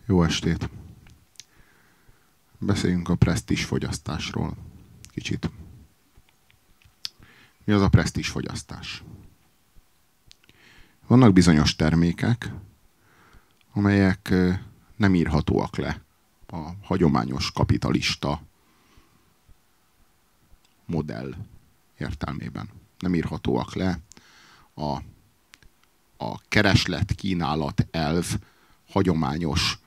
Jó estét! Beszéljünk a presztízs fogyasztásról kicsit. Mi az a presztízs fogyasztás? Vannak bizonyos termékek, amelyek nem írhatóak le a hagyományos kapitalista modell értelmében. Nem írhatóak le a kereslet-kínálat elv hagyományos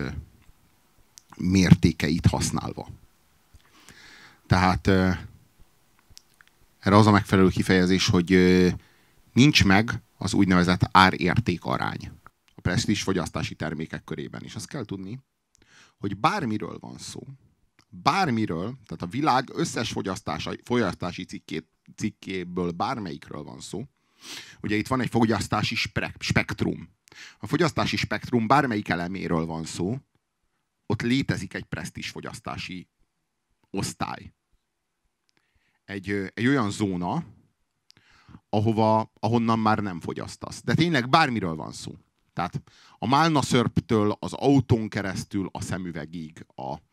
mértékeit használva. Tehát erre az a megfelelő kifejezés, hogy nincs meg az úgynevezett ár-érték arány a presztízs fogyasztási termékek körében. És azt kell tudni, hogy bármiről van szó, bármiről, tehát a világ összes fogyasztási cikkéből bármelyikről van szó, ugye itt van egy fogyasztási spektrum. A fogyasztási spektrum bármelyik eleméről van szó, ott létezik egy presztízs fogyasztási osztály. Egy olyan zóna, ahonnan már nem fogyasztasz. De tényleg bármiről van szó. Tehát a málna szörptől az autón keresztül a szemüvegig,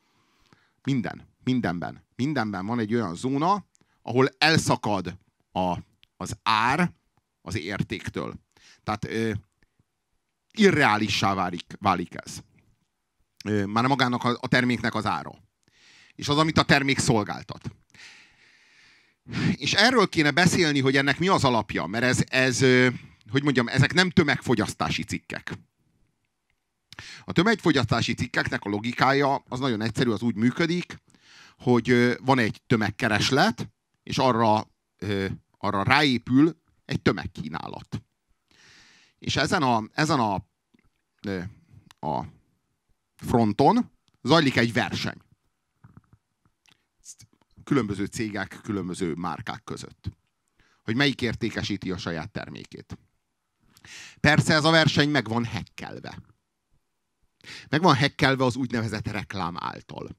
mindenben van egy olyan zóna, ahol elszakad az ár az értéktől. Tehát irreálissá válik ez. Már magának a terméknek az ára. És az, amit a termék szolgáltat. És erről kéne beszélni, hogy ennek mi az alapja, mert hogy mondjam, ezek nem tömegfogyasztási cikkek. A tömegfogyasztási cikkeknek a logikája az nagyon egyszerű, az úgy működik, hogy van egy tömegkereslet, és arra ráépül egy tömegkínálat. És ezen a fronton zajlik egy verseny. Különböző cégek, különböző márkák között. Hogy melyik értékesíti a saját termékét. Persze ez a verseny meg van hekkelve. Meg van hekkelve az úgynevezett reklám által.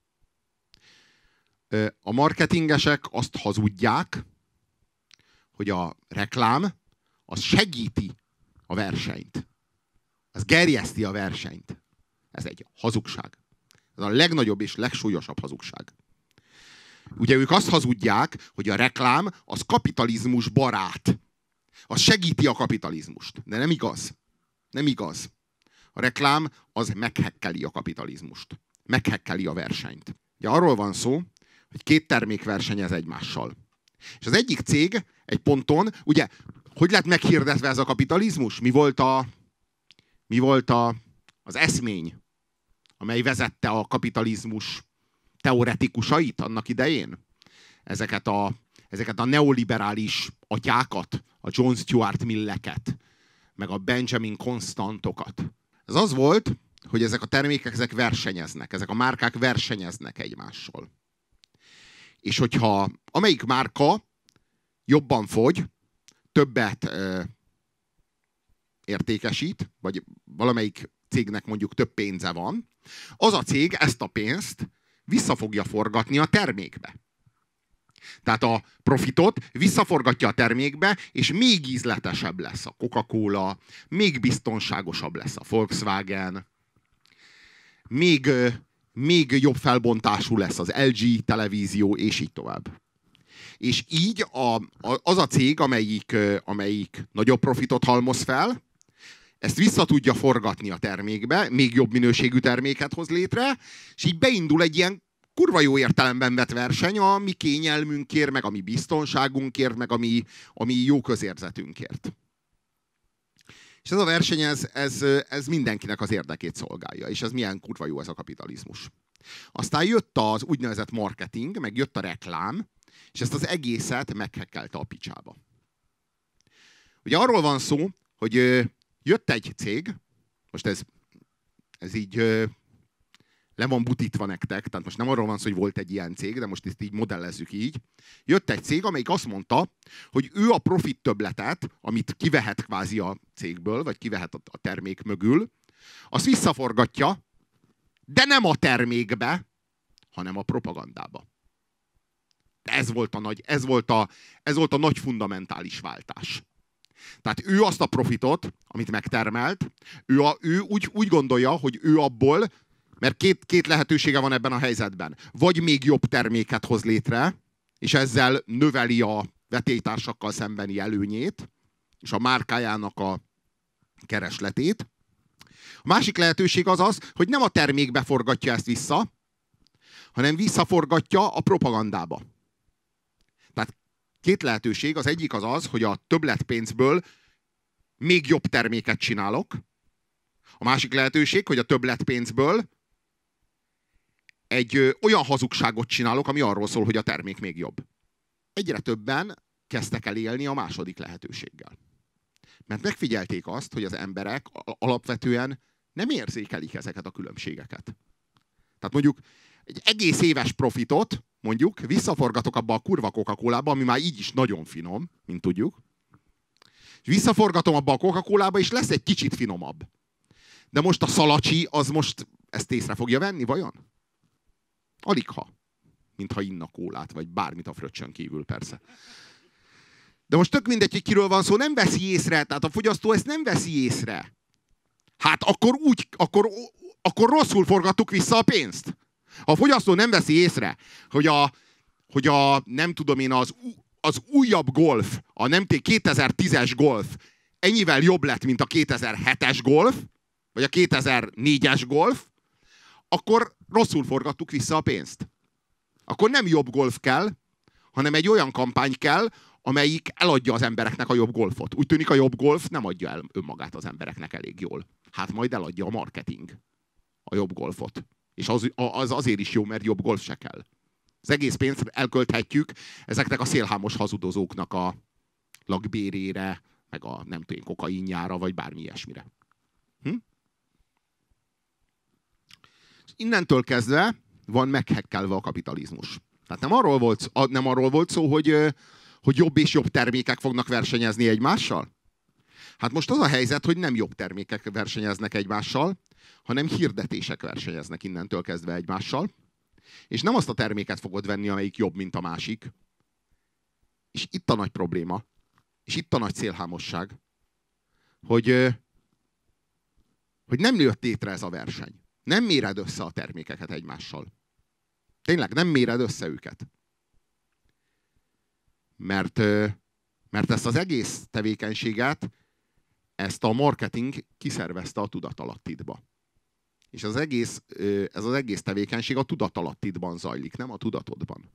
A marketingesek azt hazudják, hogy a reklám az segíti a versenyt. Az gerjeszti a versenyt. Ez egy hazugság. Ez a legnagyobb és legsúlyosabb hazugság. Ugye ők azt hazudják, hogy a reklám az kapitalizmus barát. Az segíti a kapitalizmust. De nem igaz. Nem igaz. A reklám az meghekkeli a kapitalizmust. Meghekkeli a versenyt. Ugye arról van szó, hogy két termék versenyez egymással. És az egyik cég egy ponton, ugye, hogy lett meghirdetve ez a kapitalizmus? Mi volt az eszmény, amely vezette a kapitalizmus teoretikusait annak idején? Ezeket a neoliberális atyákat, a John Stuart Milleket, meg a Benjamin Constantokat. Ez az volt, hogy ezek a termékek ezek versenyeznek, ezek a márkák versenyeznek egymással. És hogyha amelyik márka jobban fogy, többet értékesít, vagy valamelyik cégnek mondjuk több pénze van, az a cég ezt a pénzt vissza fogja forgatni a termékbe. Tehát a profitot visszaforgatja a termékbe, és még ízletesebb lesz a Coca-Cola, még biztonságosabb lesz a Volkswagen, még jobb felbontású lesz az LG televízió, és így tovább. És így az a cég, amelyik nagyobb profitot halmoz fel, ezt vissza tudja forgatni a termékbe, még jobb minőségű terméket hoz létre, és így beindul egy ilyen kurva jó értelemben vett verseny a mi kényelmünkért, meg a mi biztonságunkért, meg a mi jó közérzetünkért. És ez a verseny, ez mindenkinek az érdekét szolgálja, és ez milyen kurva jó ez a kapitalizmus. Aztán jött az úgynevezett marketing, meg jött a reklám, és ezt az egészet meghekkelte a picsába. Ugye arról van szó, hogy jött egy cég, most ez így le van butítva nektek, tehát most nem arról van szó, hogy volt egy ilyen cég, de most ezt így modellezzük így. Jött egy cég, amelyik azt mondta, hogy ő a profit többletet, amit kivehet kvázi a cégből, vagy kivehet a termék mögül, azt visszaforgatja, de nem a termékbe, hanem a propagandába. Ez volt a nagy fundamentális váltás. Tehát ő azt a profitot, amit megtermelt, ő úgy gondolja, hogy ő abból, mert két lehetősége van ebben a helyzetben. Vagy még jobb terméket hoz létre, és ezzel növeli a vetélytársakkal szembeni előnyét, és a márkájának a keresletét. A másik lehetőség az az, hogy nem a termékbe forgatja ezt vissza, hanem visszaforgatja a propagandába. Tehát két lehetőség. Az egyik az az, hogy a többletpénzből még jobb terméket csinálok. A másik lehetőség, hogy a többletpénzből egy olyan hazugságot csinálok, ami arról szól, hogy a termék még jobb. Egyre többen kezdtek el élni a második lehetőséggel. Mert megfigyelték azt, hogy az emberek alapvetően nem érzékelik ezeket a különbségeket. Tehát mondjuk egy egész éves profitot, mondjuk, visszaforgatok abba a kurva Coca-Colába, ami már így is nagyon finom, mint tudjuk. És visszaforgatom abba a Coca-Colába, és lesz egy kicsit finomabb. De most a szalacsi, az most ezt észre fogja venni, vajon? Aligha. Mintha inna kólát, vagy bármit a fröccsön kívül, persze. De most tök mindegy, hogy kiről van szó, nem veszi észre, tehát a fogyasztó ezt nem veszi észre. Hát akkor rosszul forgattuk vissza a pénzt. A fogyasztó nem veszi észre, hogy nem tudom én, az újabb Golf, a 2010-es Golf ennyivel jobb lett, mint a 2007-es Golf, vagy a 2004-es Golf, akkor rosszul forgattuk vissza a pénzt. Akkor nem jobb Golf kell, hanem egy olyan kampány kell, amelyik eladja az embereknek a jobb Golfot. Úgy tűnik, a jobb Golf nem adja el önmagát az embereknek elég jól. Hát majd eladja a marketing a jobb Golfot. És az azért is jó, mert jobb Golf se kell. Az egész pénzt elkölthetjük ezeknek a szélhámos hazudozóknak a lakbérére, meg a nem tudom, kokainjára, vagy bármi ilyesmire. Innentől kezdve van meghekkelve a kapitalizmus. Tehát nem arról volt szó, hogy jobb és jobb termékek fognak versenyezni egymással? Hát most az a helyzet, hogy nem jobb termékek versenyeznek egymással, hanem hirdetések versenyeznek innentől kezdve egymással, és nem azt a terméket fogod venni, amelyik jobb, mint a másik. És itt a nagy probléma, és itt a nagy szélhámosság, hogy nem jött létre ez a verseny. Nem méred össze a termékeket egymással. Tényleg, nem méred össze őket. Mert ezt az egész tevékenységet, ezt a marketing kiszervezte a tudatalattidba. És ez az egész tevékenység a tudatalattidban zajlik, nem a tudatodban.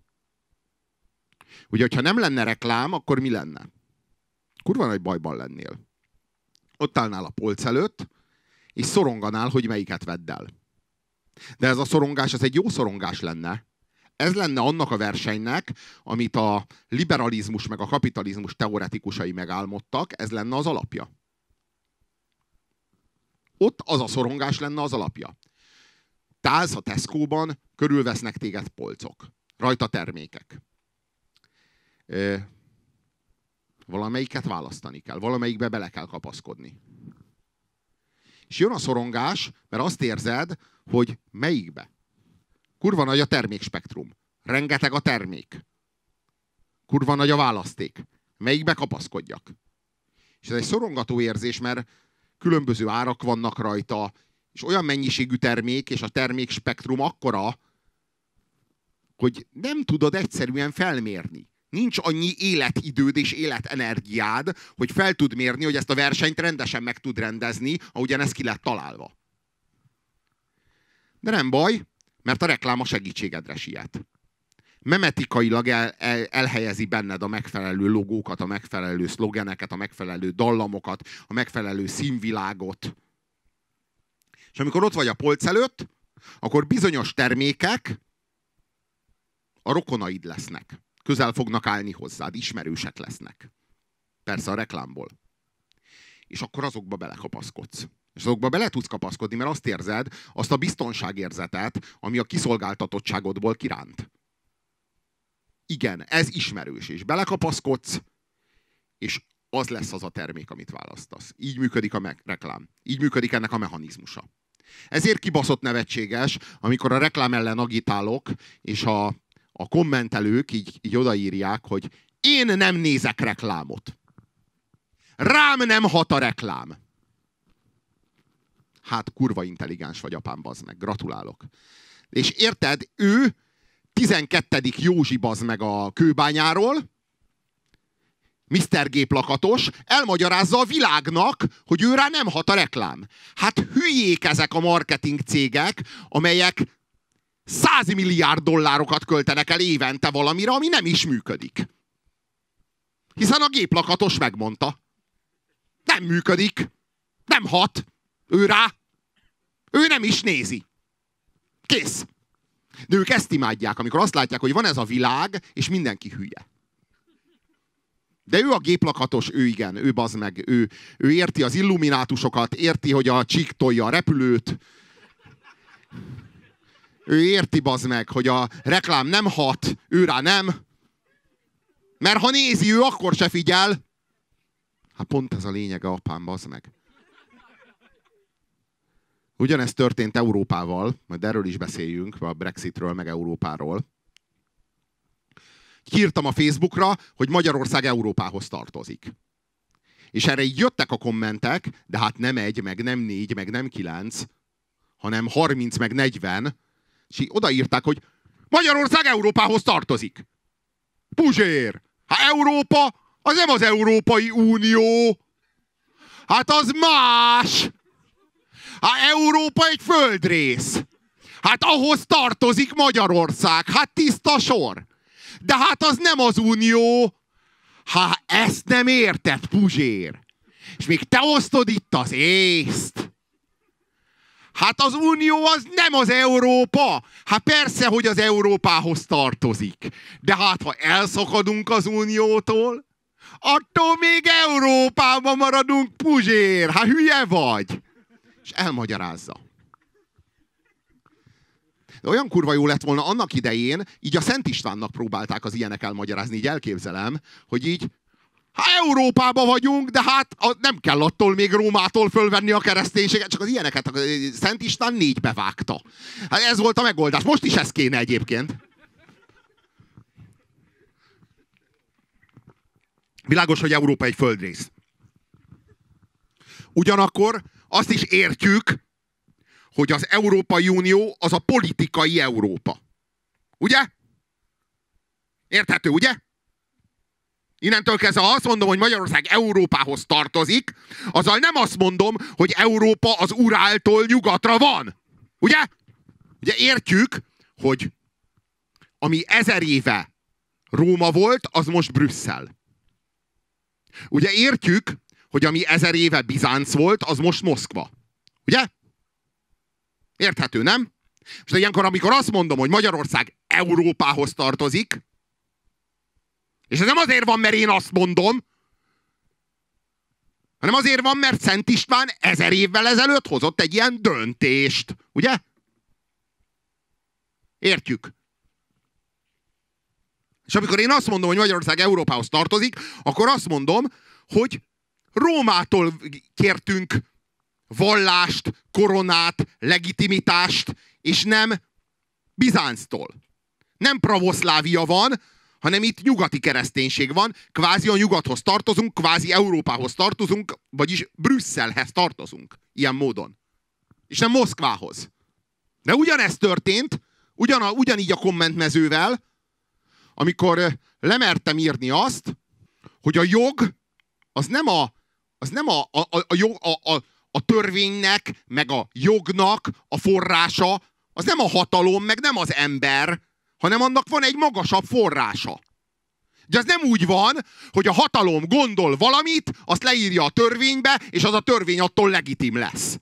Ugye, hogyha nem lenne reklám, akkor mi lenne? Kurva nagy bajban lennél. Ott állnál a polc előtt, és szoronganál, hogy melyiket vedd el. De ez a szorongás, ez egy jó szorongás lenne. Ez lenne annak a versenynek, amit a liberalizmus meg a kapitalizmus teoretikusai megálmodtak, ez lenne az alapja. Ott az a szorongás lenne az alapja. Te állsz a Tesco-ban, körülvesznek téged polcok. Rajta termékek. Valamelyiket választani kell. Valamelyikbe bele kell kapaszkodni. És jön a szorongás, mert azt érzed, hogy melyikbe. Kurva nagy a termékspektrum. Rengeteg a termék. Kurva nagy a választék. Melyikbe kapaszkodjak? És ez egy szorongató érzés, mert különböző árak vannak rajta, és olyan mennyiségű termék, és a termékspektrum akkora, hogy nem tudod egyszerűen felmérni. Nincs annyi életidőd és életenergiád, hogy fel tud mérni, hogy ezt a versenyt rendesen meg tud rendezni, ahogyan ez ki lett találva. De nem baj, mert a reklám a segítségedre siet. Memetikailag elhelyezi benned a megfelelő logókat, a megfelelő szlogeneket, a megfelelő dallamokat, a megfelelő színvilágot. És amikor ott vagy a polc előtt, akkor bizonyos termékek a rokonaid lesznek. Közel fognak állni hozzád, ismerősek lesznek. Persze a reklámból. És akkor azokba belekapaszkodsz. És azokba bele tudsz kapaszkodni, mert azt érzed, azt a biztonságérzetet, ami a kiszolgáltatottságodból kiránt. Igen, ez ismerős, és belekapaszkodsz, és az lesz az a termék, amit választasz. Így működik a reklám. Így működik ennek a mechanizmusa. Ezért kibaszott nevetséges, amikor a reklám ellen agitálok, és a kommentelők így odaírják, hogy én nem nézek reklámot. Rám nem hat a reklám. Hát kurva intelligens vagy, apám, bazd meg. Gratulálok. És érted, ő 12. Józsi, bazd meg, a Kőbányáról, Mr. Géplakatos, elmagyarázza a világnak, hogy ő rá nem hat a reklám. Hát hülyék ezek a marketing cégek, amelyek 100 milliárd dollárokat költenek el évente valamire, ami nem is működik. Hiszen a Géplakatos megmondta. Nem működik. Nem hat. Ő rá. Ő nem is nézi. Kész. De ők ezt imádják, amikor azt látják, hogy van ez a világ, és mindenki hülye. De ő a Géplakatos, ő igen, ő bazd meg, ő érti az illuminátusokat, érti, hogy a csík tolja a repülőt. Ő érti, bazd meg, hogy a reklám nem hat, ő rá nem. Mert ha nézi, ő akkor se figyel. Hát pont ez a lényege, apám, bazd meg. Ugyanezt történt Európával, majd erről is beszéljünk, a Brexitről, meg Európáról. Írtam a Facebookra, hogy Magyarország Európához tartozik. És erre így jöttek a kommentek, de hát nem 1, meg nem 4, meg nem 9, hanem 30, meg 40, és így odaírták, hogy Magyarország Európához tartozik. Puzsér! Hát Európa, az nem az Európai Unió. Hát az más. Hát Európa egy földrész. Hát ahhoz tartozik Magyarország. Hát tiszta sor. De hát az nem az Unió. Hát ezt nem érted, Puzsér. És még te osztod itt az észt. Hát az Unió az nem az Európa. Hát persze, hogy az Európához tartozik. De hát ha elszakadunk az Uniótól, attól még Európában maradunk, Puzsér. Hát hülye vagy. És elmagyarázza. De olyan kurva jó lett volna annak idején, így a Szent Istvánnak próbálták az ilyenek elmagyarázni, így elképzelem, hogy így, hát Európában vagyunk, de hát nem kell attól még Rómától fölvenni a kereszténységet, csak az ilyeneket a Szent István 4-be vágta. Hát ez volt a megoldás. Most is ez kéne egyébként. Világos, hogy Európa egy földrész. Ugyanakkor azt is értjük, hogy az Európai Unió az a politikai Európa. Ugye? Érthető, ugye? Innentől kezdve, ha azt mondom, hogy Magyarország Európához tartozik, azzal nem azt mondom, hogy Európa az Uráltól nyugatra van. Ugye? Ugye értjük, hogy ami 1000 éve Róma volt, az most Brüsszel. Ugye értjük, hogy ami 1000 éve Bizánc volt, az most Moszkva. Ugye? Érthető, nem? És ilyenkor, amikor azt mondom, hogy Magyarország Európához tartozik, és ez nem azért van, mert én azt mondom, hanem azért van, mert Szent István 1000 évvel ezelőtt hozott egy ilyen döntést. Ugye? Értjük. És amikor én azt mondom, hogy Magyarország Európához tartozik, akkor azt mondom, hogy Rómától kértünk vallást, koronát, legitimitást, és nem Bizánctól. Nem pravoszlávia van, hanem itt nyugati kereszténység van, kvázi a nyugathoz tartozunk, kvázi Európához tartozunk, vagyis Brüsszelhez tartozunk. Ilyen módon. És nem Moszkvához. De ugyanezt történt, ugyanígy a kommentmezővel, amikor lemertem írni azt, hogy a jog az nem a törvénynek, meg a jognak a forrása, az nem a hatalom, meg nem az ember, hanem annak van egy magasabb forrása. De ez nem úgy van, hogy a hatalom gondol valamit, azt leírja a törvénybe, és az a törvény attól legitim lesz.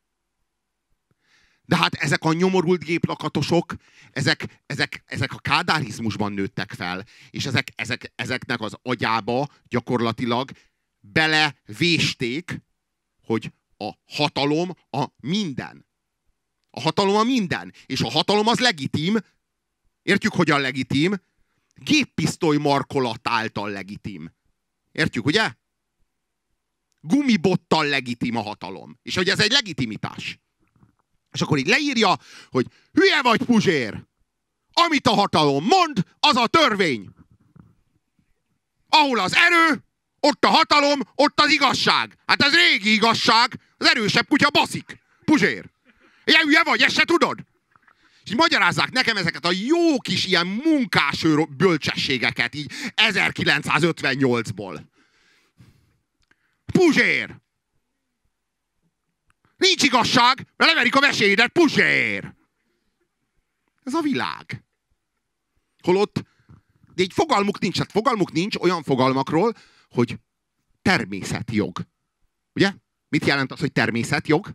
De hát ezek a nyomorult géplakatosok, ezek a kádárizmusban nőttek fel, és ezeknek az agyába gyakorlatilag belevésték, hogy a hatalom a minden. A hatalom a minden. És a hatalom az legitim. Értjük, hogyan legitim? Géppisztoly markolat által legitim. Értjük, ugye? Gumibottal legitim a hatalom. És hogy ez egy legitimitás. És akkor így leírja, hogy hülye vagy, Puzsér! Amit a hatalom mond, az a törvény. Ahol az erő, Ott a hatalom, ott az igazság. Hát ez régi igazság. Az erősebb kutya baszik. Puzsér. Ilyen hülye vagy, ezt se tudod? És magyarázzák nekem ezeket a jó kis ilyen munkásőr bölcsességeket így 1958-ból. Puzsér! Nincs igazság, mert leverik a meséidet, Puzsér! Ez a világ. Holott, de egy fogalmuk nincs, hát fogalmuk nincs olyan fogalmakról, hogy természetjog. Ugye? Mit jelent az, hogy természetjog?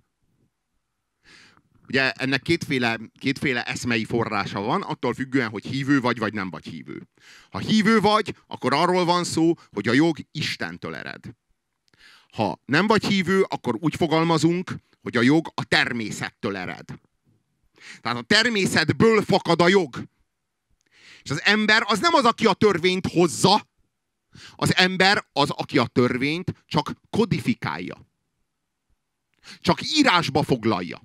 Ugye ennek kétféle eszmei forrása van, attól függően, hogy hívő vagy nem vagy hívő. Ha hívő vagy, akkor arról van szó, hogy a jog Istentől ered. Ha nem vagy hívő, akkor úgy fogalmazunk, hogy a jog a természettől ered. Tehát a természetből fakad a jog. És az ember az nem az, aki a törvényt hozza, az ember az, aki a törvényt csak kodifikálja. Csak írásba foglalja.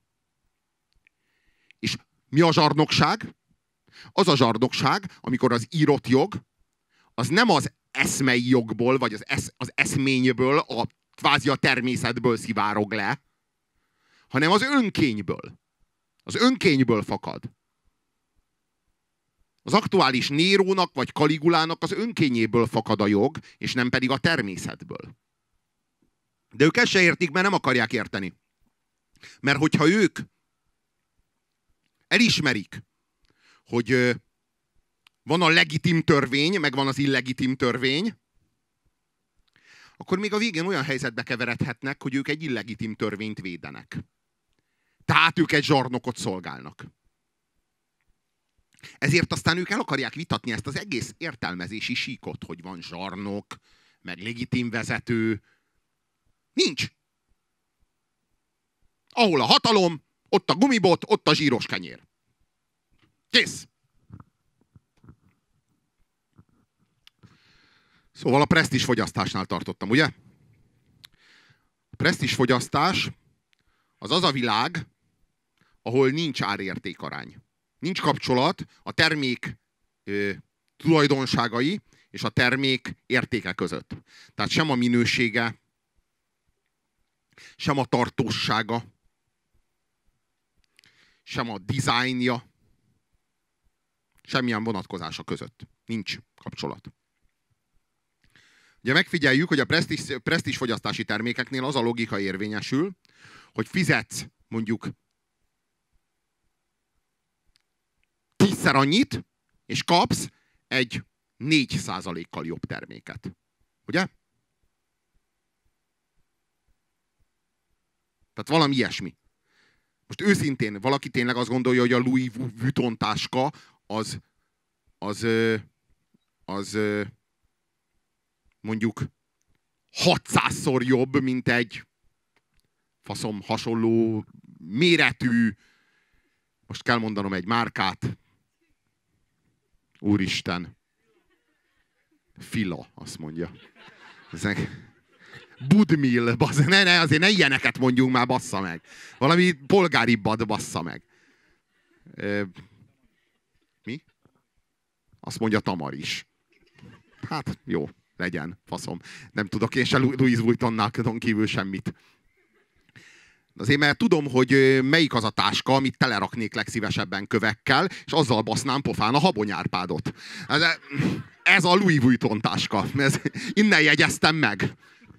És mi a zsarnokság? Az a zsarnokság, amikor az írott jog, az nem az eszmei jogból, vagy az eszményből, kvázi a természetből szivárog le, hanem az önkényből. Az önkényből fakad. Az aktuális Nérónak vagy Kaligulának az önkényéből fakad a jog, és nem pedig a természetből. De ők ezt se értik, mert nem akarják érteni. Mert hogyha ők elismerik, hogy van a legitim törvény, meg van az illegitim törvény, akkor még a végén olyan helyzetbe keveredhetnek, hogy ők egy illegitim törvényt védenek. Tehát ők egy zsarnokot szolgálnak. Ezért aztán ők el akarják vitatni ezt az egész értelmezési síkot, hogy van zsarnok, meg legitim vezető. Nincs. Ahol a hatalom, ott a gumibot, ott a zsíros kenyér. Kész. Szóval a presztízsfogyasztásnál tartottam, ugye? A presztízsfogyasztás az az a világ, ahol nincs árértékarány. Nincs kapcsolat a termék tulajdonságai és a termék értéke között. Tehát sem a minősége, sem a tartóssága, sem a dizájnja, semmilyen vonatkozása között. Nincs kapcsolat. Ugye megfigyeljük, hogy a presztízsfogyasztási termékeknél az a logika érvényesül, hogy fizetsz mondjuk 10-szer annyit, és kapsz egy 4%-kal jobb terméket. Ugye? Tehát valami ilyesmi. Most őszintén, valaki tényleg azt gondolja, hogy a Louis Vuitton táska az mondjuk 600-szor jobb, mint egy faszom hasonló méretű, most kell mondanom egy márkát, úristen, Fila, azt mondja. Budmill, azért ne ilyeneket mondjunk már, bassza meg. Valami polgáribbat, bassza meg. Mi? Azt mondja Tamaris. Hát jó, legyen, faszom. Nem tudok én se Louis Vuittonnál kívül semmit. Azért, mert tudom, hogy melyik az a táska, amit teleraknék legszívesebben kövekkel, és azzal basznám pofán a Habony Árpádot. Ez a Louis Vuitton táska. Innen jegyeztem meg.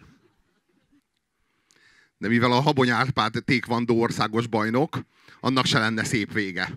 De mivel a Habony Árpád taekwondo országos bajnok, annak se lenne szép vége.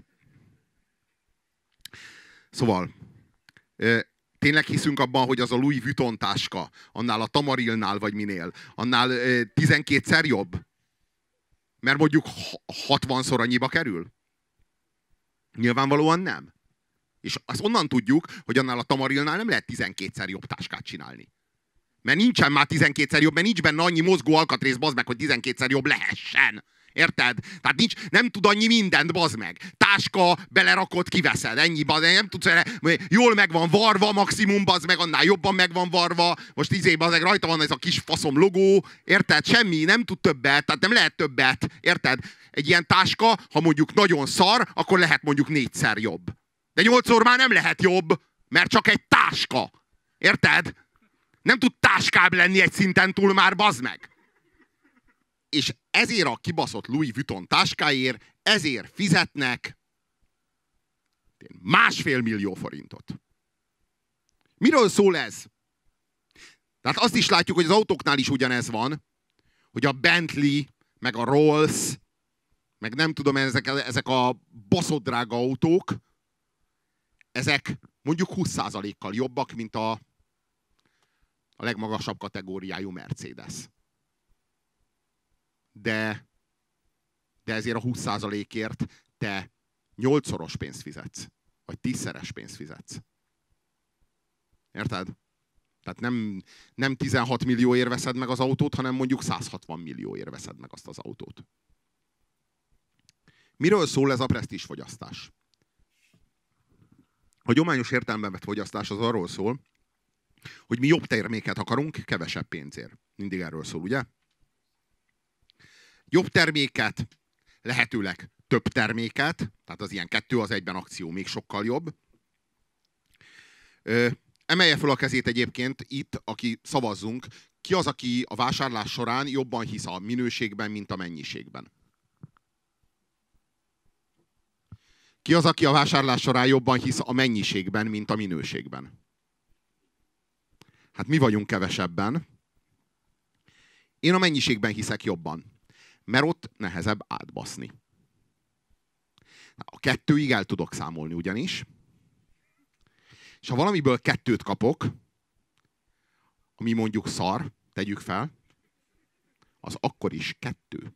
Szóval, tényleg hiszünk abban, hogy az a Louis Vuitton táska, annál a Tamarilnál vagy minél, annál 12-szer jobb? Mert mondjuk 60-szor annyiba kerül? Nyilvánvalóan nem. És azt onnan tudjuk, hogy annál a Tamarilnál nem lehet 12-szer jobb táskát csinálni. Mert nincsen már 12-szer jobb, mert nincs benne annyi mozgó alkatrész, bazd meg, hogy 12-szer jobb lehessen. Érted? Tehát nem tud annyi mindent, bazd meg. Táska, belerakod, kiveszed. Ennyi, bazd meg. Nem tudsz jól meg van varva, maximum, bazd meg, annál jobban meg van varva. Most bazd meg, rajta van ez a kis faszom logó. Érted? Semmi, nem tud többet, tehát nem lehet többet. Érted? Egy ilyen táska, ha mondjuk nagyon szar, akkor lehet mondjuk 4-szer jobb. De 8-szor már nem lehet jobb, mert csak egy táska. Érted? Nem tud táskább lenni egy szinten túl már, bazd meg! És ezért a kibaszott Louis Vuitton táskáért, ezért fizetnek 1,5 millió forintot. Miről szól ez? Tehát azt is látjuk, hogy az autóknál is ugyanez van, hogy a Bentley, meg a Rolls, meg nem tudom, ezek a baszott drága autók, ezek mondjuk 20%-kal jobbak, mint a legmagasabb kategóriájú Mercedes. De ezért a 20%-ért te 8-szoros pénzt fizetsz. Vagy 10-szeres pénzt fizetsz. Érted? Tehát nem 16 millióért veszed meg az autót, hanem mondjuk 160 millióért veszed meg azt az autót. Miről szól ez a presztízsfogyasztás? A hagyományos értelemben vett fogyasztás az arról szól, hogy mi jobb terméket akarunk kevesebb pénzért. Mindig erről szól, ugye? Jobb terméket, lehetőleg több terméket, tehát az ilyen 2 az 1-ben akció még sokkal jobb. Emelje fel a kezét egyébként itt, aki szavazzunk, ki az, aki a vásárlás során jobban hisz a minőségben, mint a mennyiségben? Ki az, aki a vásárlás során jobban hisz a mennyiségben, mint a minőségben? Hát mi vagyunk kevesebben. Én a mennyiségben hiszek jobban, mert ott nehezebb átbaszni. A 2-ig el tudok számolni ugyanis. És ha valamiből 2 kapok, ami mondjuk szar, tegyük fel, az akkor is 2.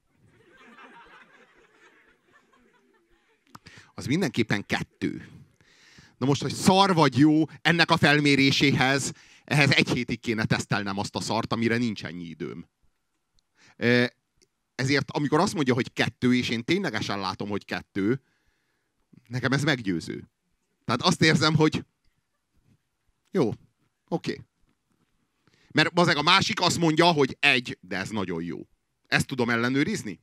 Az mindenképpen 2. Na most, hogy szar vagy jó, ennek a felméréséhez, ehhez 1 hétig kéne tesztelnem azt a szart, amire nincs ennyi időm. Ezért, amikor azt mondja, hogy 2, és én ténylegesen látom, hogy 2, nekem ez meggyőző. Tehát azt érzem, hogy jó, oké. Mert bazeg a másik azt mondja, hogy 1, de ez nagyon jó. Ezt tudom ellenőrizni?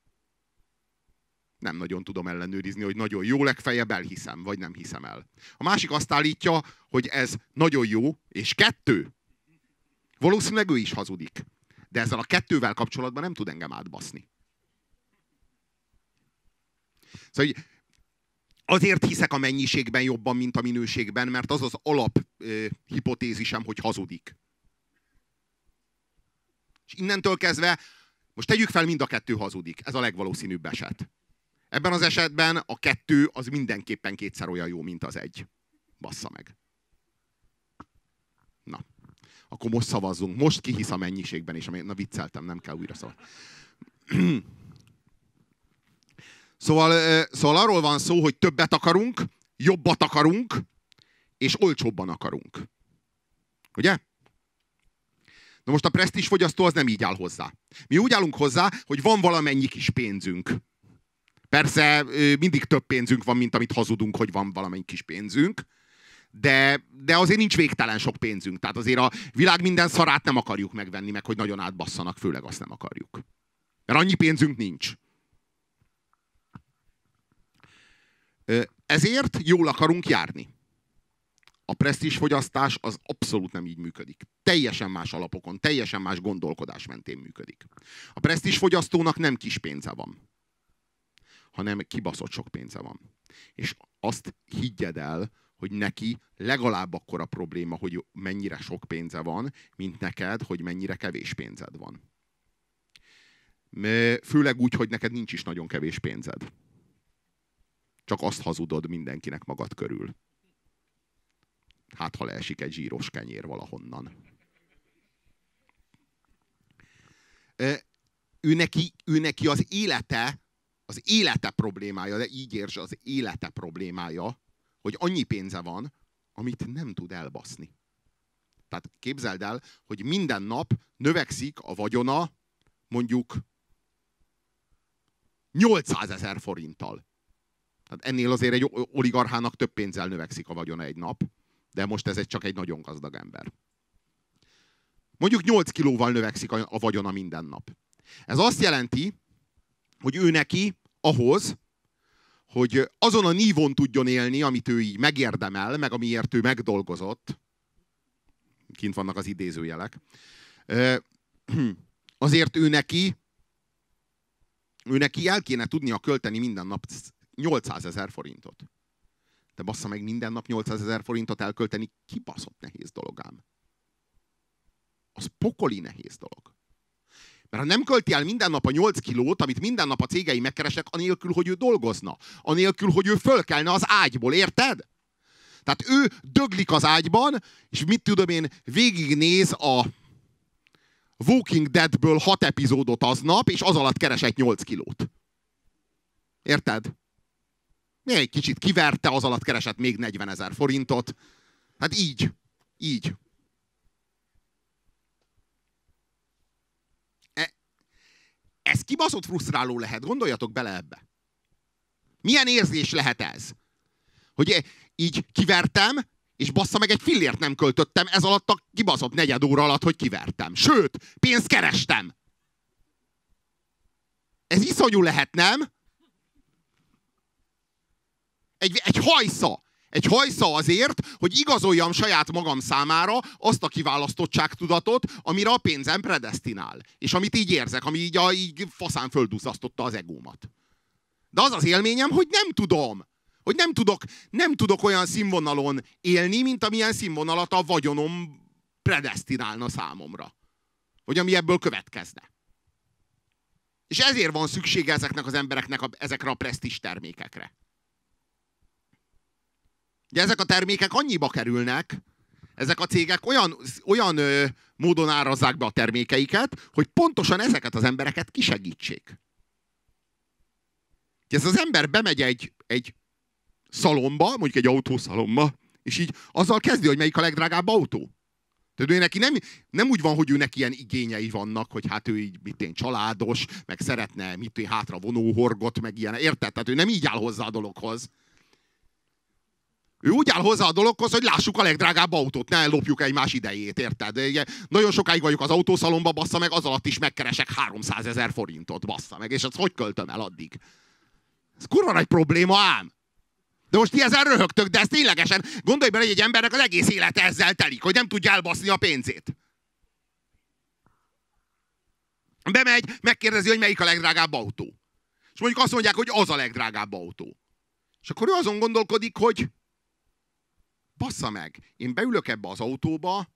Nem nagyon tudom ellenőrizni, hogy nagyon jó, legfeljebb elhiszem, vagy nem hiszem el. A másik azt állítja, hogy ez nagyon jó, és 2. Valószínűleg ő is hazudik. De ezzel a 2-vel kapcsolatban nem tud engem átbaszni. Szóval azért hiszek a mennyiségben jobban, mint a minőségben, mert az az alap hipotézisem, hogy hazudik. És innentől kezdve, most tegyük fel, mind a 2 hazudik. Ez a legvalószínűbb eset. Ebben az esetben a 2 az mindenképpen 2-szer olyan jó, mint az 1. Bassza meg. Na. Akkor most szavazzunk. Most ki hisz a mennyiségben, és na vicceltem, nem kell újra szavazni. Szóval arról van szó, hogy többet akarunk, jobbat akarunk, és olcsóbban akarunk. Ugye? Na most a presztízsfogyasztó az nem így áll hozzá. Mi úgy állunk hozzá, hogy van valamennyi kis pénzünk. Persze mindig több pénzünk van, mint amit hazudunk, hogy van valamennyi kis pénzünk. De azért nincs végtelen sok pénzünk. Tehát azért a világ minden szarát nem akarjuk megvenni, meg hogy nagyon átbasszanak, főleg azt nem akarjuk. Mert annyi pénzünk nincs. Ezért jól akarunk járni. A presztízsfogyasztás az abszolút nem így működik. Teljesen más alapokon, teljesen más gondolkodás mentén működik. A presztízsfogyasztónak nem kis pénze van, hanem kibaszott sok pénze van. És azt higgyed el, hogy neki legalább akkora probléma, hogy mennyire sok pénze van, mint neked, hogy mennyire kevés pénzed van. Főleg úgy, hogy neked nincs is nagyon kevés pénzed. Csak azt hazudod mindenkinek magad körül. Hát, ha leesik egy zsíros kenyér valahonnan. Ő neki az élete problémája, de így értsd, az élete problémája, hogy annyi pénze van, amit nem tud elbaszni. Tehát képzeld el, hogy minden nap növekszik a vagyona mondjuk 800 000 forinttal. Tehát ennél azért egy oligarchának több pénzzel növekszik a vagyona egy nap, de most ez csak egy nagyon gazdag ember. Mondjuk 8 kilóval növekszik a vagyona minden nap. Ez azt jelenti, hogy ő neki ahhoz, hogy azon a nívón tudjon élni, amit ő így megérdemel, meg amiért ő megdolgozott, kint vannak az idézőjelek. Azért ő neki el kéne tudnia költeni minden nap 800 000 forintot. De bassza meg, minden nap 800 000 forintot elkölteni kibaszott nehéz dolog ám. Az pokoli nehéz dolog. Mert ha nem költi el minden nap a 8 kilót, amit minden nap a cégei megkeresnek, anélkül, hogy ő dolgozna. Anélkül, hogy ő fölkelne az ágyból, érted? Tehát ő döglik az ágyban, és mit tudom én, végignéz a Walking Deadből 6 epizódot aznap, és az alatt keresett 8 kilót. Érted? Még egy kicsit kiverte, az alatt keresett még 40 000 forintot. Hát így. Így. Ez kibaszott frusztráló lehet, gondoljatok bele ebbe. Milyen érzés lehet ez? Hogy így kivertem, és bassza meg, egy fillért nem költöttem ez alatt a kibaszott 4 óra alatt, hogy kivertem. Sőt, pénzt kerestem. Ez iszonyú lehet, nem? Egy hajsza. Egy hajsza azért, hogy igazoljam saját magam számára azt a kiválasztottságtudatot, amire a pénzem predesztinál. És amit így érzek, ami így faszán földúszasztotta az egómat. De az az élményem, hogy nem tudom. Hogy nem tudok olyan színvonalon élni, mint amilyen színvonalat a vagyonom predesztinálna számomra. Vagy ami ebből következne. És ezért van szüksége ezeknek az embereknek ezekre a presztízs termékekre. Ugye ezek a termékek annyiba kerülnek, ezek a cégek olyan módon árazzák be a termékeiket, hogy pontosan ezeket az embereket kisegítsék. Ez az ember bemegy egy szalomba, mondjuk egy autószalomba, és így azzal kezdi, hogy melyik a legdrágább autó. Tehát ő neki nem úgy van, hogy őnek ilyen igényei vannak, hogy hát ő így családos, meg szeretne hátra vonóhorgot, meg ilyen. Érted? Tehát ő nem így áll hozzá a dologhoz. Ő úgy áll hozzá a dologhoz, hogy lássuk a legdrágább autót, ne lopjuk egymás idejét, érted? Nagyon sokáig vagyok az autószalomba, bassza meg, az alatt is megkeresek 300 000 forintot, bassza meg, és azt hogy költöm el addig? Ez kurva nagy probléma ám. De most ti ezzel röhögtök, de ez ténylegesen, gondolj bele, hogy egy embernek az egész élete ezzel telik, hogy nem tudja elbaszni a pénzét. Bemegy, megkérdezi, hogy melyik a legdrágább autó. És mondjuk azt mondják, hogy az a legdrágább autó. És akkor ő azon gondolkodik, hogy bassza meg, én beülök ebbe az autóba,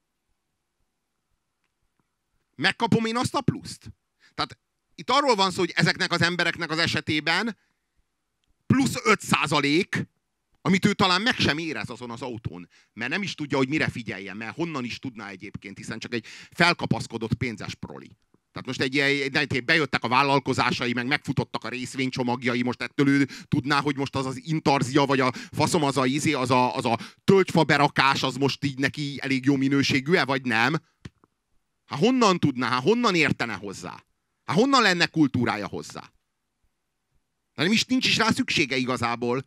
megkapom én azt a pluszt. Tehát itt arról van szó, hogy ezeknek az embereknek az esetében plusz 5%, amit ő talán meg sem érez azon az autón, mert nem is tudja, hogy mire figyeljen, mert honnan is tudná egyébként, hiszen csak egy felkapaszkodott pénzes proli. Tehát most bejöttek a vállalkozásai, meg megfutottak a részvénycsomagjai, most ettől ő tudná, hogy most az az intarzia, vagy a faszom az a tölgyfa berakás, az most így neki elég jó minőségű-e, vagy nem? Hát honnan tudná, hát honnan értene hozzá? Hát honnan lenne kultúrája hozzá? De nincs is rá szüksége igazából.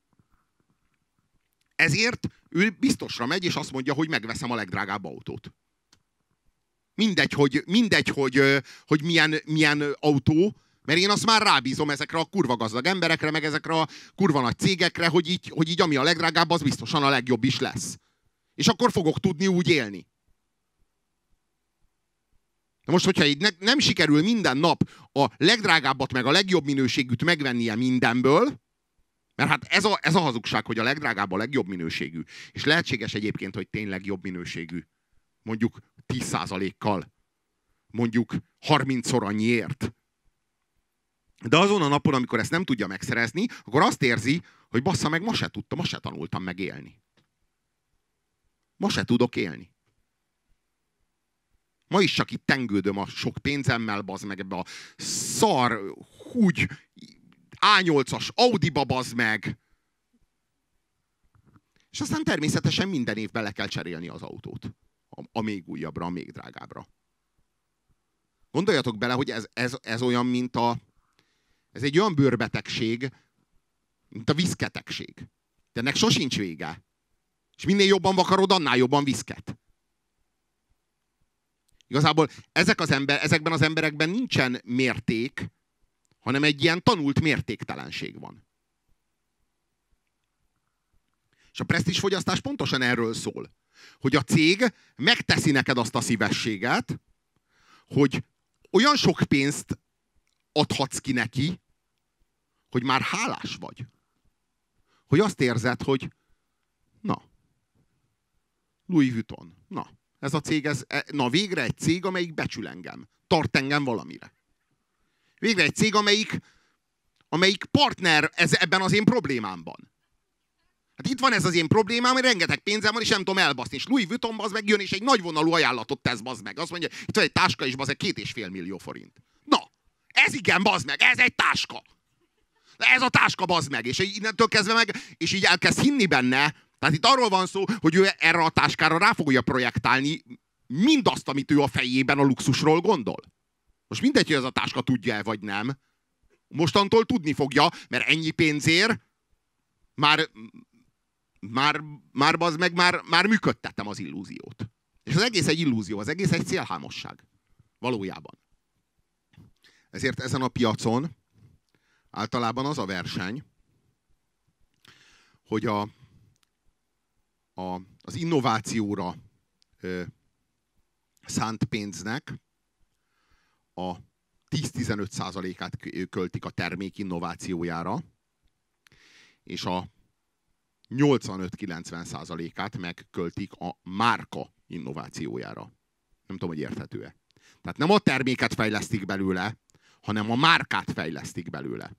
Ezért ő biztosra megy, és azt mondja, hogy megveszem a legdrágább autót. Mindegy, hogy milyen autó, mert én azt már rábízom ezekre a kurva gazdag emberekre, meg ezekre a kurva nagy cégekre, hogy így ami a legdrágább, az biztosan a legjobb is lesz. És akkor fogok tudni úgy élni. De most, hogyha így nem sikerül minden nap a legdrágábbat, meg a legjobb minőségűt megvennie mindenből, mert hát ez a hazugság, hogy a legdrágább a legjobb minőségű. És lehetséges egyébként, hogy tényleg jobb minőségű. Mondjuk 10%-kal. Mondjuk 30-szor annyiért. De azon a napon, amikor ezt nem tudja megszerezni, akkor azt érzi, hogy bassza meg, ma se tanultam meg élni. Ma se tudok élni. Ma is csak itt tengődöm a sok pénzemmel, bazd meg ebbe a szar, húgy, A8-as Audiba, bazd meg. És aztán természetesen minden évben le kell cserélni az autót. A még újabbra, a még drágábbra. Gondoljatok bele, hogy ez olyan, mint ez egy olyan bőrbetegség, mint a viszketegség. De ennek sosincs vége. És minél jobban vakarod, annál jobban viszket. Igazából ezekben az emberekben nincsen mérték, hanem egy ilyen tanult mértéktelenség van. És a presztízsfogyasztás pontosan erről szól. Hogy a cég megteszi neked azt a szívességet, hogy olyan sok pénzt adhatsz ki neki, hogy már hálás vagy. Hogy azt érzed, hogy na, Louis Vuitton, na, ez a cég, na végre egy cég, amelyik becsül engem. Tart engem valamire. Végre egy cég, amelyik partner ebben az én problémámban. Hát itt van ez az én problémám, hogy rengeteg pénzem van, és nem tudom elbaszni. És Louis Vuitton bazd meg jön, és egy nagyvonalú ajánlatot tesz bazd meg. Azt mondja, itt van egy táska, és bazd meg 2,5 millió forint. Na, ez igen, bazd meg, ez egy táska. Ez a táska, bazd meg. És innentől kezdve meg, és így elkezd hinni benne. Tehát itt arról van szó, hogy ő erre a táskára rá fogja projektálni mindazt, amit ő a fejében a luxusról gondol. Most mindegy, hogy ez a táska tudja-e, vagy nem. Mostantól tudni fogja, mert ennyi pénzért már bazd meg, már működtettem az illúziót. És az egész egy illúzió, az egész egy célhámosság. Valójában. Ezért ezen a piacon általában az a verseny, hogy az innovációra szánt pénznek a 10-15%-át költik a termék innovációjára, és a 85-90%-át megköltik a márka innovációjára. Nem tudom, hogy érthető-e. Tehát nem a terméket fejlesztik belőle, hanem a márkát fejlesztik belőle.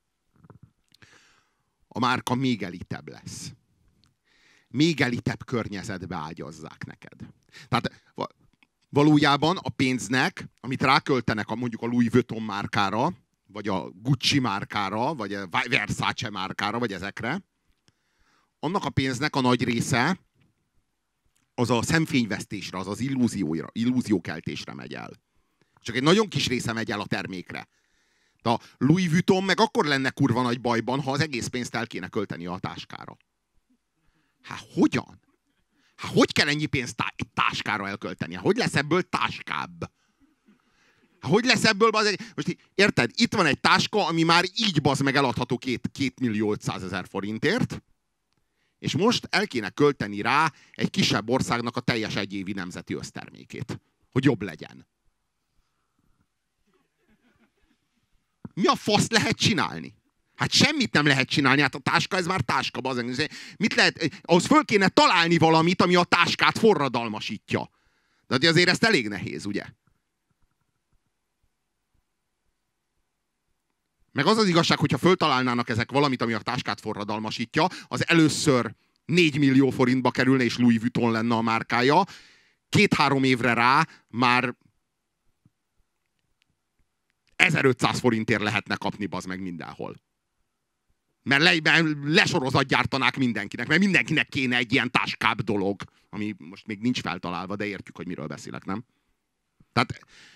A márka még elitebb lesz. Még elitebb környezetbe ágyazzák neked. Tehát valójában a pénznek, amit ráköltenek mondjuk a Louis Vuitton márkára, vagy a Gucci márkára, vagy a Versace márkára, vagy ezekre, annak a pénznek a nagy része az a szemfényvesztésre, az illúziókeltésre megy el. Csak egy nagyon kis része megy el a termékre. De a Louis Vuitton meg akkor lenne kurva nagy bajban, ha az egész pénzt el kéne költeni a táskára. Hát hogyan? Hát hogy kell ennyi pénzt egy táskára elkölteni? Hogy lesz ebből táskább? Hogy lesz ebből, most érted? Itt van egy táska, ami már így bazd meg eladható 2.500.000 forintért, és most el kéne költeni rá egy kisebb országnak a teljes egyévi nemzeti össztermékét, hogy jobb legyen. Mi a fasz lehet csinálni? Hát semmit nem lehet csinálni, hát a táska, ez már táska, bazd. Mit lehet? Ahhoz föl kéne találni valamit, ami a táskát forradalmasítja. De azért ezt elég nehéz, ugye? Meg az az igazság, hogyha föltalálnának ezek valamit, ami a táskát forradalmasítja, az először 4 millió forintba kerülne, és Louis Vuitton lenne a márkája. 2-3 évre rá már 1500 forintért lehetne kapni, bazd meg mindenhol. Mert lesorozat gyártanák mindenkinek, mert mindenkinek kéne egy ilyen táskább dolog, ami most még nincs feltalálva, de értjük, hogy miről beszélek, nem? Tehát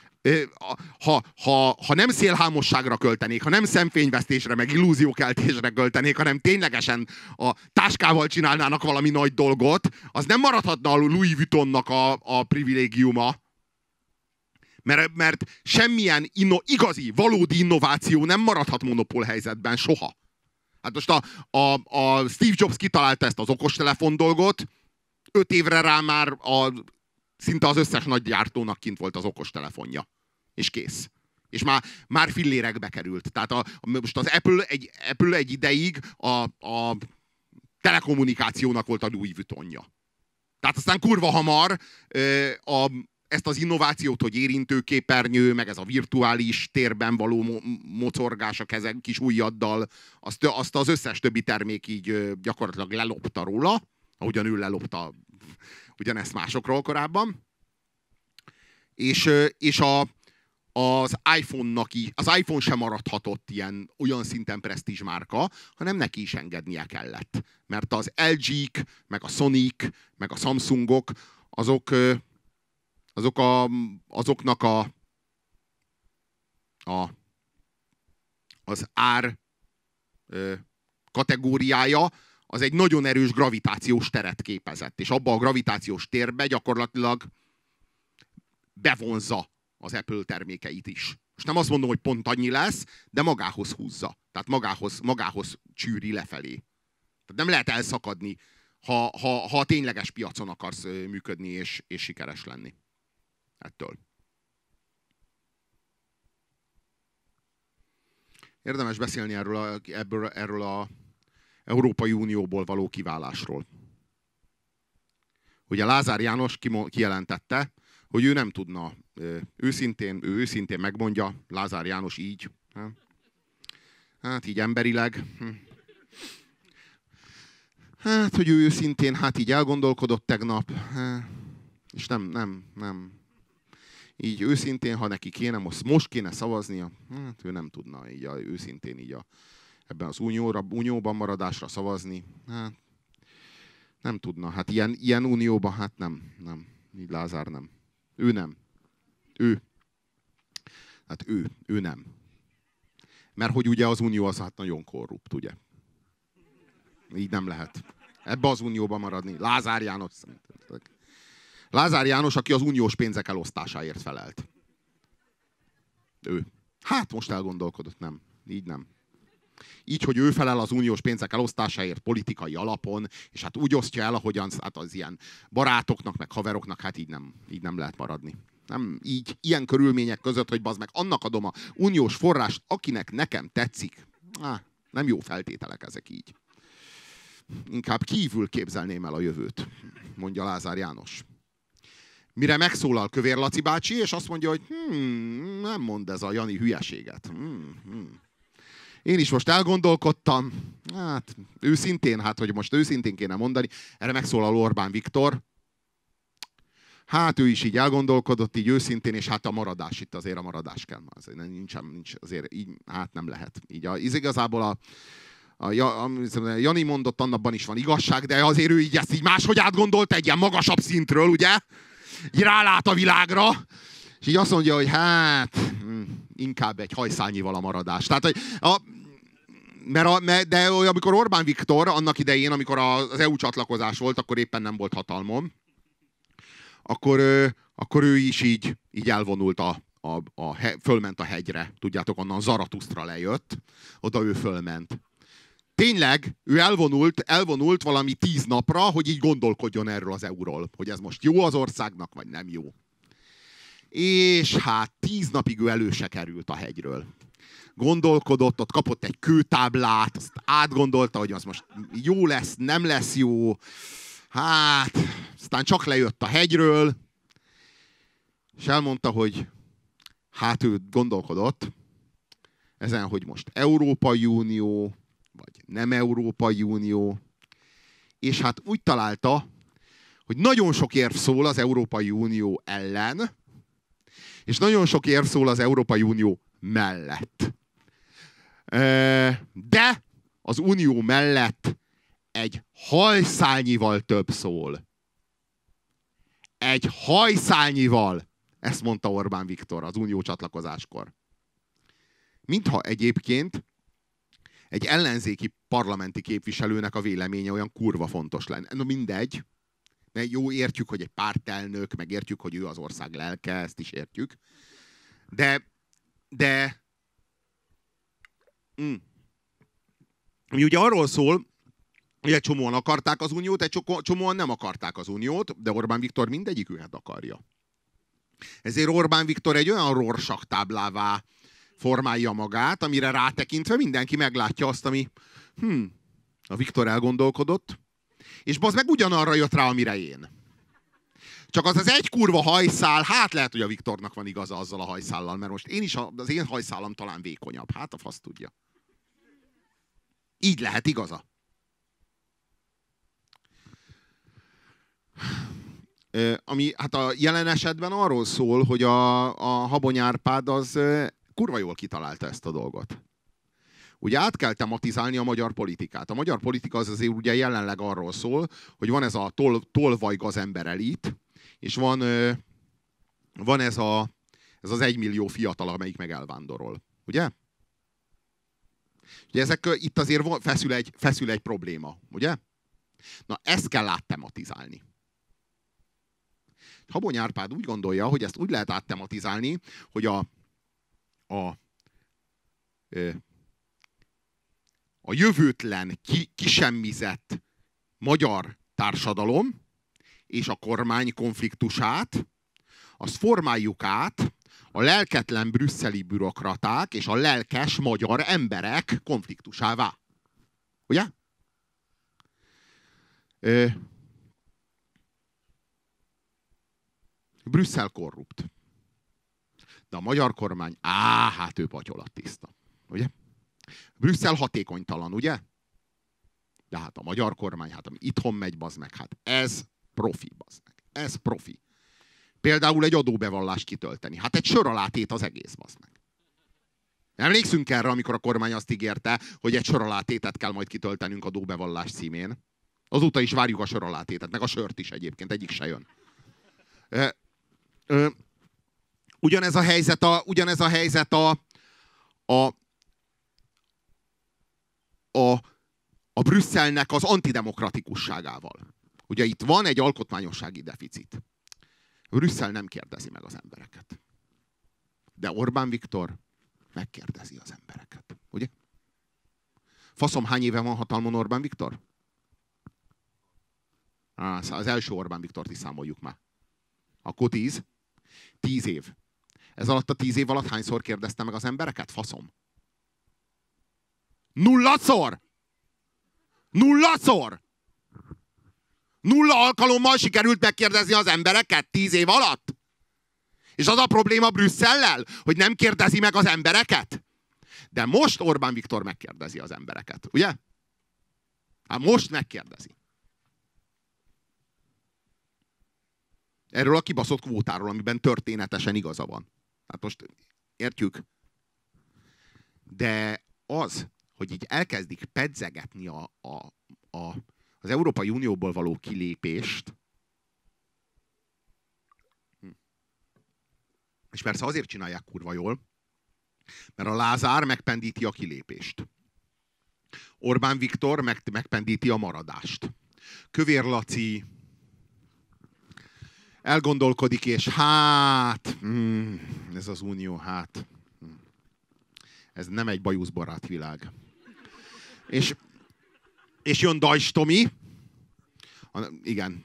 ha nem szélhámosságra költenék, ha nem szemfényvesztésre, meg illúziókeltésre költenék, hanem ténylegesen a táskával csinálnának valami nagy dolgot, az nem maradhatna a Louis Vuittonnak a privilégiuma, mert semmilyen igazi, valódi innováció nem maradhat monopól helyzetben soha. Hát most a Steve Jobs kitalálta ezt az okostelefon dolgot, 5 évre rá már szinte az összes nagy gyártónak kint volt az okostelefonja. És kész. És már fillérekbe került. Tehát most az Apple egy ideig a telekommunikációnak volt a Louis Vuittonja. Tehát aztán kurva hamar ezt az innovációt, hogy érintőképernyő, meg ez a virtuális térben való mocorgás a kis ujjaddal, azt az összes többi termék így gyakorlatilag lelopta róla, ahogyan ő lelopta ugyanezt másokról korábban. És az iPhone-nak az iPhone sem maradhatott olyan szinten presztízs márka, hanem neki is engednie kellett. Mert az LG-k, meg a Sony-k, meg a Samsungok, azoknak az ár kategóriája az egy nagyon erős gravitációs teret képezett. És abba a gravitációs térbe gyakorlatilag bevonzza az Apple termékeit is. Most nem azt mondom, hogy pont annyi lesz, de magához húzza. Tehát magához csűri lefelé. Tehát nem lehet elszakadni ha a tényleges piacon akarsz működni és sikeres lenni. Ettől. Érdemes beszélni erről a Európai Unióból való kiválásról. Ugye Lázár János kijelentette, hogy ő nem tudna ő őszintén megmondja, Lázár János így, hát így emberileg, hát, hogy ő őszintén, hát így elgondolkodott tegnap, és nem. Így őszintén, ha neki kéne, most kéne szavaznia, hát ő nem tudna így őszintén így ebben az unióban maradásra szavazni, hát nem tudna. Hát ilyen unióban, hát nem. Így Lázár nem. Ő nem. Hát ő nem. Mert hogy ugye az unió az hát nagyon korrupt, ugye? Így nem lehet. Ebbe az unióban maradni. Lázár János szerintem. Lázár János, aki az uniós pénzek elosztásáért felelt. Ő. Hát most elgondolkodott, nem. Így nem. Így, hogy ő felel az uniós pénzek elosztásáért politikai alapon, és hát úgy osztja el, ahogyan hát az ilyen barátoknak, meg haveroknak, hát így nem lehet maradni. Nem, így, ilyen körülmények között, hogy bazd meg, annak adom a uniós forrást, akinek nekem tetszik. Nem jó feltételek ezek így. Inkább kívül képzelném el a jövőt, mondja Lázár János. Mire megszólal Kövér Laci bácsi, és azt mondja, hogy nem mond ez a Jani hülyeséget. Én is most elgondolkodtam, hát őszintén, hogy most őszintén kéne mondani, erre megszólal Orbán Viktor. Hát ő is így elgondolkodott, így őszintén, és hát a maradás, itt azért a maradás kell. Azért nincs azért így, hát nem lehet. Így igazából a Jani mondott, annabban is van igazság, de azért ő így ezt így máshogy átgondolt egy ilyen magasabb szintről, ugye? Így rálát a világra, és így azt mondja, hogy hát inkább egy hajszálnyival a maradás. Tehát, hogy de amikor Orbán Viktor annak idején, amikor az EU csatlakozás volt, akkor éppen nem volt hatalmon, akkor ő is így elvonult fölment a hegyre. Tudjátok, onnan Zaratusztra lejött, oda ő fölment. Tényleg, ő elvonult valami 10 napra, hogy így gondolkodjon erről az euról, hogy ez most jó az országnak, vagy nem jó. És hát 10 napig ő elő se került a hegyről. Gondolkodott, ott kapott egy kőtáblát, azt átgondolta, hogy az most jó lesz, nem lesz jó. Hát, aztán csak lejött a hegyről, és elmondta, hogy hát ő gondolkodott ezen, hogy most Európai Unió, vagy nem Európai Unió, és hát úgy találta, hogy nagyon sok érv szól az Európai Unió ellen, és nagyon sok érv szól az Európai Unió mellett. De az Unió mellett egy hajszálnyival több szól. Egy hajszálnyival! Ezt mondta Orbán Viktor az unió csatlakozáskor. Mintha egyébként egy ellenzéki parlamenti képviselőnek a véleménye olyan kurva fontos lenne. No mindegy, mert jó, értjük, hogy egy pártelnök, meg értjük, hogy ő az ország lelke, ezt is értjük. De ami ugye arról szól, hogy egy csomóan akarták az uniót, egy csomóan nem akarták az uniót, de Orbán Viktor mindegyiküket akarja. Ezért Orbán Viktor egy olyan Rorschach táblává formálja magát, amire rátekintve mindenki meglátja azt, ami a Viktor elgondolkodott, és bazd meg ugyanarra jött rá, amire én. Csak az egy kurva hajszál, hát lehet, hogy a Viktornak van igaza azzal a hajszállal, mert most az én hajszálam talán vékonyabb. Hát a fasz tudja. Így lehet igaza. Ami hát a jelen esetben arról szól, hogy a Habony Árpád az kurva jól kitalálta ezt a dolgot. Ugye át kell tematizálni a magyar politikát. A magyar politika az azért ugye jelenleg arról szól, hogy van ez a tolvaj gazember elit, és van ez az 1 millió fiatal, amelyik meg elvándorol. Ugye? Ugye itt azért feszül egy probléma, ugye? Na, ezt kell áttematizálni. Habony Árpád úgy gondolja, hogy ezt úgy lehet áttematizálni, hogy a jövőtlen, kisemmizett magyar társadalom és a kormány konfliktusát, azt formáljuk át a lelketlen brüsszeli bürokraták és a lelkes magyar emberek konfliktusává. Ugye? Brüsszel korrupt. De a magyar kormány, hát ő patyolattiszta. Ugye? Brüsszel hatékonytalan, ugye? De hát a magyar kormány, hát ami itthon megy, bazd meg, hát ez profi, bazd meg. Ez profi. Például egy adóbevallást kitölteni. Hát egy sör alá tét az egész, bazd meg. Emlékszünk erre, amikor a kormány azt ígérte, hogy egy sör alá tétet kell majd kitöltenünk adóbevallás címén. Azóta is várjuk a sör alá tétet, meg a sört is egyébként, egyik se jön. Ugyanez a helyzet a Brüsszelnek az antidemokratikusságával. Ugye itt van egy alkotmányossági deficit. Brüsszel nem kérdezi meg az embereket. De Orbán Viktor megkérdezi az embereket. Ugye? Faszom, hány éve van hatalmon Orbán Viktor? Az első Orbán Viktort is számoljuk már. Akkor 10? 10 év. Ez alatt a 10 év alatt hányszor kérdezte meg az embereket? Faszom. 0-szor! 0-szor! 0 alkalommal sikerült megkérdezni az embereket 10 év alatt? És az a probléma Brüsszellel, hogy nem kérdezi meg az embereket? De most Orbán Viktor megkérdezi az embereket, ugye? Hát most megkérdezi. Erről a kibaszott kvótáról, amiben történetesen igaza van. Hát most értjük? De az, hogy így elkezdik pedzegetni az Európai Unióból való kilépést, és persze azért csinálják kurva jól, mert a Lázár megpendíti a kilépést. Orbán Viktor megpendíti a maradást. Kövér Laci elgondolkodik, és ez az unió, ez nem egy bajuszbarát világ. És jön Dajs Tomi. Igen.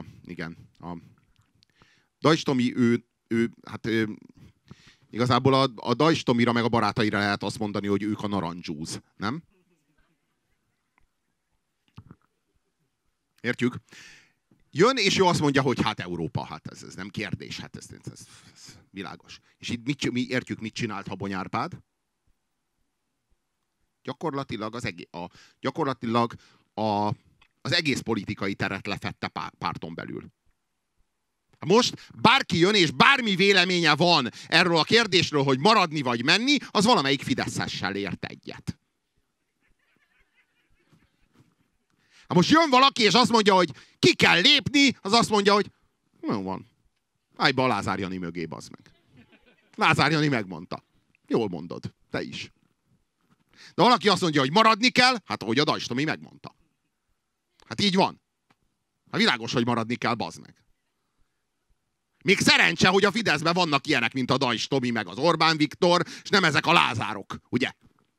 Dajs Tomi, igazából a Dajs Tomira meg a barátaira lehet azt mondani, hogy ők a narancsúz, nem? Értjük? Jön, és ő azt mondja, hogy hát Európa, hát ez nem kérdés, hát ez világos. És itt mi értjük, mit csinált Habony Árpád? Gyakorlatilag az egész politikai teret lefette párton belül. Most bárki jön, és bármi véleménye van erről a kérdésről, hogy maradni vagy menni, az valamelyik fideszessel ért egyet. Most jön valaki, és azt mondja, hogy ki kell lépni, az azt mondja, hogy jó van. Állj be a Lázár Jani mögé, bazd meg. Lázár Jani megmondta. Jól mondod, te is. De valaki azt mondja, hogy maradni kell, hát ahogy a Dajs Tomi megmondta. Hát így van. Hát világos, hogy maradni kell, bazd meg. Még szerencse, hogy a Fideszben vannak ilyenek, mint a Dajs Tomi, meg az Orbán Viktor, és nem ezek a Lázárok, ugye?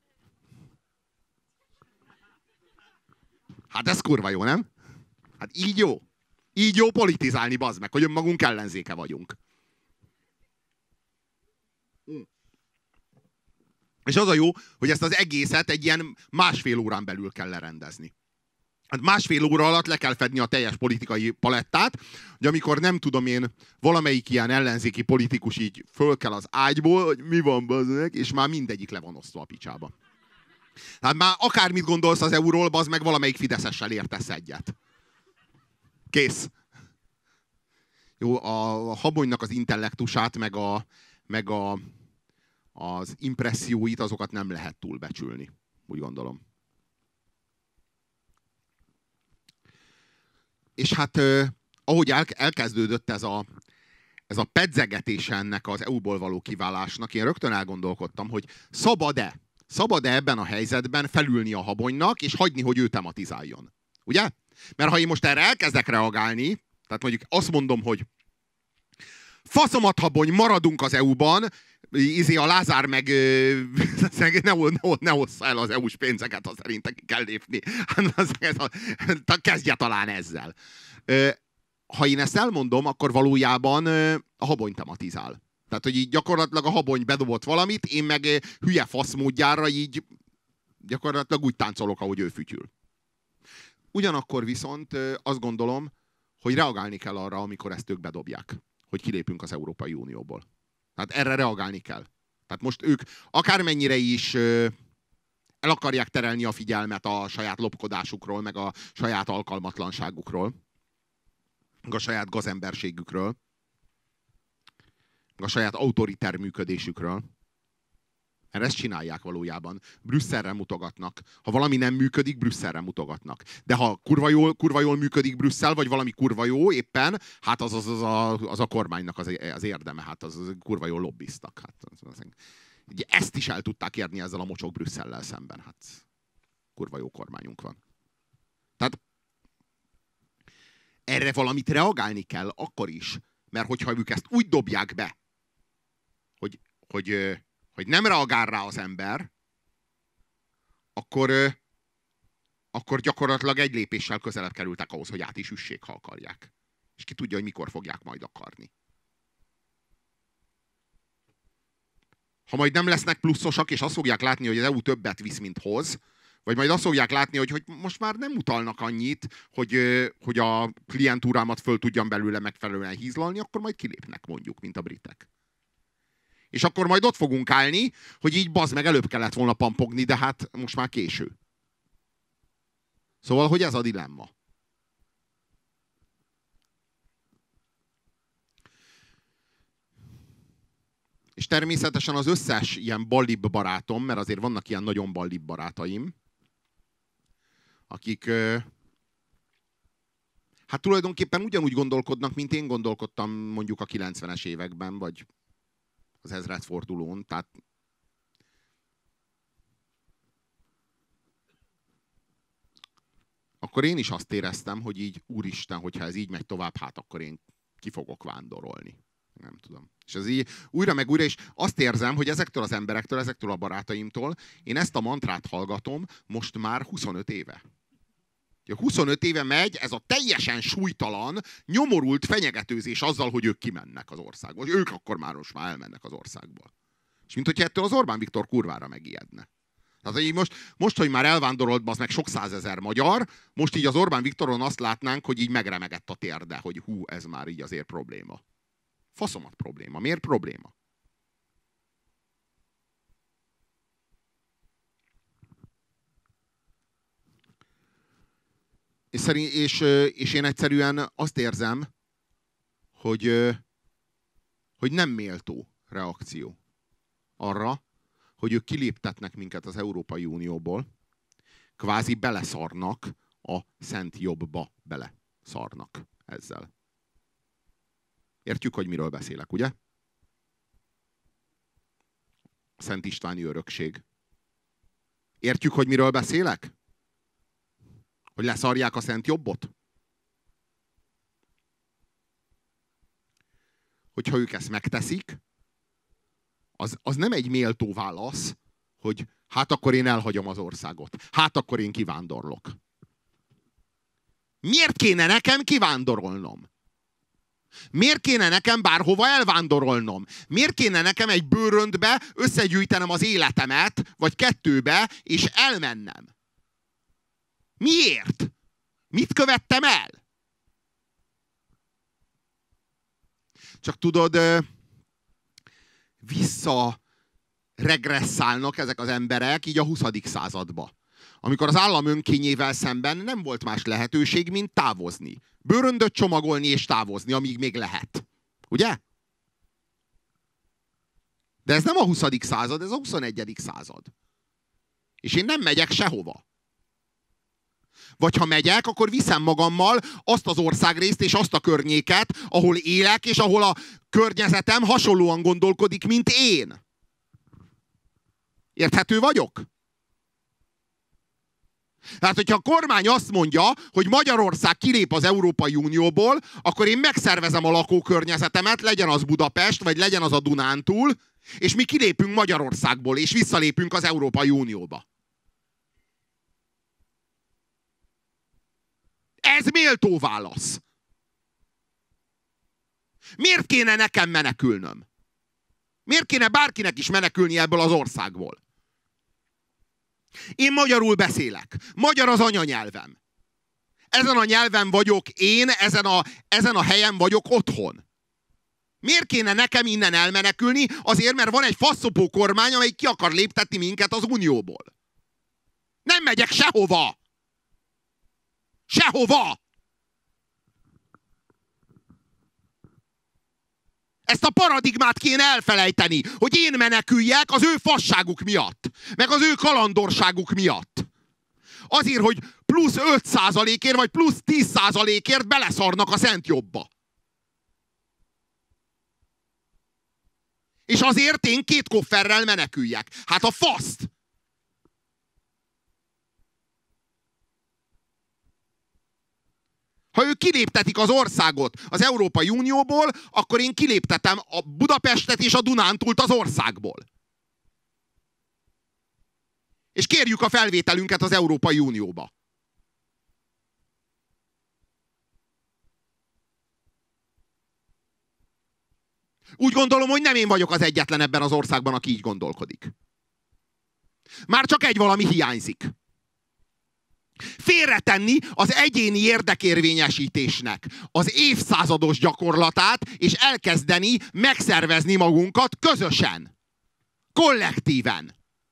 Hát ez kurva jó, nem? Hát így jó. Így jó politizálni, bazd meg, hogy önmagunk ellenzéke vagyunk. És az a jó, hogy ezt az egészet egy ilyen 1,5 órán belül kell lerendezni. Hát 1,5 óra alatt le kell fedni a teljes politikai palettát, hogy amikor nem tudom én, valamelyik ilyen ellenzéki politikus így föl kell az ágyból, hogy mi van, bazd meg, és már mindegyik le van osztva a picsába. Hát már akármit gondolsz az euról, bazd meg, valamelyik fideszessel értesz egyet. Kész. Jó, a Habonynak az intellektusát, meg az impresszióit, azokat nem lehet túlbecsülni. Úgy gondolom. És hát, ahogy elkezdődött ez a pedzegetése ennek az EU-ból való kiválásnak, én rögtön elgondolkodtam, hogy szabad-e ebben a helyzetben felülni a Habonynak, és hagyni, hogy ő tematizáljon. Ugye? Mert ha én most erre elkezdek reagálni, tehát mondjuk azt mondom, hogy faszomat Habony, maradunk az EU-ban, A Lázár meg ne hossza el az EU-s pénzeket, ha szerintem ki kell lépni. Kezdje talán ezzel. Ha én ezt elmondom, akkor valójában a habony tematizál. Tehát, hogy így gyakorlatilag a habony bedobott valamit, én meg hülye fasz módjára így gyakorlatilag úgy táncolok, ahogy ő fütyül. Ugyanakkor viszont azt gondolom, hogy reagálni kell arra, amikor ezt ők bedobják, hogy kilépünk az Európai Unióból. Tehát erre reagálni kell. Tehát most ők akármennyire is el akarják terelni a figyelmet a saját lopkodásukról, meg a saját alkalmatlanságukról, meg a saját gazemberségükről, meg a saját autoriter működésükről. Mert ezt csinálják valójában. Brüsszelre mutogatnak. Ha valami nem működik, Brüsszelre mutogatnak. De ha kurva jól működik Brüsszel, vagy valami kurva jó éppen, hát az a kormánynak az érdeme. Hát az kurva jól lobbiztak. Hát ugye ezt is el tudták érni ezzel a mocsok Brüsszellel szemben. Hát kurva jó kormányunk van. Tehát erre valamit reagálni kell akkor is. Mert hogyha ők ezt úgy dobják be, hogy nem reagál rá az ember, akkor gyakorlatilag egy lépéssel közelebb kerültek ahhoz, hogy át is üssék, ha akarják. És ki tudja, hogy mikor fogják majd akarni. Ha majd nem lesznek pluszosak, és azt fogják látni, hogy az EU többet visz, mint hoz, vagy majd azt fogják látni, hogy most már nem utalnak annyit, hogy a klientúrámat föl tudjam belőle megfelelően hízlalni, akkor majd kilépnek, mondjuk, mint a britek. És akkor majd ott fogunk állni, hogy így bazd meg, előbb kellett volna pampogni, de hát most már késő. Szóval, hogy ez a dilemma. És természetesen az összes ilyen ballibb barátom, mert azért vannak ilyen nagyon ballibb barátaim, akik hát tulajdonképpen ugyanúgy gondolkodnak, mint én gondolkodtam mondjuk a 90-es években, vagy az ezredfordulón. Tehát akkor én is azt éreztem, hogy így, úristen, hogyha ez így megy tovább, hát akkor én ki fogok vándorolni. Nem tudom. És ez így újra meg újra, és azt érzem, hogy ezektől az emberektől, ezektől a barátaimtól én ezt a mantrát hallgatom most már 25 éve. 25 éve megy ez a teljesen súlytalan, nyomorult fenyegetőzés azzal, hogy ők kimennek az országból. Hogy ők akkor már most már elmennek az országból. És mint hogyha ettől az Orbán Viktor kurvára megijedne. Tehát így most, hogy már elvándorolt az meg sok százezer magyar, most így az Orbán Viktoron azt látnánk, hogy így megremegett a térde, hogy hú, ez már így azért probléma. Faszomat probléma. Miért probléma? És én egyszerűen azt érzem, hogy nem méltó reakció arra, hogy ők kiléptetnek minket az Európai Unióból, kvázi beleszarnak a szent jobbba, beleszarnak ezzel. Értjük, hogy miről beszélek, ugye? Szent Istváni örökség. Értjük, hogy miről beszélek? Hogy leszarják a szent jobbot? Hogyha ők ezt megteszik, az nem egy méltó válasz, hogy hát akkor én elhagyom az országot. Hát akkor én kivándorlok. Miért kéne nekem kivándorolnom? Miért kéne nekem bárhova elvándorolnom? Miért kéne nekem egy bőröndbe összegyűjtenem az életemet, vagy kettőbe, és elmennem? Miért? Mit követtem el? Csak tudod, regresszálnak ezek az emberek így a 20. századba. Amikor az állam önkényével szemben nem volt más lehetőség, mint távozni. Bőröndöt csomagolni és távozni, amíg még lehet. Ugye? De ez nem a 20. század, ez a 21. század. És én nem megyek sehova. Vagy ha megyek, akkor viszem magammal azt az országrészt és azt a környéket, ahol élek, és ahol a környezetem hasonlóan gondolkodik, mint én. Érthető vagyok? Tehát, hogyha a kormány azt mondja, hogy Magyarország kilép az Európai Unióból, akkor én megszervezem a lakókörnyezetemet, legyen az Budapest, vagy legyen az a Dunántúl, És mi kilépünk Magyarországból, és visszalépünk az Európai Unióba. Ez méltó válasz. Miért kéne nekem menekülnöm? Miért kéne bárkinek is menekülni ebből az országból? Én magyarul beszélek. Magyar az anyanyelvem. Ezen a nyelven vagyok én, ezen a helyen vagyok otthon. Miért kéne nekem innen elmenekülni? Azért, mert van egy faszopó kormány, amely ki akar léptetni minket az Unióból. Nem megyek sehova! Sehova! Ezt a paradigmát kéne elfelejteni, hogy én meneküljek az ő fasságuk miatt, meg az ő kalandorságuk miatt. Azért, hogy plusz 5%-ért, vagy plusz 10%-ért beleszarnak a szent jobba. És azért én 2 kofferrel meneküljek. Hát a faszt! Ha ők kiléptetik az országot az Európai Unióból, akkor én kiléptetem a Budapestet és a Dunántúlt az országból. És kérjük a felvételünket az Európai Unióba. Úgy gondolom, hogy nem én vagyok az egyetlen ebben az országban, aki így gondolkodik. Már csak egy valami hiányzik. Félretenni az egyéni érdekérvényesítésnek az évszázados gyakorlatát, és elkezdeni megszervezni magunkat közösen. Kollektíven.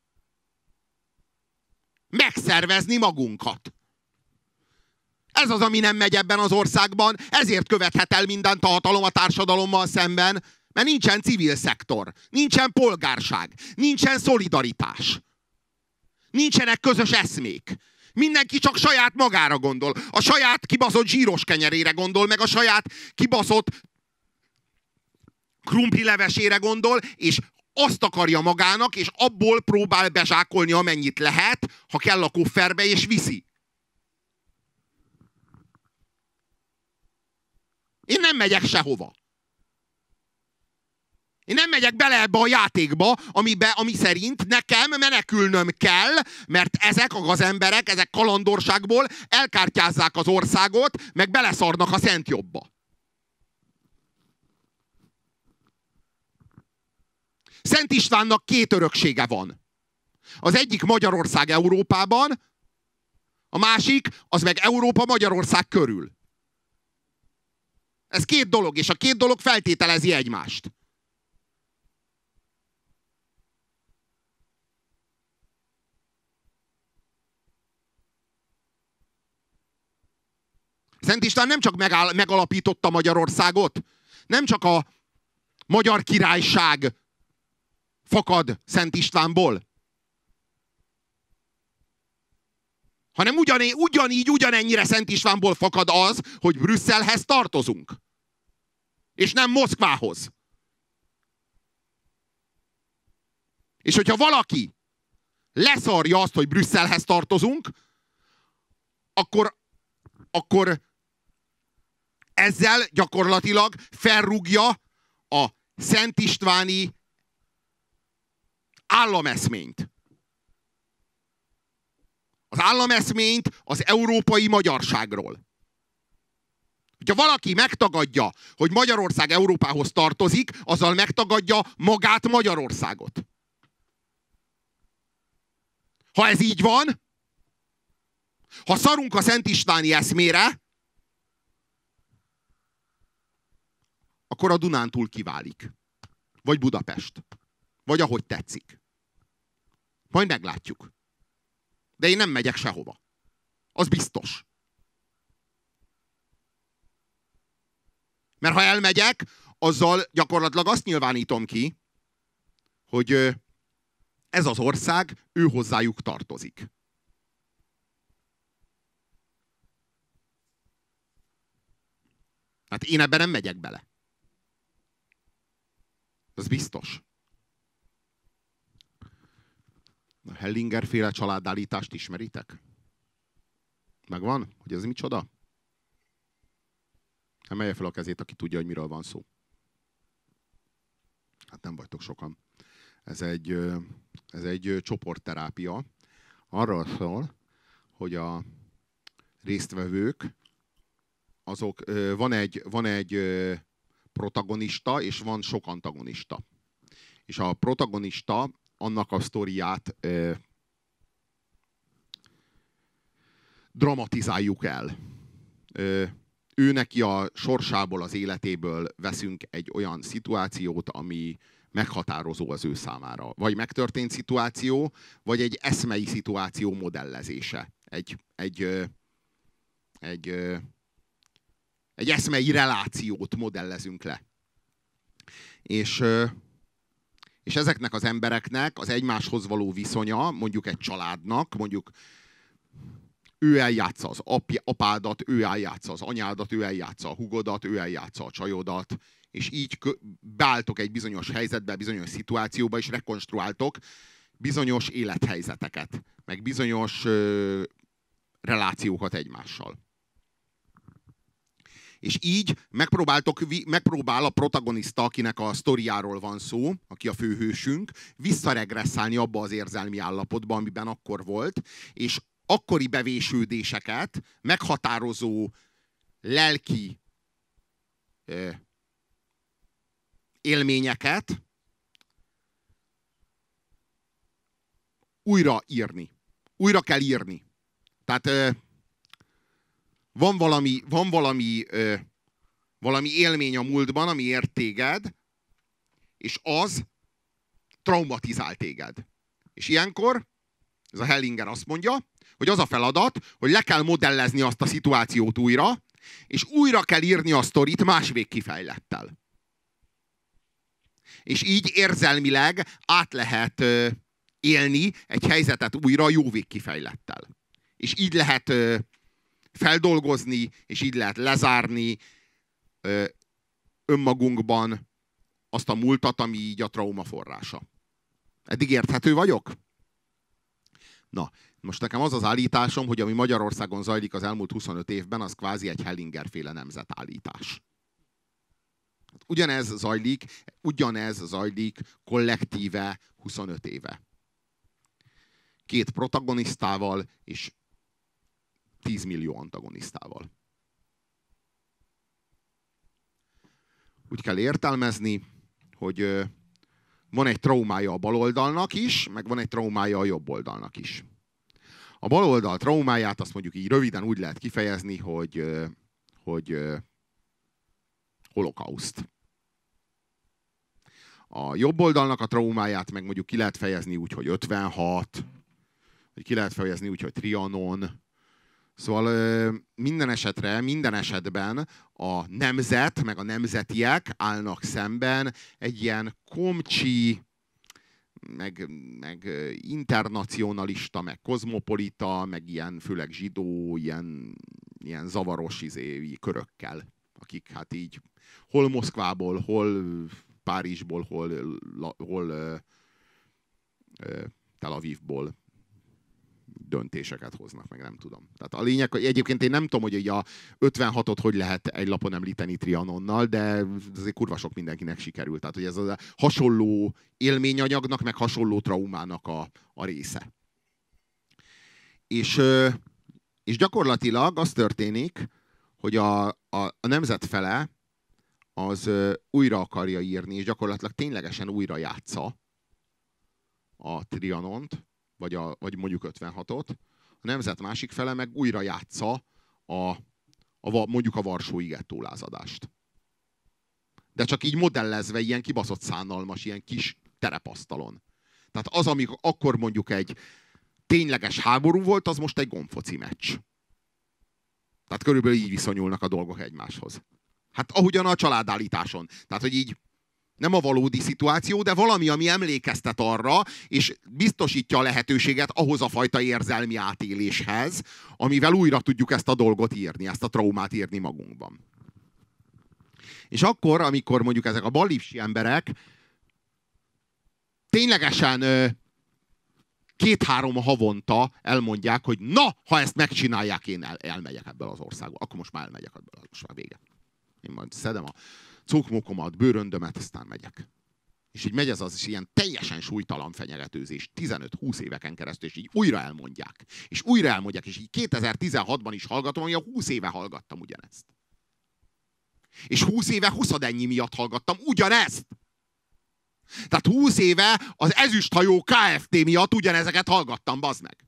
Megszervezni magunkat. Ez az, ami nem megy ebben az országban, ezért követhet el mindent a hatalom a társadalommal szemben, mert nincsen civil szektor, nincsen polgárság, nincsen szolidaritás. Nincsenek közös eszmék. Mindenki csak saját magára gondol. A saját kibaszott zsíros kenyerére gondol, meg a saját kibaszott krumplilevesére gondol, és azt akarja magának, és abból próbál bezsákolni amennyit lehet, ha kell a kofferbe, és viszi. Én nem megyek sehova. Én nem megyek bele ebbe a játékba, ami szerint nekem menekülnöm kell, mert ezek a gazemberek, ezek kalandorságból elkártyázzák az országot, meg beleszarnak a szent jobba. Szent Istvánnak 2 öröksége van. Az egyik Magyarország Európában, a másik az meg Európa Magyarország körül. Ez 2 dolog, és a 2 dolog feltételezi egymást. Szent István nem csak megalapította Magyarországot, nem csak a Magyar Királyság fakad Szent Istvánból, hanem ugyanennyire Szent Istvánból fakad az, hogy Brüsszelhez tartozunk. És nem Moszkvához. És hogyha valaki leszarja azt, hogy Brüsszelhez tartozunk, akkor ezzel gyakorlatilag felrúgja a szent istváni állameszményt. Az állameszményt az európai magyarságról. Hogyha valaki megtagadja, hogy Magyarország Európához tartozik, azzal megtagadja magát Magyarországot. Ha ez így van, ha szarunk a szent istváni eszmére, akkor a Dunántúl kiválik. Vagy Budapest. Vagy ahogy tetszik. Majd meglátjuk. De én nem megyek sehova. Az biztos. Mert ha elmegyek, azzal gyakorlatilag azt nyilvánítom ki, hogy ez az ország, ő hozzájuk tartozik. Hát én ebben nem megyek bele. Az biztos. A Hellinger-féle családállítást ismeritek? Megvan? Hogy ez micsoda? Emelje fel a kezét, aki tudja, hogy miről van szó. Hát nem vagytok sokan. ez egy csoportterápia. Arról szól, hogy a résztvevők, azok, van egy protagonista, és van sok antagonista. És a protagonista, annak a sztoriát dramatizáljuk el. Ő neki a sorsából, az életéből veszünk egy olyan szituációt, ami meghatározó az ő számára. Vagy megtörtént szituáció, vagy egy eszmei szituáció modellezése. Egy eszmei relációt modellezünk le. És ezeknek az embereknek az egymáshoz való viszonya, mondjuk egy családnak, mondjuk ő eljátsza az apádat, ő eljátsza az anyádat, ő eljátsza a húgodat, ő eljátsza a csajodat, és így beálltok egy bizonyos helyzetbe, bizonyos szituációba, és rekonstruáltok bizonyos élethelyzeteket, meg bizonyos relációkat egymással. És így megpróbál a protagonista, akinek a sztoriáról van szó, aki a főhősünk, visszaregresszálni abba az érzelmi állapotba, amiben akkor volt, és akkori bevésődéseket, meghatározó lelki élményeket újra írni. Újra kell írni. Tehát van valami élmény a múltban, ami ért téged, és az traumatizál téged. És ilyenkor, ez a Hellinger azt mondja, hogy az a feladat, hogy le kell modellezni azt a szituációt újra, és újra kell írni a sztorit más végkifejlettel. És így érzelmileg át lehet élni egy helyzetet újra jó végkifejlettel. És így lehet feldolgozni, és így lehet lezárni önmagunkban azt a múltat, ami így a trauma forrása. Eddig érthető vagyok? Na, most nekem az az állításom, hogy ami Magyarországon zajlik az elmúlt 25 évben, az kvázi egy Hellinger-féle nemzetállítás. Ugyanez zajlik kollektíve 25 éve. 2 protagonisztával és 10 millió antagonisztával. Úgy kell értelmezni, hogy van egy traumája a baloldalnak is, meg van egy traumája a jobboldalnak is. A baloldal traumáját azt mondjuk így röviden úgy lehet kifejezni, hogy holokauszt. A jobboldalnak a traumáját meg mondjuk ki lehet fejezni úgy, hogy 56, vagy ki lehet fejezni úgy, hogy Trianon. Szóval minden esetben a nemzet, meg a nemzetiek állnak szemben egy ilyen komcsi, meg internacionalista, meg kozmopolita, meg ilyen főleg zsidó, ilyen zavaros körökkel, akik hát így hol Moszkvából, hol Párizsból, hol Tel Avivból döntéseket hoznak, meg nem tudom. Tehát a lényeg, hogy egyébként én nem tudom, hogy a 56-ot hogy lehet egy lapon említeni Trianonnal, de azért kurva sok mindenkinek sikerült. Tehát, hogy ez a hasonló élményanyagnak, meg hasonló traumának a része. És gyakorlatilag az történik, hogy a nemzet fele az újra akarja írni, és gyakorlatilag ténylegesen újra játsza a Trianont, vagy mondjuk 56-ot, a nemzet másik fele meg újra játsza mondjuk a varsói gettólázadást. De csak így modellezve ilyen kibaszott szánalmas, ilyen kis terepasztalon. Tehát az, amíg akkor mondjuk egy tényleges háború volt, az most egy gombfoci meccs. Tehát körülbelül így viszonyulnak a dolgok egymáshoz. Hát ahogyan a családállításon. Tehát, hogy így nem a valódi szituáció, de valami, ami emlékeztet arra, és biztosítja a lehetőséget ahhoz a fajta érzelmi átéléshez, amivel újra tudjuk ezt a dolgot írni, ezt a traumát írni magunkban. És akkor, amikor mondjuk ezek a ballipsi emberek ténylegesen 2-3 havonta elmondják, hogy na, ha ezt megcsinálják, én elmegyek ebből az országból. Akkor most már elmegyek ebből, most már vége. Én majd szedem a cukmokomat, bőröndömet, aztán megyek. És így megy ez az ilyen teljesen súlytalan fenyegetőzés 15-20 éveken keresztül, és így újra elmondják. És újra elmondják, és így 2016-ban is hallgatom, hogy 20 éve hallgattam ugyanezt. És 20 éve 21 miatt hallgattam ugyanezt. Tehát 20 éve az ezüsthajó Kft. Miatt ugyanezeket hallgattam, bazd meg.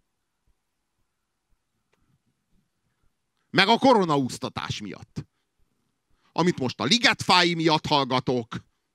Meg a koronaúsztatás miatt. Amit most a ligetfái miatt hallgatok,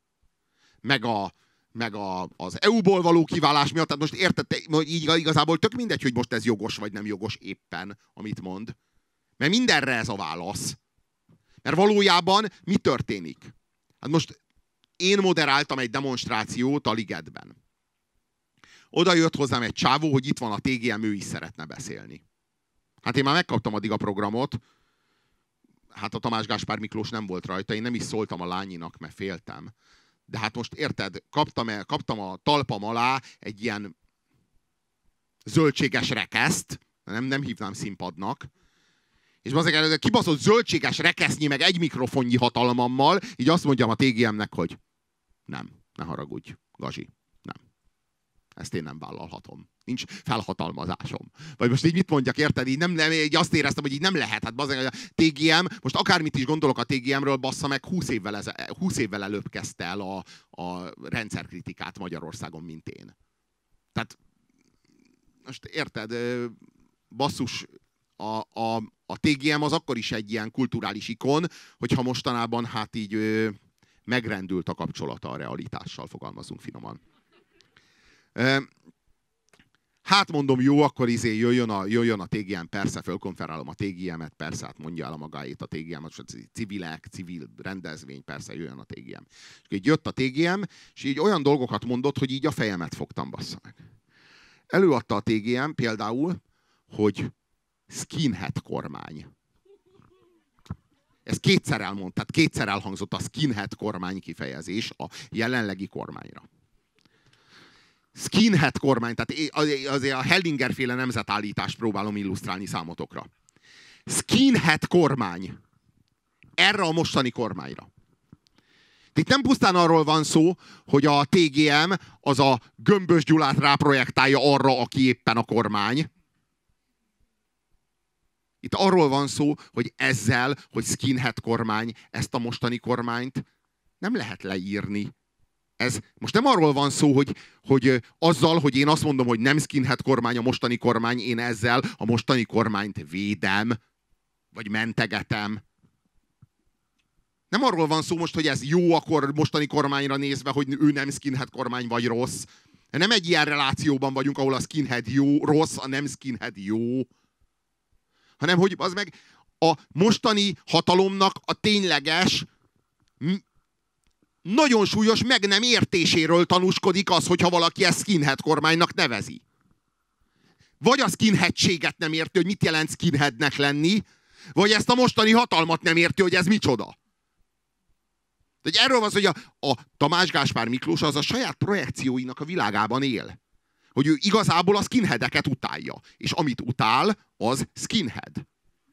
meg az EU-ból való kiválás miatt. Tehát most érted, így igazából tök mindegy, hogy most ez jogos vagy nem jogos éppen, amit mond. Mert mindenre ez a válasz. Mert valójában mi történik? Hát most én moderáltam egy demonstrációt a ligetben. Oda jött hozzám egy csávó, hogy itt van a TGM, ő is szeretne beszélni. Hát én már megkaptam addig a programot, hát a Tamás Gáspár Miklós nem volt rajta, én nem is szóltam a lányinak, mert féltem. De hát most érted, kaptam a talpam alá egy ilyen zöldséges rekeszt, nem hívnám színpadnak, és azért ez a kibaszott zöldséges rekesznyi meg egy mikrofonnyi hatalmammal, így azt mondjam a TGM-nek, hogy nem, ne haragudj, Gazi, nem. Ezt én nem vállalhatom. Nincs felhatalmazásom. Vagy most így mit mondjak, érted? Így azt éreztem, hogy így nem lehet. Hát bazdmeg, a TGM, most akármit is gondolok a TGM-ről, bassza meg, 20 évvel előbb kezdte el a rendszerkritikát Magyarországon, mint én. Tehát most érted, basszus, a TGM az akkor is egy ilyen kulturális ikon, hogyha mostanában hát így megrendült a kapcsolata a realitással, fogalmazunk finoman. Hát mondom, jó, akkor jöjjön a TGM, persze, fölkonferálom a TGM-et, persze, hát mondja el a magáét a TGM, civilek, civil rendezvény, persze, jöjjön a TGM. És így jött a TGM, és így olyan dolgokat mondott, hogy így a fejemet fogtam, bassza meg. Előadta a TGM például, hogy skinhead kormány. Ez kétszer elmondta, tehát kétszer elhangzott a skinhead kormány kifejezés a jelenlegi kormányra. Skinhead kormány, tehát azért a Hellinger-féle nemzetállítást próbálom illusztrálni számotokra. Skinhead kormány. Erre a mostani kormányra. Itt nem pusztán arról van szó, hogy a TGM az a Gömbös Gyulát ráprojektálja arra, aki éppen a kormány. Itt arról van szó, hogy ezzel, hogy skinhead kormány, ezt a mostani kormányt nem lehet leírni. Ez most nem arról van szó, hogy azzal, hogy én azt mondom, hogy nem skinhead kormány a mostani kormány, én ezzel a mostani kormányt védem, vagy mentegetem. Nem arról van szó most, hogy ez jó a mostani kormányra nézve, hogy ő nem skinhead kormány, vagy rossz. Nem egy ilyen relációban vagyunk, ahol a skinhead jó, rossz, a nem skinhead jó. Hanem, hogy az meg a mostani hatalomnak a tényleges, nagyon súlyos meg nem értéséről tanúskodik az, hogyha valaki ezt skinhead kormánynak nevezi. Vagy a skinheadséget nem érti, hogy mit jelent skinheadnek lenni, vagy ezt a mostani hatalmat nem érti, hogy ez micsoda. De erről van szó, hogy a Tamás Gáspár Miklós az a saját projekcióinak a világában él. Hogy ő igazából a skinheadeket utálja. És amit utál, az skinhead.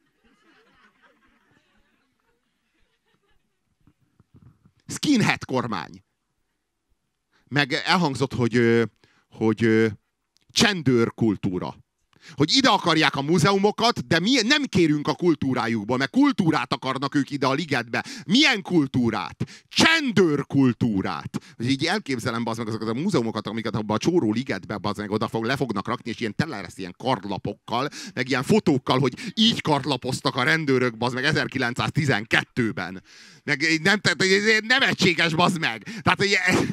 Skinhead kormány. Meg elhangzott, hogy csendőrkultúra. Hogy ide akarják a múzeumokat, de nem kérünk a kultúrájukba, mert kultúrát akarnak ők ide a ligetbe. Milyen kultúrát? Csendőrkultúrát. És így elképzelem meg azokat a múzeumokat, amiket abban a csóró ligetbe meg oda le fognak rakni, és ilyen tele lesz ilyen kardlapokkal, meg ilyen fotókkal, hogy így kardlapoztak a rendőrök meg 1912-ben. Meg nem, tehát ez nevetséges meg. Tehát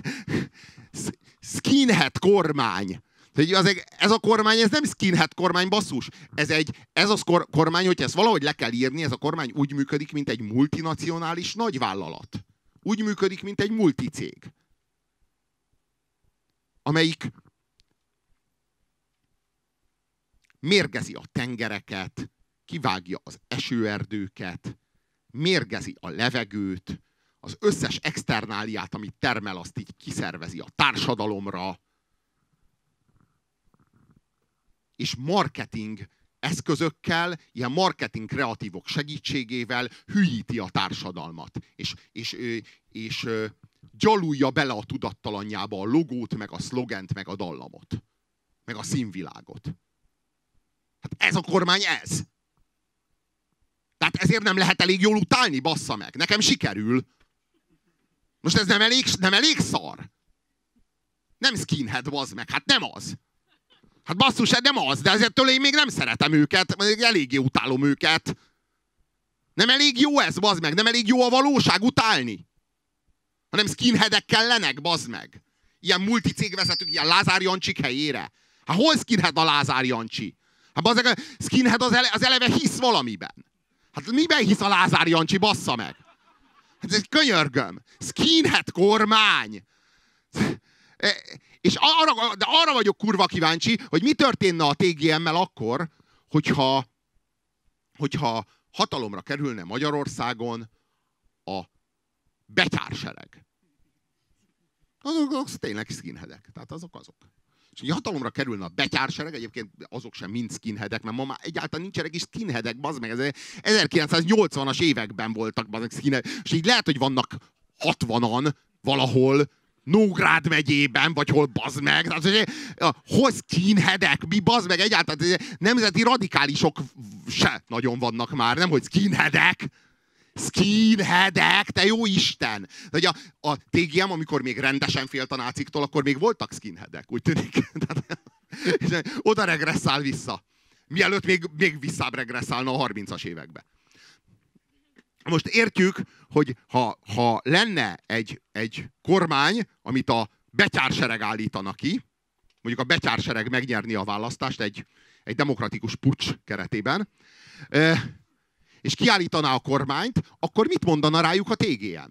skinhead kormány. Ez a kormány, ez nem skinhead kormány, basszus. Ez a kormány, hogy ezt valahogy le kell írni, ez a kormány úgy működik, mint egy multinacionális nagyvállalat. Úgy működik, mint egy multicég. Amelyik mérgezi a tengereket, kivágja az esőerdőket, mérgezi a levegőt, az összes externáliát, amit termel, azt így kiszervezi a társadalomra, és marketing eszközökkel, ilyen marketing kreatívok segítségével hülyíti a társadalmat. És gyalulja bele a tudattalanjába a logót, meg a szlogent, meg a dallamot. Meg a színvilágot. Hát ez a kormány ez. Tehát ezért nem lehet elég jól utálni, bassza meg. Nekem sikerül. Most ez nem elég szar? Nem skinhead, bazd meg. Hát nem az. Hát basszus, nem az, de ezért tőle én még nem szeretem őket, eléggé utálom őket. Nem elég jó ez, bazd meg, nem elég jó a valóság utálni. Hanem skinheadek kellenek, bazd meg. Ilyen multicégvezetők, ilyen Lázár Jancsik helyére. Hát hol skinhead a Lázár Jancsi? Hát bazd meg, a skinhead az eleve hisz valamiben. Hát miben hisz a Lázár Jancsi, bassza meg? Hát ez könyörgöm. Skinhead kormány. És arra vagyok kurva kíváncsi, hogy mi történne a TGM-mel akkor, hogyha hatalomra kerülne Magyarországon a betyársereg. Azok tényleg skinheadek. Tehát azok. És hogy hatalomra kerülne a betyársereg, egyébként azok sem mind skinheadek, mert ma már egyáltalán nincsenek is skinheadek, bazd meg. 1980-as években voltak bazd meg skinheadek. És így lehet, hogy vannak 60-an valahol, Nógrád megyében, vagy hol bazd meg. Tehát, hol skinheadek? Mi bazd meg egyáltalán? Nemzeti radikálisok se nagyon vannak már, nem hogy skinheadek. Skinheadek, te jó Isten! De a TGM, amikor még rendesen félt a náciktól, akkor még voltak skinheadek, úgy tűnik. Oda regresszál vissza. Mielőtt még visszább regresszálna a 30-as évekbe. Most értjük, hogy ha lenne egy kormány, amit a betyársereg állítana ki, mondjuk a betyársereg megnyerni a választást egy demokratikus puccs keretében, és kiállítaná a kormányt, akkor mit mondana rájuk a TGM?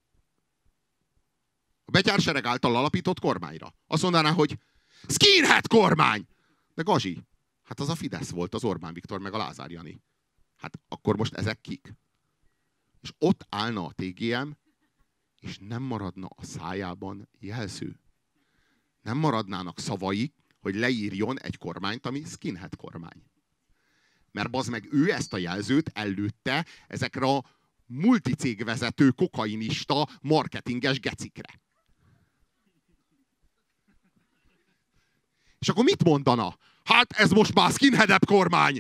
A betyársereg által alapított kormányra. Azt mondaná, hogy skinhead kormány! De Gazi, hát az a Fidesz volt, az Orbán Viktor meg a Lázár Jani. Hát akkor most ezek kik? És ott állna a TGM, és nem maradna a szájában jelző. Nem maradnának szavai, hogy leírjon egy kormányt, ami skinhead kormány. Mert bazd meg, ő ezt a jelzőt ellőtte ezekre a multicégvezető, kokainista, marketinges gecikre. És akkor mit mondana? Hát ez most már skinheadebb kormány!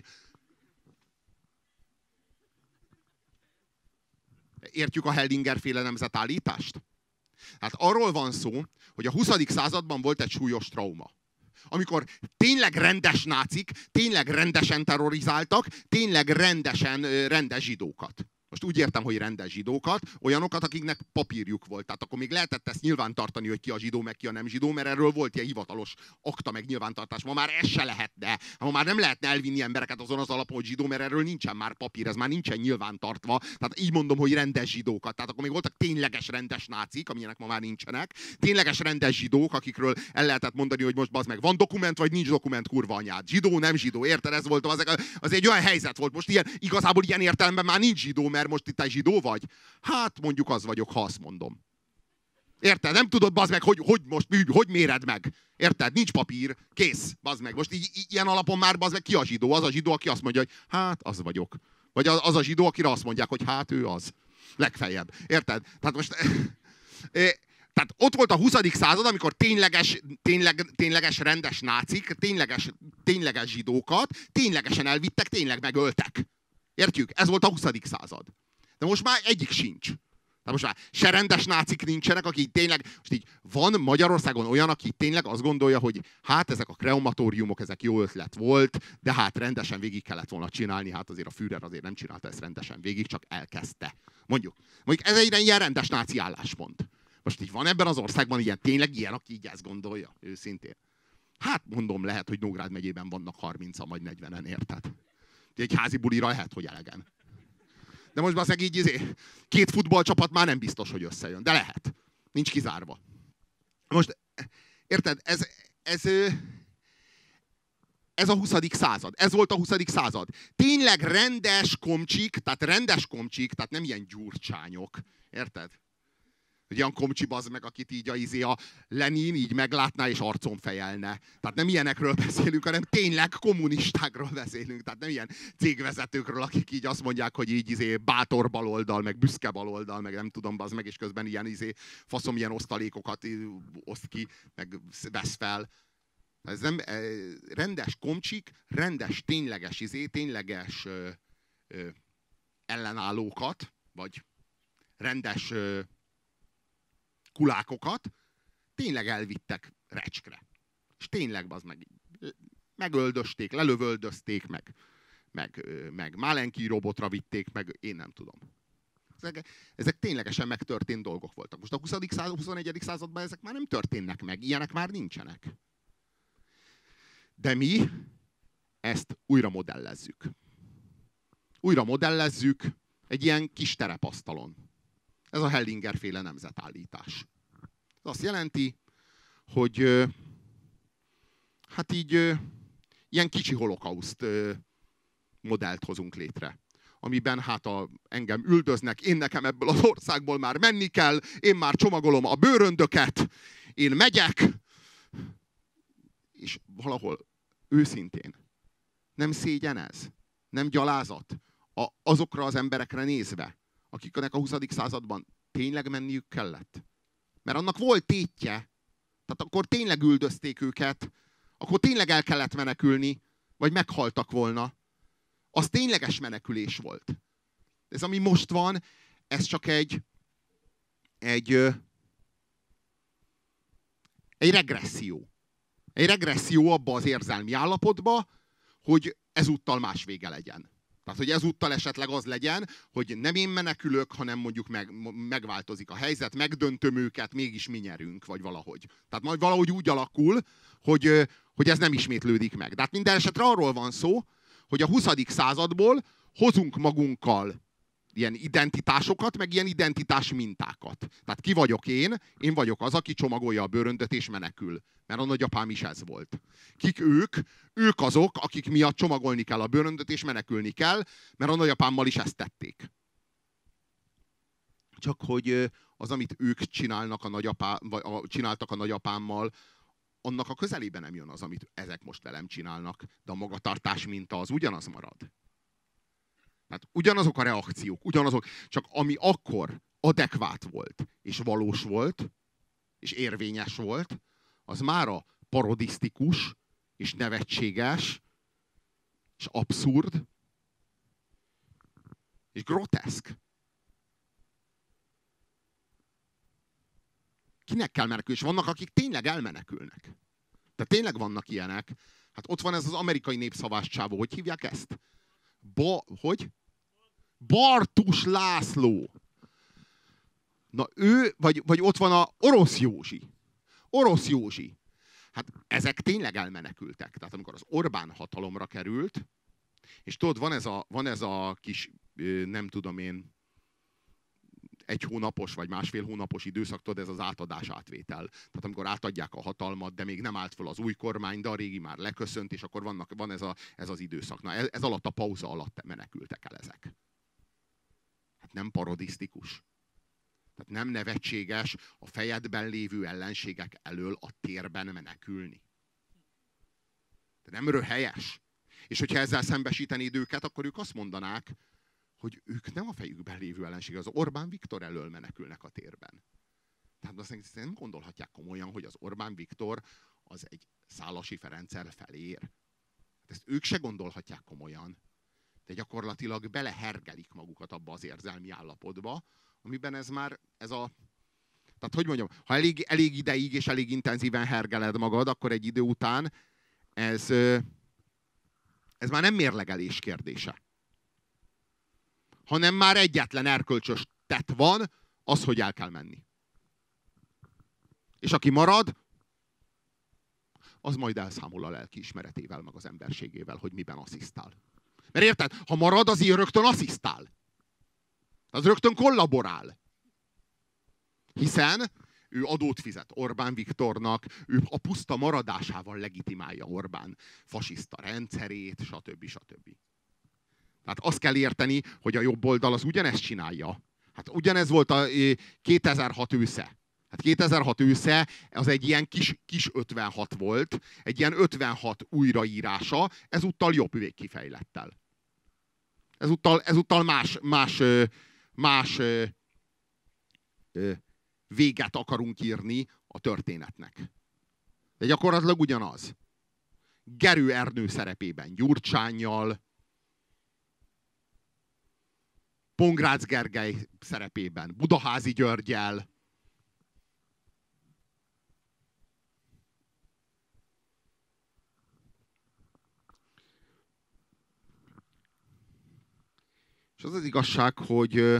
Értjük a Hellinger-féle nemzetállítást? Hát arról van szó, hogy a 20. században volt egy súlyos trauma. Amikor tényleg rendes nácik, tényleg rendesen terrorizáltak, tényleg rendesen rendes zsidókat. Most úgy értem, hogy rendes zsidókat, olyanokat, akiknek papírjuk volt. Tehát akkor még lehetett ezt nyilvántartani, hogy ki a zsidó, meg ki a nem zsidó, mert erről volt ilyen hivatalos akta, meg nyilvántartás. Ma már ez se lehetne. Ma már nem lehetne elvinni embereket azon az alapon, hogy zsidó, mert erről nincsen már papír, ez már nincsen nyilvántartva. Tehát így mondom, hogy rendes zsidókat. Tehát akkor még voltak tényleges rendes nácik, amilyenek ma már nincsenek. Tényleges rendes zsidók, akikről el lehetett mondani, hogy most bazd meg, van dokument, vagy nincs dokument, kurva anyád. Zsidó, nem zsidó, érted? Ez volt az egy olyan helyzet volt. Most igazából ilyen értelemben már nincs zsidó, mert most itt egy zsidó vagy? Hát mondjuk az vagyok, ha azt mondom. Érted? Nem tudod, bazd meg, hogy most hogy méred meg. Érted? Nincs papír, kész, bazd meg. Most ilyen alapon már bazd meg, ki a zsidó? Az a zsidó, aki azt mondja, hogy hát az vagyok. Vagy az a zsidó, akire azt mondják, hogy hát ő az. Legfeljebb. Érted? Tehát most... Tehát ott volt a 20. század, amikor tényleges rendes nácik, tényleges zsidókat ténylegesen elvittek, tényleg megöltek. Értjük? Ez volt a 20. század. De most már egyik sincs. De most már se rendes nácik nincsenek, akik tényleg... Most így van Magyarországon olyan, aki tényleg azt gondolja, hogy hát ezek a krematóriumok, ezek jó ötlet volt, de hát rendesen végig kellett volna csinálni, hát azért a Führer azért nem csinálta ezt rendesen végig, csak elkezdte. Mondjuk ez egy ilyen rendes náci álláspont. Most így van ebben az országban tényleg ilyen, aki így ezt gondolja, őszintén. Hát mondom, lehet, hogy Nógrád megyében vannak 30-an vagy 40-en, érted? Egy házi bulira lehet, hogy elegen. De most bazeg így két futballcsapat már nem biztos, hogy összejön. De lehet. Nincs kizárva. Most, érted, ez a 20. század. Ez volt a 20. század. Tényleg rendes komcsik, tehát nem ilyen gyurcsányok. Érted? Egy olyan komcsi bazd meg, akit így a Lenin így meglátná és arcon fejelne. Tehát nem ilyenekről beszélünk, hanem tényleg kommunistákról beszélünk. Tehát nem ilyen cégvezetőkről, akik így azt mondják, hogy így bátor baloldal, meg büszke baloldal, meg nem tudom, bazd meg, és közben ilyen faszom ilyen osztalékokat oszt ki, meg vesz fel. Ez nem rendes komcsik, rendes, tényleges ellenállókat, vagy rendes kulákokat tényleg elvittek recskre. És tényleg az megöldözték, lelövöldözték, meg Málenki robotra vitték, meg én nem tudom. Ezek ténylegesen megtörtént dolgok voltak. Most a 21. században ezek már nem történnek meg, ilyenek már nincsenek. De mi ezt újra modellezzük. Újra modellezzük egy ilyen kis terepasztalon. Ez a Hellinger-féle nemzetállítás. Ez azt jelenti, hogy hát így ilyen kicsi holokauszt modellt hozunk létre. Amiben hát engem üldöznek, én nekem ebből az országból már menni kell, én már csomagolom a bőröndöket, én megyek, és valahol őszintén nem szégyen ez, nem gyalázat azokra az emberekre nézve, akiknek a 20. században tényleg menniük kellett. Mert annak volt tétje. Tehát akkor tényleg üldözték őket, akkor tényleg el kellett menekülni, vagy meghaltak volna. Az tényleges menekülés volt. Ez, ami most van, ez csak egy regresszió. Egy regresszió abba az érzelmi állapotba, hogy ezúttal más vége legyen. Tehát, hogy ezúttal esetleg az legyen, hogy nem én menekülök, hanem mondjuk megváltozik a helyzet, megdöntöm őket, mégis mi nyerünk, vagy valahogy. Tehát majd valahogy úgy alakul, hogy ez nem ismétlődik meg. De hát minden esetre arról van szó, hogy a 20. századból hozunk magunkkal ilyen identitásokat, meg ilyen identitás mintákat. Tehát ki vagyok én? Én vagyok az, aki csomagolja a bőröndöt és menekül. Mert a nagyapám is ez volt. Kik ők? Ők azok, akik miatt csomagolni kell a bőröndöt és menekülni kell, mert a nagyapámmal is ezt tették. Csak hogy az, amit ők csináltak a nagyapámmal, annak a közelében nem jön az, amit ezek most velem csinálnak, de a magatartás minta az ugyanaz marad. Tehát ugyanazok a reakciók, ugyanazok, csak ami akkor adekvát volt, és valós volt, és érvényes volt, az mára parodisztikus, és nevetséges, és abszurd, és groteszk. Kinek kell menekülni? És vannak, akik tényleg elmenekülnek. Tehát tényleg vannak ilyenek. Hát ott van ez az amerikai népszavás csávó. Hogy hívják ezt? Hogy? Bartus László. Na ő, vagy ott van a Orosz Józsi. Orosz Józsi. Hát ezek tényleg elmenekültek. Tehát amikor az Orbán hatalomra került, és tudod, van ez a kis, nem tudom én, 1 hónapos vagy másfél hónapos időszak, tudod, ez az átadás-átvétel. Tehát amikor átadják a hatalmat, de még nem állt fel az új kormány, de a régi már leköszönt, és akkor van ez az időszak. Na, ez alatt a pauza alatt menekültek el ezek. Hát nem parodisztikus. Tehát nem nevetséges a fejedben lévő ellenségek elől a térben menekülni. De nem röhelyes. És hogyha ezzel szembesítenéd őket, akkor ők azt mondanák, hogy ők nem a fejükben lévő ellenség, az Orbán Viktor elől menekülnek a térben. Tehát azt nem gondolhatják komolyan, hogy az Orbán Viktor az egy Szálasi Ferenccel felér. Ezt ők se gondolhatják komolyan. De gyakorlatilag belehergelik magukat abba az érzelmi állapotba, amiben tehát hogy mondjam, ha elég ideig és elég intenzíven hergeled magad, akkor egy idő után ez már nem mérlegelés kérdése. Hanem már egyetlen erkölcsös tett van, az, hogy el kell menni. És aki marad, az majd elszámol a lelkiismeretével, meg az emberségével, hogy miben asszisztál. Mert érted? Ha marad, az ilyen rögtön asszisztál. Az rögtön kollaborál. Hiszen ő adót fizet Orbán Viktornak, ő a puszta maradásával legitimálja Orbán fasiszta rendszerét, stb. Tehát azt kell érteni, hogy a jobb oldal az ugyanezt csinálja. Hát ugyanez volt a 2006 ősze. Hát 2006 ősze az egy ilyen kis 56 volt, egy ilyen 56 újraírása, ezúttal jobb végkifejlettel. Ezúttal más véget akarunk írni a történetnek. De gyakorlatilag ugyanaz. Gerő Ernő szerepében Gyurcsánnyal, Pongrácz Gergely szerepében Budaházi Györggyel, és az az igazság, hogy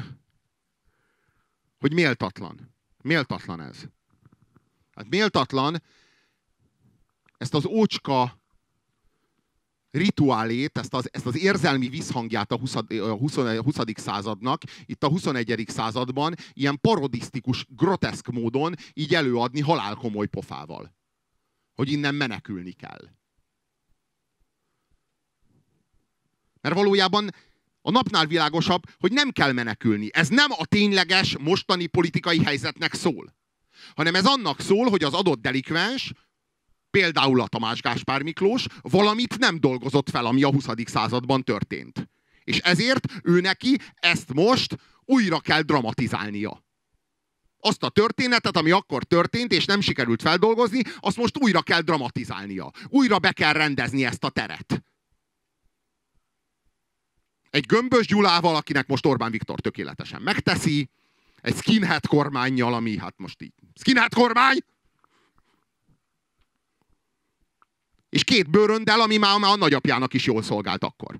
méltatlan. Méltatlan ez. Hát méltatlan ezt az ócska rituálét, ezt az érzelmi visszhangját a 20. századnak, itt a 21. században ilyen parodisztikus, groteszk módon így előadni halálkomoly pofával. Hogy innen menekülni kell. Mert valójában a napnál világosabb, hogy nem kell menekülni. Ez nem a tényleges mostani politikai helyzetnek szól. Hanem ez annak szól, hogy az adott delikvens, például a Tamás Gáspár Miklós, valamit nem dolgozott fel, ami a 20. században történt. És ezért ő neki ezt most újra kell dramatizálnia. Azt a történetet, ami akkor történt, és nem sikerült feldolgozni, azt most újra kell dramatizálnia. Újra be kell rendezni ezt a teret. Egy Gömbös Gyulával, akinek most Orbán Viktor tökéletesen megteszi, egy skinhead kormánnyal, ami hát most így skinhead kormány, és 2 bőröndel, ami már a nagyapjának is jól szolgált akkor.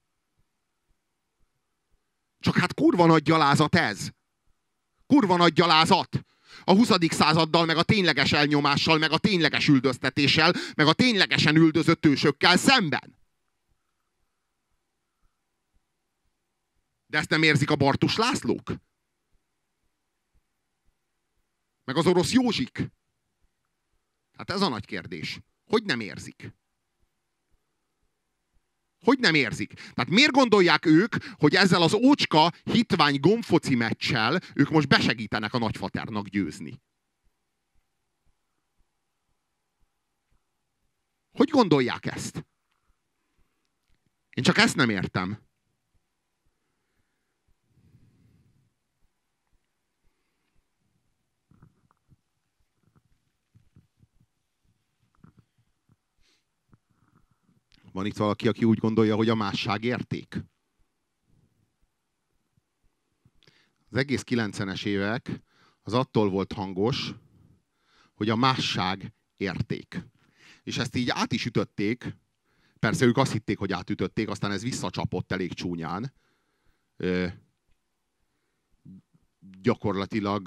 Csak hát kurva nagy gyalázat ez. Kurva nagy gyalázat. A 20. századdal, meg a tényleges elnyomással, meg a tényleges üldöztetéssel, meg a ténylegesen üldözött ősökkel szemben. De ezt nem érzik a Bartus Lászlók? Meg az orosz Józsik? Hát ez a nagy kérdés. Hogy nem érzik? Hogy nem érzik? Tehát miért gondolják ők, hogy ezzel az ócska hitvány gombfoci meccsel ők most besegítenek a nagyfaternak győzni? Hogy gondolják ezt? Én csak ezt nem értem. Van itt valaki, aki úgy gondolja, hogy a másság érték? Az egész 90-es évek az attól volt hangos, hogy a másság érték. És ezt így át is ütötték. Persze ők azt hitték, hogy átütötték, aztán ez visszacsapott elég csúnyán. Gyakorlatilag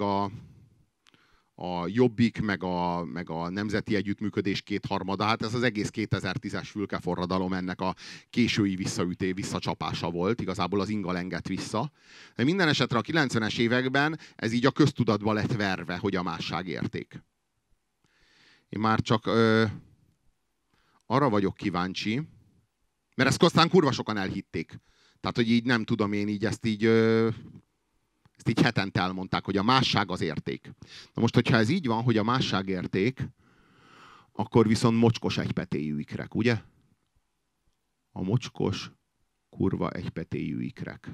a Jobbik, meg a Nemzeti Együttműködés 2/3, hát ez az egész 2010-es fülkeforradalom ennek a késői visszacsapása volt, igazából az inga lengett vissza. De minden esetre a 90-es években ez így a köztudatba lett verve, hogy a másság érték. Én már csak arra vagyok kíváncsi, mert ezt aztán kurva sokan elhitték. Tehát, hogy így nem tudom én így ezt így hetente elmondták, hogy a másság az érték. Na most, hogyha ez így van, hogy a másság érték, akkor viszont mocskos egypetéjű ikrek, ugye? A mocskos, kurva egypetéjű ikrek.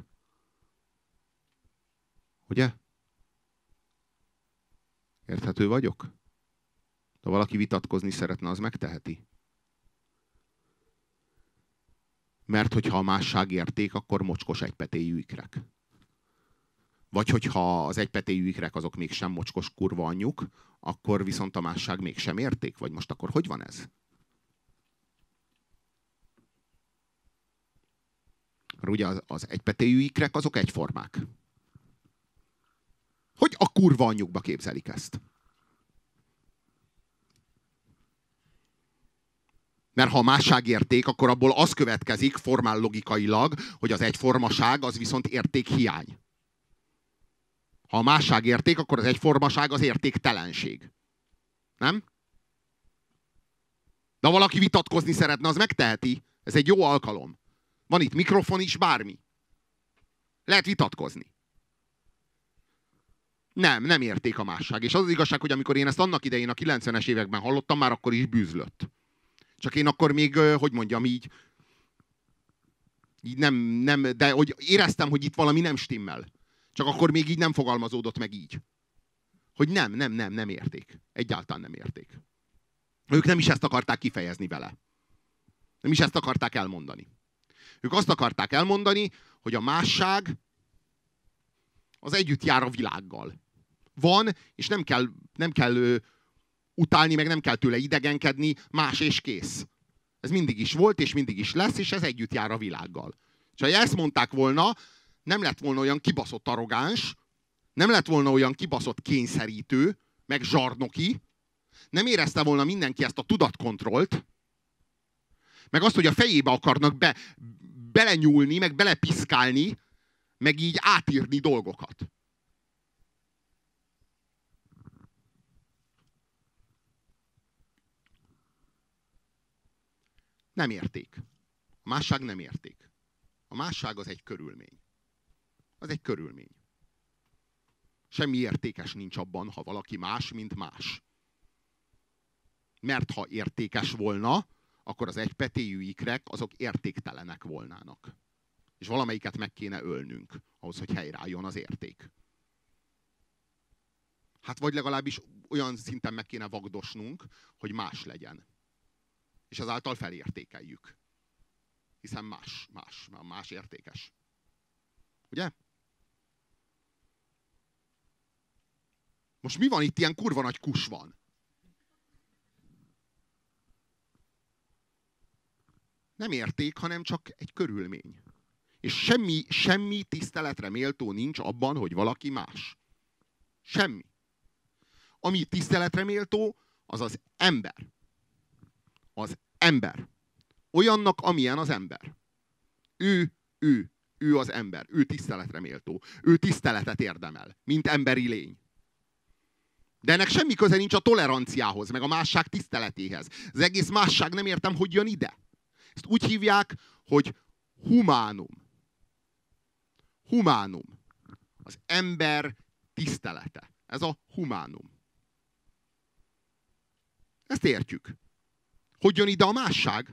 Ugye? Érthető vagyok? Ha valaki vitatkozni szeretne, az megteheti. Mert hogyha a másság érték, akkor mocskos egypetéjű ikrek. Vagy hogyha az egypetéjű ikrek azok mégsem mocskos kurva anyjuk, akkor viszont a másság mégsem érték? Vagy most akkor hogy van ez? Mert ugye az egypetéjű ikrek azok egyformák. Hogy a kurva anyjukba képzelik ezt? Mert ha a másság érték, akkor abból az következik formál logikailag, hogy az egyformaság az viszont értékhiány. Ha a másság érték, akkor az egyformaság az értéktelenség. Nem? De ha valaki vitatkozni szeretne, az megteheti. Ez egy jó alkalom. Van itt mikrofon is, bármi. Lehet vitatkozni. Nem érték a másság. És az az igazság, hogy amikor én ezt annak idején a 90-es években hallottam, már akkor is bűzlött. Csak én akkor még, hogy mondjam így nem, de hogy éreztem, hogy itt valami nem stimmel. Csak akkor még így nem fogalmazódott meg így. Hogy nem érték. Egyáltalán nem érték. Ők nem is ezt akarták kifejezni vele. Nem is ezt akarták elmondani. Ők azt akarták elmondani, hogy a másság az együtt jár a világgal. Van, és nem kell utálni, meg nem kell tőle idegenkedni, más és kész. Ez mindig is volt, és mindig is lesz, és ez együtt jár a világgal. És ha ezt mondták volna, nem lett volna olyan kibaszott arrogáns, nem lett volna olyan kibaszott kényszerítő, meg zsarnoki, nem érezte volna mindenki ezt a tudatkontrollt, meg azt, hogy a fejébe akarnak belenyúlni, meg belepiszkálni, meg így átírni dolgokat. Nem érték. A másság nem érték. A másság az egy körülmény. Az egy körülmény. Semmi értékes nincs abban, ha valaki más, mint más. Mert ha értékes volna, akkor az egypetéjű ikrek azok értéktelenek volnának. És valamelyiket meg kéne ölnünk, ahhoz, hogy helyreálljon az érték. Hát vagy legalábbis olyan szinten meg kéne vagdosnunk, hogy más legyen. És ezáltal felértékeljük. Hiszen más értékes. Ugye? Most mi van itt? Ilyen kurva nagy kus van. Nem érték, hanem csak egy körülmény. És semmi tiszteletre méltó nincs abban, hogy valaki más. Semmi. Ami tiszteletre méltó, az az ember. Az ember. Olyannak, amilyen az ember. Ő az ember. Ő tiszteletre méltó. Ő tiszteletet érdemel, mint emberi lény. De ennek semmi köze nincs a toleranciához, meg a másság tiszteletéhez. Az egész másság nem értem, hogy jön ide. Ezt úgy hívják, hogy humánum. Humánum. Az ember tisztelete. Ez a humánum. Ezt értjük. Hogy jön ide a másság?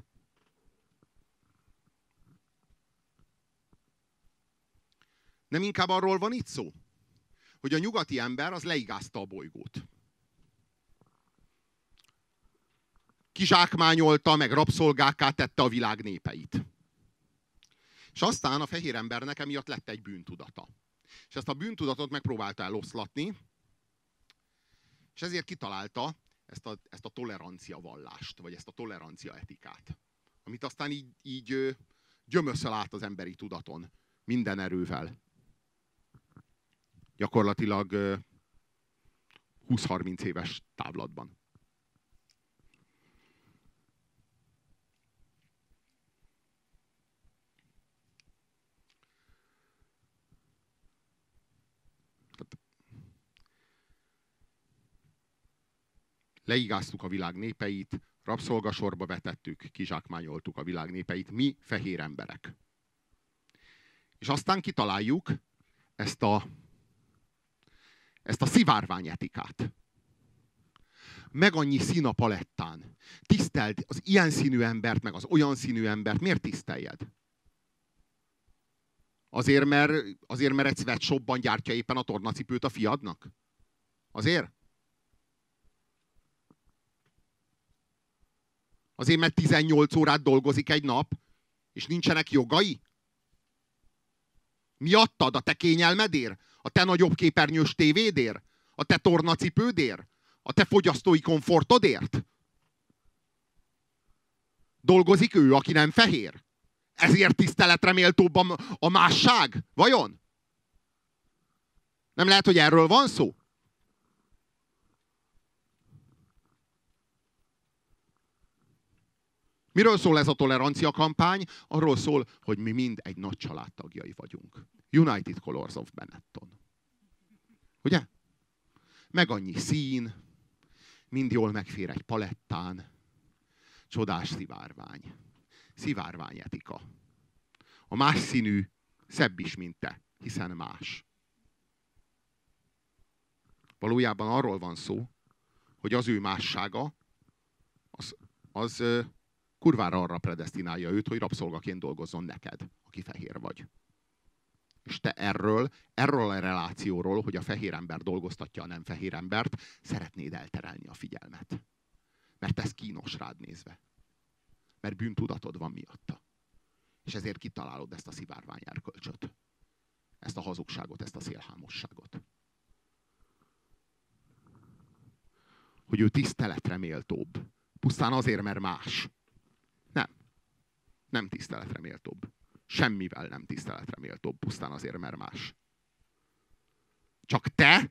Nem inkább arról van itt szó, hogy a nyugati ember az leigázta a bolygót. Kizsákmányolta, meg rabszolgákká tette a világ népeit. És aztán a fehér embernek emiatt lett egy bűntudata. És ezt a bűntudatot megpróbálta eloszlatni, és ezért kitalálta ezt a tolerancia vallást, vagy ezt a tolerancia etikát. Amit aztán így gyömöszöl át az emberi tudaton. Minden erővel. Gyakorlatilag 20-30 éves távlatban. Leigáztuk a világ népeit, rabszolgasorba vetettük, kizsákmányoltuk a világ népeit, mi fehér emberek. És aztán kitaláljuk ezt a szivárványetikát. Meg annyi szín a palettán. Tiszteld az ilyen színű embert, meg az olyan színű embert. Miért tiszteljed? Azért, mert egy sweatshopban gyártja éppen a tornacipőt a fiadnak? Azért? Azért, mert 18 órát dolgozik egy nap, és nincsenek jogai? Miattad? A te kényelmedért? A te nagyobb képernyős tévédért? A te tornacipődért? A te fogyasztói komfortodért? Dolgozik ő, aki nem fehér? Ezért tiszteletre méltóbb a másság? Vajon? Nem lehet, hogy erről van szó? Miről szól ez a tolerancia kampány? Arról szól, hogy mi mind egy nagy család tagjai vagyunk. United Colors of Benetton. Ugye? Meg annyi szín, mind jól megfér egy palettán. Csodás szivárvány. Szivárványetika. A más színű szebb is, mint te, hiszen más. Valójában arról van szó, hogy az ő mássága, az kurvára arra predesztinálja őt, hogy rabszolgaként dolgozzon neked, aki fehér vagy. És te erről a relációról, hogy a fehér ember dolgoztatja a nem fehér embert, szeretnéd elterelni a figyelmet. Mert ez kínos rád nézve. Mert bűntudatod van miatta. És ezért kitalálod ezt a szivárvány erkölcsöt. Ezt a hazugságot, ezt a szélhámosságot. Hogy ő tiszteletre méltóbb. Pusztán azért, mert más. Nem. Nem tiszteletre méltóbb. Semmivel nem tiszteletre méltóbb. Pusztán azért, mert más. Csak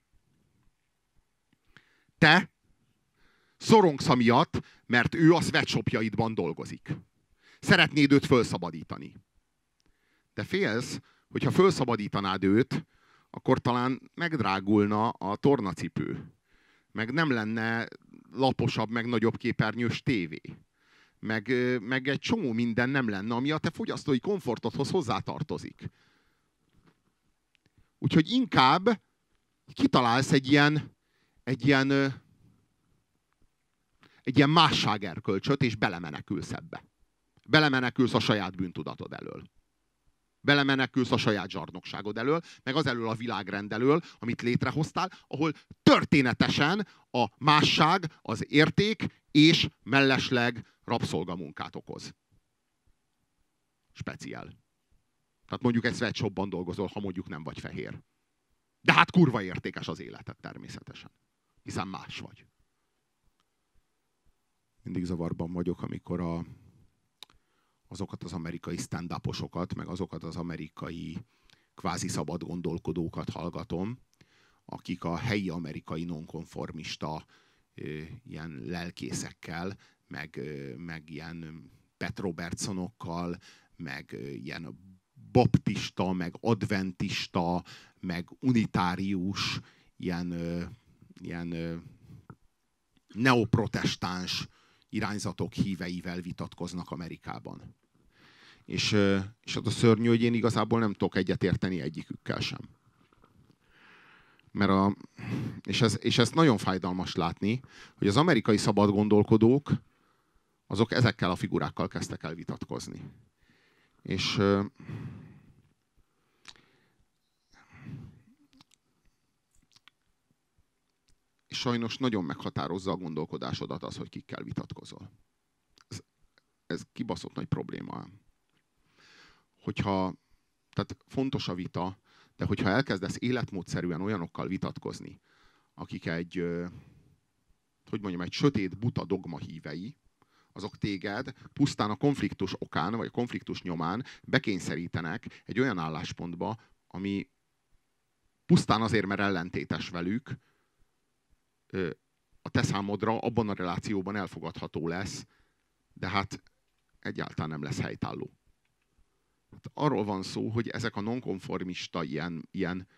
te szorongsz amiatt, mert ő a sweatshopjaidban dolgozik. Szeretnéd őt fölszabadítani. De félsz, hogyha fölszabadítanád őt, akkor talán megdrágulna a tornacipő. Meg nem lenne laposabb, meg nagyobb képernyős tévé. Meg egy csomó minden nem lenne, ami a te fogyasztói komfortodhoz hozzátartozik. Úgyhogy inkább kitalálsz egy ilyen másságerkölcsöt, és belemenekülsz ebbe. Belemenekülsz a saját bűntudatod elől. Belemenekülsz a saját zsarnokságod elől, meg az elől a világrend elől, amit létrehoztál, ahol történetesen a másság, az érték és mellesleg rabszolgamunkát okoz. Speciál. Tehát mondjuk egy sweatshopban dolgozol, ha mondjuk nem vagy fehér. De hát kurva értékes az életed természetesen. Hiszen más vagy. Mindig zavarban vagyok, amikor azokat az amerikai stand-uposokat, meg azokat az amerikai kvázi szabad gondolkodókat hallgatom, akik a helyi amerikai nonkonformista ilyen lelkészekkel, meg ilyen Pat Robertsonokkal, meg ilyen baptista, meg adventista, meg unitárius, ilyen neoprotestáns irányzatok híveivel vitatkoznak Amerikában. És az a szörnyű, hogy én igazából nem tudok egyetérteni egyikükkel sem. És ezt nagyon fájdalmas látni, hogy az amerikai szabadgondolkodók azok ezekkel a figurákkal kezdtek el vitatkozni. És sajnos nagyon meghatározza a gondolkodásodat az, hogy kikkel vitatkozol. Ez kibaszott nagy probléma. Tehát fontos a vita, de hogyha elkezdesz életmódszerűen olyanokkal vitatkozni, akik egy sötét, buta dogma hívei, azok téged pusztán a konfliktus okán, vagy a konfliktus nyomán bekényszerítenek egy olyan álláspontba, ami pusztán azért, mert ellentétes velük, a te számodra abban a relációban elfogadható lesz, de hát egyáltalán nem lesz helytálló. Hát arról van szó, hogy ezek a nonkonformista ilyen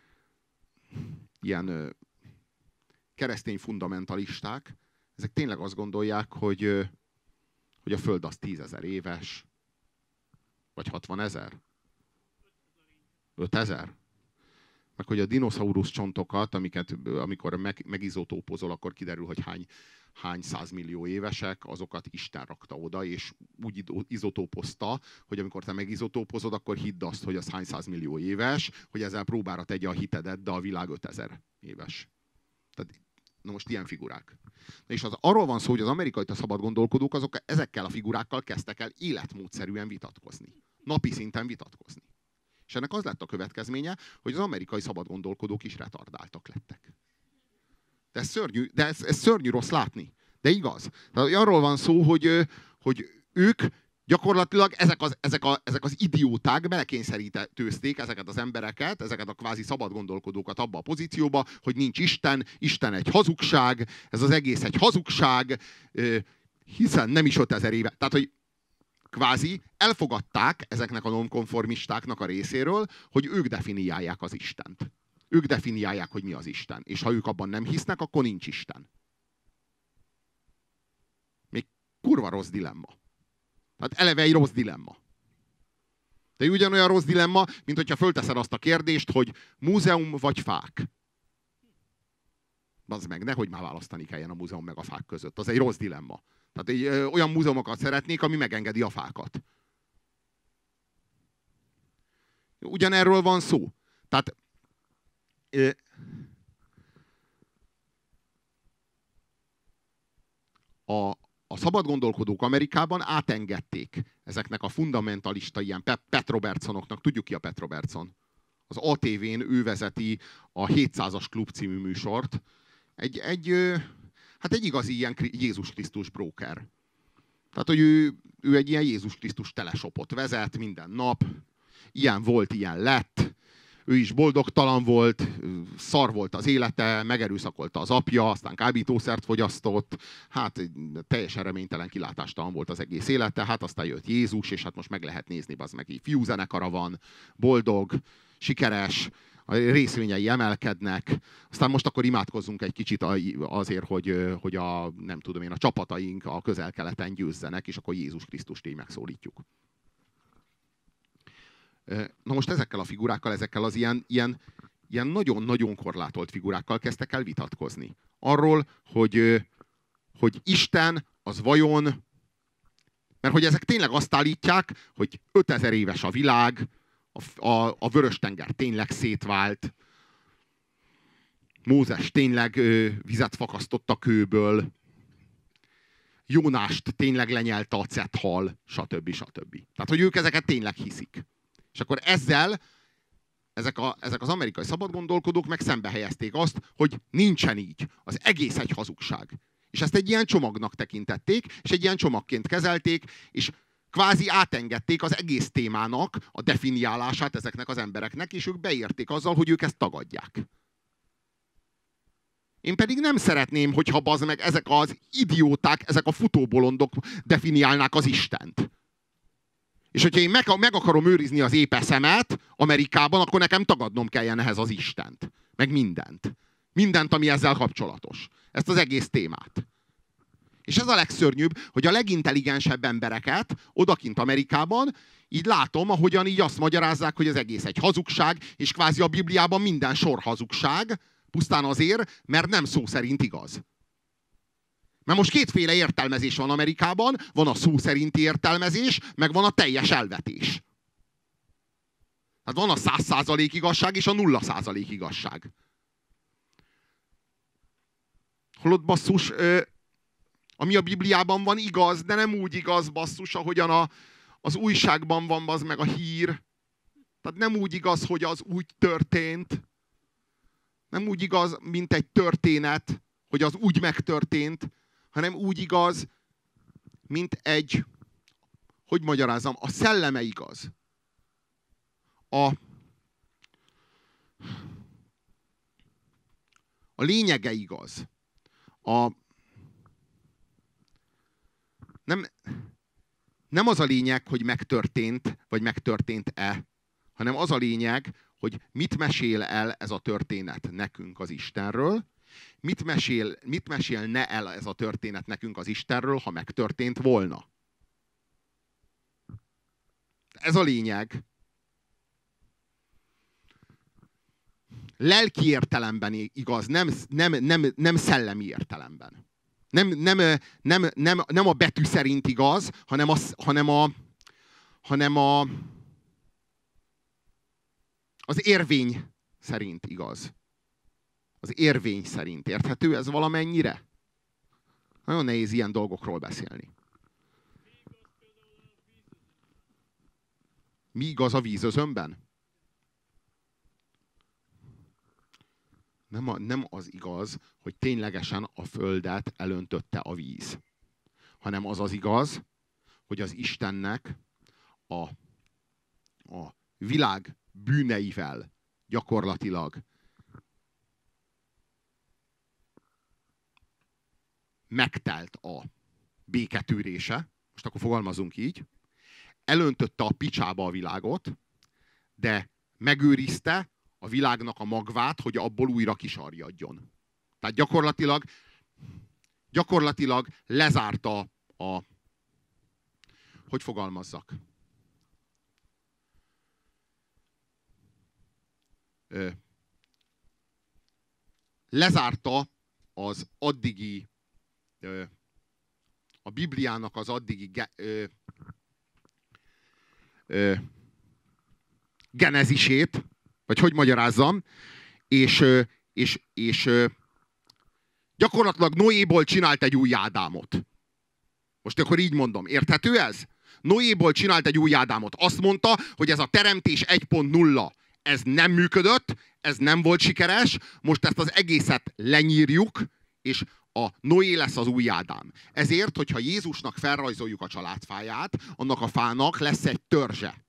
keresztény fundamentalisták, ezek tényleg azt gondolják, hogy a Föld az 10 000 éves, vagy 60 000? 5 000? Meg hogy a dinoszaurusz csontokat, amikor megizotópozol, akkor kiderül, hogy hány 100 millió évesek, azokat Isten rakta oda, és úgy izotópozta, hogy amikor te megizotópozod, akkor hidd azt, hogy az hány 100 millió éves, hogy ezzel próbára tegye a hitedet, de a világ 5000 éves. Tehát, na most ilyen figurák. Na és arról van szó, hogy az amerikai szabad gondolkodók azok ezekkel a figurákkal kezdtek el életmódszerűen vitatkozni. Napi szinten vitatkozni. És ennek az lett a következménye, hogy az amerikai szabadgondolkodók is retardáltak lettek. De ez szörnyű rossz látni. De igaz. Tehát arról van szó, hogy ők gyakorlatilag ezek az idióták belekényszerítőzték ezeket az embereket, ezeket a kvázi szabadgondolkodókat abba a pozícióba, hogy nincs Isten, Isten egy hazugság, ez az egész egy hazugság, hiszen nem is 5000 éve. Tehát, hogy kvázi elfogadták ezeknek a nonkonformistáknak a részéről, hogy ők definiálják az Istent. Ők definiálják, hogy mi az Isten. És ha ők abban nem hisznek, akkor nincs Isten. Még kurva rossz dilemma. Tehát eleve egy rossz dilemma. De ugyanolyan rossz dilemma, mint hogyha fölteszed azt a kérdést, hogy múzeum vagy fák. Bazd meg, nehogy már választani kelljen a múzeum meg a fák között. Az egy rossz dilemma. Tehát olyan múzeumokat szeretnék, ami megengedi a fákat. Ugyanerről van szó. Tehát a szabadgondolkodók Amerikában átengedték ezeknek a fundamentalista ilyen Pat Robertsonoknak. Tudjuk ki a Pat Robertson? Az ATV-n ő vezeti a 700-as klub című műsort. Egy igazi ilyen Jézus Krisztus bróker. Tehát, hogy ő egy ilyen Jézus Krisztus teleshopot vezet minden nap. Ilyen volt, ilyen lett. Ő is boldogtalan volt, szar volt az élete, megerőszakolta az apja, aztán kábítószert fogyasztott, hát teljesen reménytelen, kilátástalan volt az egész élete, hát aztán jött Jézus, és hát most meg lehet nézni, bazd meg, így fiúzenekara van, boldog, sikeres, a részvényei emelkednek, aztán most akkor imádkozzunk egy kicsit azért, hogy nem tudom én, a csapataink a Közel-Keleten győzzenek, és akkor Jézus Krisztust így megszólítjuk. Na most ezekkel a figurákkal, ezekkel az ilyen nagyon-nagyon korlátolt figurákkal kezdtek el vitatkozni. Arról, hogy Isten az vajon, mert hogy ezek tényleg azt állítják, hogy 5000 éves a világ, a Vörös-tenger tényleg szétvált, Mózes tényleg vizet fakasztott a kőből, Jónást tényleg lenyelte a cethal, stb. Stb. Tehát, hogy ők ezeket tényleg hiszik. És akkor ezzel ezek az amerikai szabadgondolkodók meg szembe helyezték azt, hogy nincsen így. Az egész egy hazugság. És ezt egy ilyen csomagnak tekintették, és egy ilyen csomagként kezelték, és kvázi átengedték az egész témának a definiálását ezeknek az embereknek, és ők beérték azzal, hogy ők ezt tagadják. Én pedig nem szeretném, hogyha bazd meg ezek az idióták, ezek a futóbolondok definiálnák az Istent. És hogyha én meg akarom őrizni az épeszemet Amerikában, akkor nekem tagadnom kelljen ehhez az Istent. Meg mindent. Mindent, ami ezzel kapcsolatos. Ezt az egész témát. És ez a legszörnyűbb, hogy a legintelligensebb embereket odakint Amerikában így látom, ahogyan így azt magyarázzák, hogy az egész egy hazugság, és kvázi a Bibliában minden sor hazugság, pusztán azért, mert nem szó szerint igaz. Mert most kétféle értelmezés van Amerikában, van a szó szerinti értelmezés, meg van a teljes elvetés. Hát van a 100% igazság és a 0% igazság. Holott basszus, ami a Bibliában van igaz, de nem úgy igaz basszus, ahogyan az újságban van bazd meg a hír. Tehát nem úgy igaz, hogy az úgy történt. Nem úgy igaz, mint egy történet, hogy az úgy megtörtént, hanem úgy igaz, mint egy, hogy magyarázzam, a szelleme igaz. A lényege igaz. Nem az a lényeg, hogy megtörtént, vagy megtörtént-e, hanem az a lényeg, hogy mit mesél el ez a történet nekünk az Istenről, mit mesélne el ez a történet nekünk az Istenről, ha megtörtént volna. Ez a lényeg. Lelki értelemben igaz, nem szellemi értelemben. Nem a betű szerint igaz, hanem az érvény szerint igaz. Az érvény szerint. Érthető ez valamennyire? Nagyon nehéz ilyen dolgokról beszélni. Mi igaz a vízözönben? Nem az igaz, hogy ténylegesen a földet elöntötte a víz. Hanem az az igaz, hogy az Istennek a világ bűneivel gyakorlatilag megtelt a béketűrése, most akkor fogalmazunk így, elöntötte a picsába a világot, de megőrizte a világnak a magvát, hogy abból újra kisarjadjon. Tehát gyakorlatilag lezárta hogy fogalmazzak? Lezárta az addigi, a Bibliának az addigi genezisét, vagy hogy magyarázzam, és gyakorlatilag Noéból csinált egy új Ádámot. Most akkor így mondom, érthető ez? Noéból csinált egy új Ádámot. Azt mondta, hogy ez a teremtés 1.0, ez nem működött, ez nem volt sikeres, most ezt az egészet lenyírjuk, és a Noé lesz az új Ádám. Ezért, hogyha Jézusnak felrajzoljuk a családfáját, annak a fának lesz egy törzse.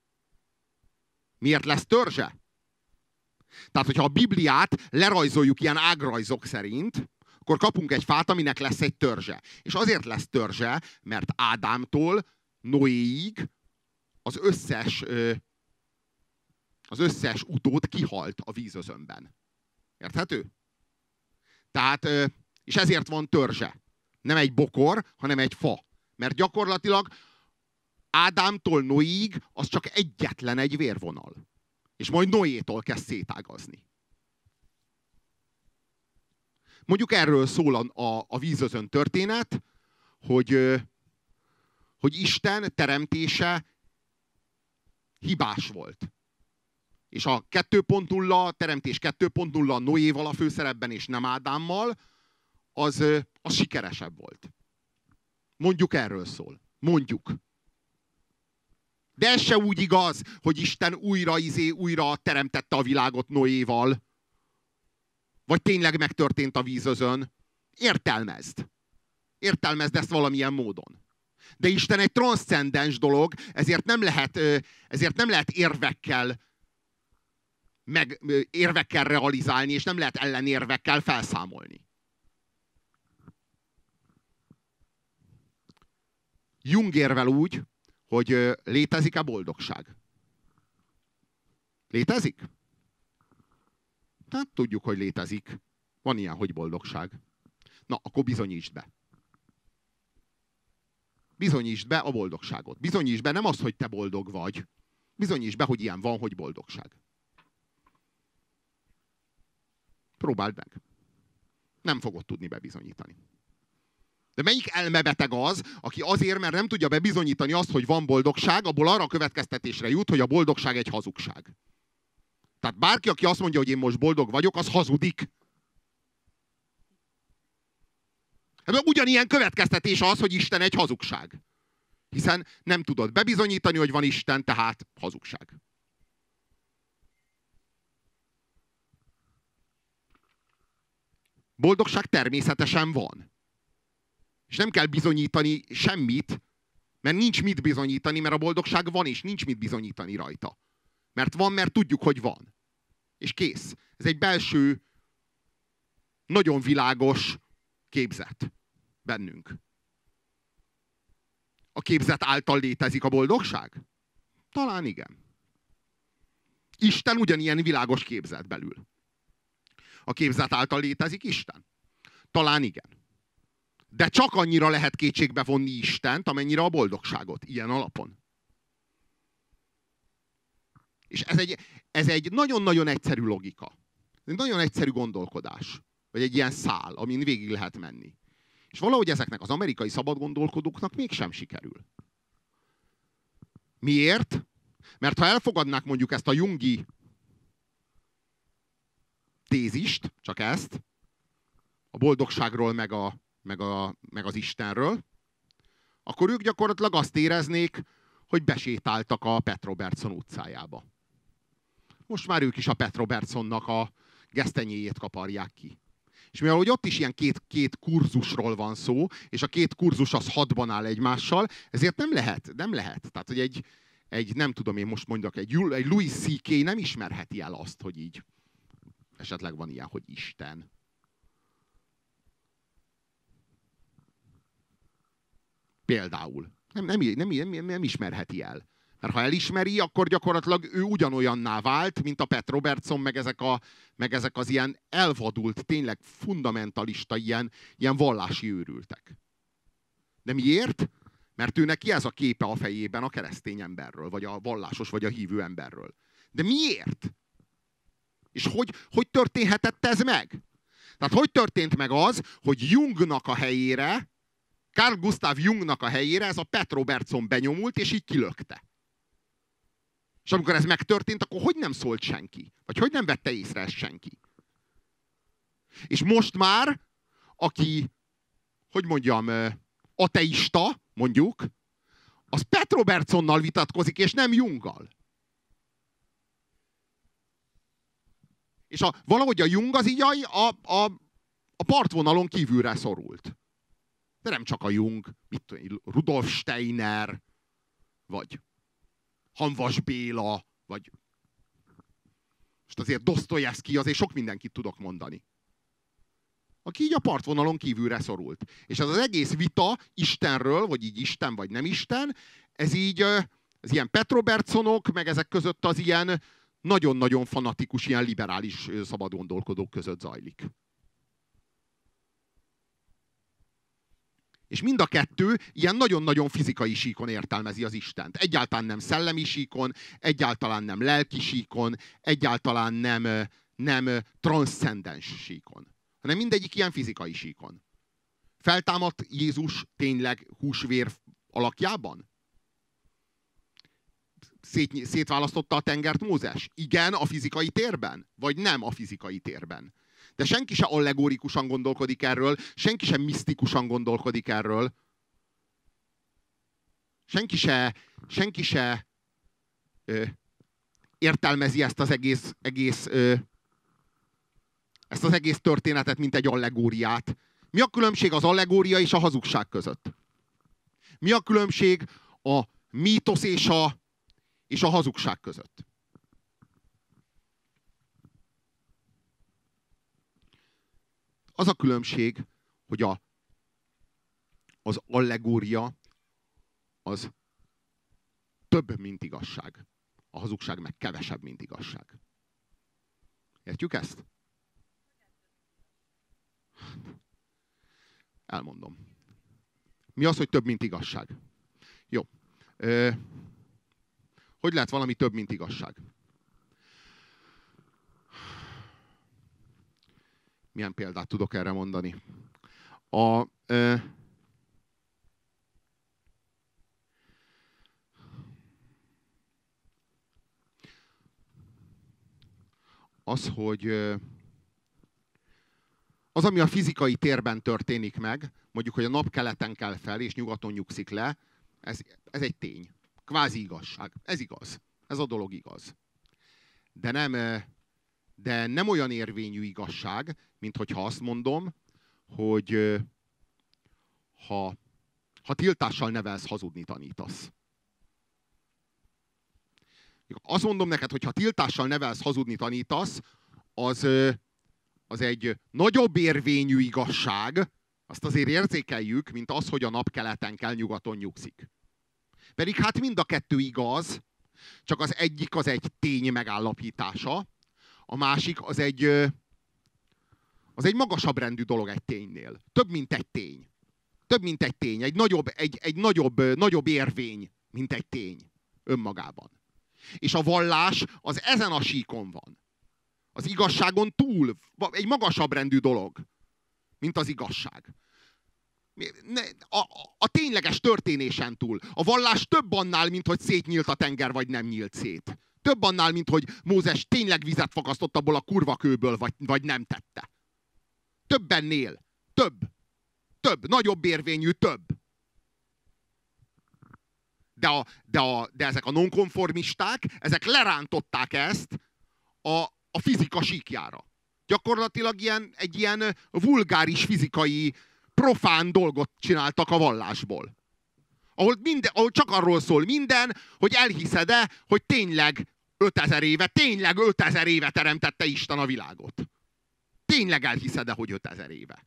Miért lesz törzse? Tehát, hogyha a Bibliát lerajzoljuk ilyen ágrajzok szerint, akkor kapunk egy fát, aminek lesz egy törzse. És azért lesz törzse, mert Ádámtól Noéig az összes utód kihalt a vízözönben. Érthető? Tehát, és ezért van törzse. Nem egy bokor, hanem egy fa. Mert gyakorlatilag Ádámtól Noéig az csak egyetlen egy vérvonal. És majd Noétól kezd szétágazni. Mondjuk erről szól a vízözön történet, hogy Isten teremtése hibás volt. És a 2.0, teremtés 2.0 Noéval a főszerepben, és nem Ádámmal, az sikeresebb volt. Mondjuk erről szól. Mondjuk. De ez se úgy igaz, hogy Isten újra teremtette a világot Noéval. Vagy tényleg megtörtént a vízözön. Értelmezd. Értelmezd ezt valamilyen módon. De Isten egy transzcendens dolog, ezért nem lehet érvekkel realizálni, és nem lehet ellenérvekkel felszámolni. Jung érvel úgy, hogy létezik-e boldogság? Létezik? Hát tudjuk, hogy létezik. Van ilyen, hogy boldogság. Na, akkor bizonyítsd be. Bizonyítsd be a boldogságot. Bizonyítsd be nem azt, hogy te boldog vagy. Bizonyítsd be, hogy ilyen van, hogy boldogság. Próbáld meg. Nem fogod tudni bebizonyítani. De melyik elmebeteg az, aki azért, mert nem tudja bebizonyítani azt, hogy van boldogság, abból arra a következtetésre jut, hogy a boldogság egy hazugság. Tehát bárki, aki azt mondja, hogy én most boldog vagyok, az hazudik. Ugyanilyen következtetés az, hogy Isten egy hazugság. Hiszen nem tudod bebizonyítani, hogy van Isten, tehát hazugság. Boldogság természetesen van. És nem kell bizonyítani semmit, mert nincs mit bizonyítani, mert a boldogság van, és nincs mit bizonyítani rajta. Mert van, mert tudjuk, hogy van. És kész. Ez egy belső, nagyon világos képzet bennünk. A képzet által létezik a boldogság? Talán igen. Isten ugyanilyen világos képzet belül. A képzet által létezik Isten? Talán igen. De csak annyira lehet kétségbe vonni Istent, amennyire a boldogságot. Ilyen alapon. És ez egy nagyon-nagyon egyszerű logika. Egy nagyon egyszerű gondolkodás. Vagy egy ilyen szál, amin végig lehet menni. És valahogy ezeknek az amerikai szabadgondolkodóknak mégsem sikerül. Miért? Mert ha elfogadnák mondjuk ezt a jungi tézist, csak ezt, a boldogságról meg az Istenről, akkor ők gyakorlatilag azt éreznék, hogy besétáltak a Pat Robertson utcájába. Most már ők is a Pat Robertsonnak a gesztenyéjét kaparják ki. És mivel hogy ott is ilyen két kurzusról van szó, és a két kurzus az 6-ban áll egymással, ezért nem lehet. Tehát, hogy egy nem tudom én most mondjak, egy Louis C.K. nem ismerheti el azt, hogy így esetleg van ilyen, hogy Isten. Például. Nem ismerheti el. Mert ha elismeri, akkor gyakorlatilag ő ugyanolyanná vált, mint a Pat Robertson, meg ezek az ilyen elvadult, tényleg fundamentalista, ilyen vallási őrültek. De miért? Mert ő neki ez a képe a fejében a keresztény emberről, vagy a vallásos, vagy a hívő emberről. De miért? És hogy történhetett ez meg? Tehát hogy történt meg az, hogy Jungnak a helyére, Carl Gustav Jungnak a helyére ez a Pat Robertson benyomult, és így kilökte. És amikor ez megtörtént, akkor hogy nem szólt senki? Vagy hogy nem vette észre ezt senki? És most már, aki, hogy mondjam, ateista, mondjuk, az Pat Robertsonnal vitatkozik, és nem Junggal. És valahogy a Jung az így a partvonalon kívülre szorult. De nem csak a Jung, mit tudom, Rudolf Steiner, vagy Hanvas Béla, vagy most azért Dosztojevszky, azért sok mindenkit tudok mondani. Aki így a partvonalon kívülre szorult. És ez az egész vita Istenről, vagy így Isten, vagy nem Isten, ez így, ez ilyen Pat Robertsonok, meg ezek között az ilyen nagyon-nagyon fanatikus, ilyen liberális szabadgondolkodók között zajlik. És mind a kettő ilyen nagyon-nagyon fizikai síkon értelmezi az Istent. Egyáltalán nem szellemi síkon, egyáltalán nem lelki síkon, egyáltalán nem transzcendens síkon, hanem mindegyik ilyen fizikai síkon. Feltámadt Jézus tényleg húsvér alakjában? Szétválasztotta a tengert Mózes? Igen, a fizikai térben? Vagy nem a fizikai térben? De senki se allegórikusan gondolkodik erről, senki sem misztikusan gondolkodik erről. Senki se értelmezi ezt az egész történetet, mint egy allegóriát. Mi a különbség az allegória és a hazugság között? Mi a különbség a mítosz és a hazugság között? Az a különbség, hogy az allegória az több, mint igazság. A hazugság meg kevesebb, mint igazság. Értjük ezt? Elmondom. Mi az, hogy több, mint igazság? Jó. Hogy lehet valami több, mint igazság? Milyen példát tudok erre mondani? Hogy az, ami a fizikai térben történik meg, mondjuk, hogy a nap keleten kell fel, és nyugaton nyugszik le, ez egy tény. Kvázi igazság. Ez igaz. Ez a dolog igaz. De nem olyan érvényű igazság, mint hogyha azt mondom, hogy ha tiltással nevelsz, hazudni tanítasz. Azt mondom neked, hogy ha tiltással nevelsz, hazudni tanítasz, az egy nagyobb érvényű igazság, azt azért érzékeljük, mint az, hogy a nap keleten kell, nyugaton nyugszik. Pedig hát mind a kettő igaz, csak az egyik az egy tény megállapítása, a másik az egy magasabb rendű dolog egy ténynél. Több, mint egy tény. Több, mint egy tény. Egy nagyobb érvény, mint egy tény önmagában. És a vallás az ezen a síkon van. Az igazságon túl egy magasabb rendű dolog, mint az igazság. A tényleges történésen túl. A vallás több annál, mint hogy szétnyílt a tenger, vagy nem nyílt szét. Több annál, mint hogy Mózes tényleg vizet fakasztott abból a kurva kőből, vagy nem tette. Több ennél. Több. Nagyobb érvényű több. De ezek a nonkonformisták, ezek lerántották ezt a fizika síkjára. Gyakorlatilag egy ilyen vulgáris fizikai, profán dolgot csináltak a vallásból. Ahol csak arról szól minden, hogy elhiszed-e, hogy tényleg 5000 éve teremtette Isten a világot. Tényleg elhiszed-e, hogy 5000 éve?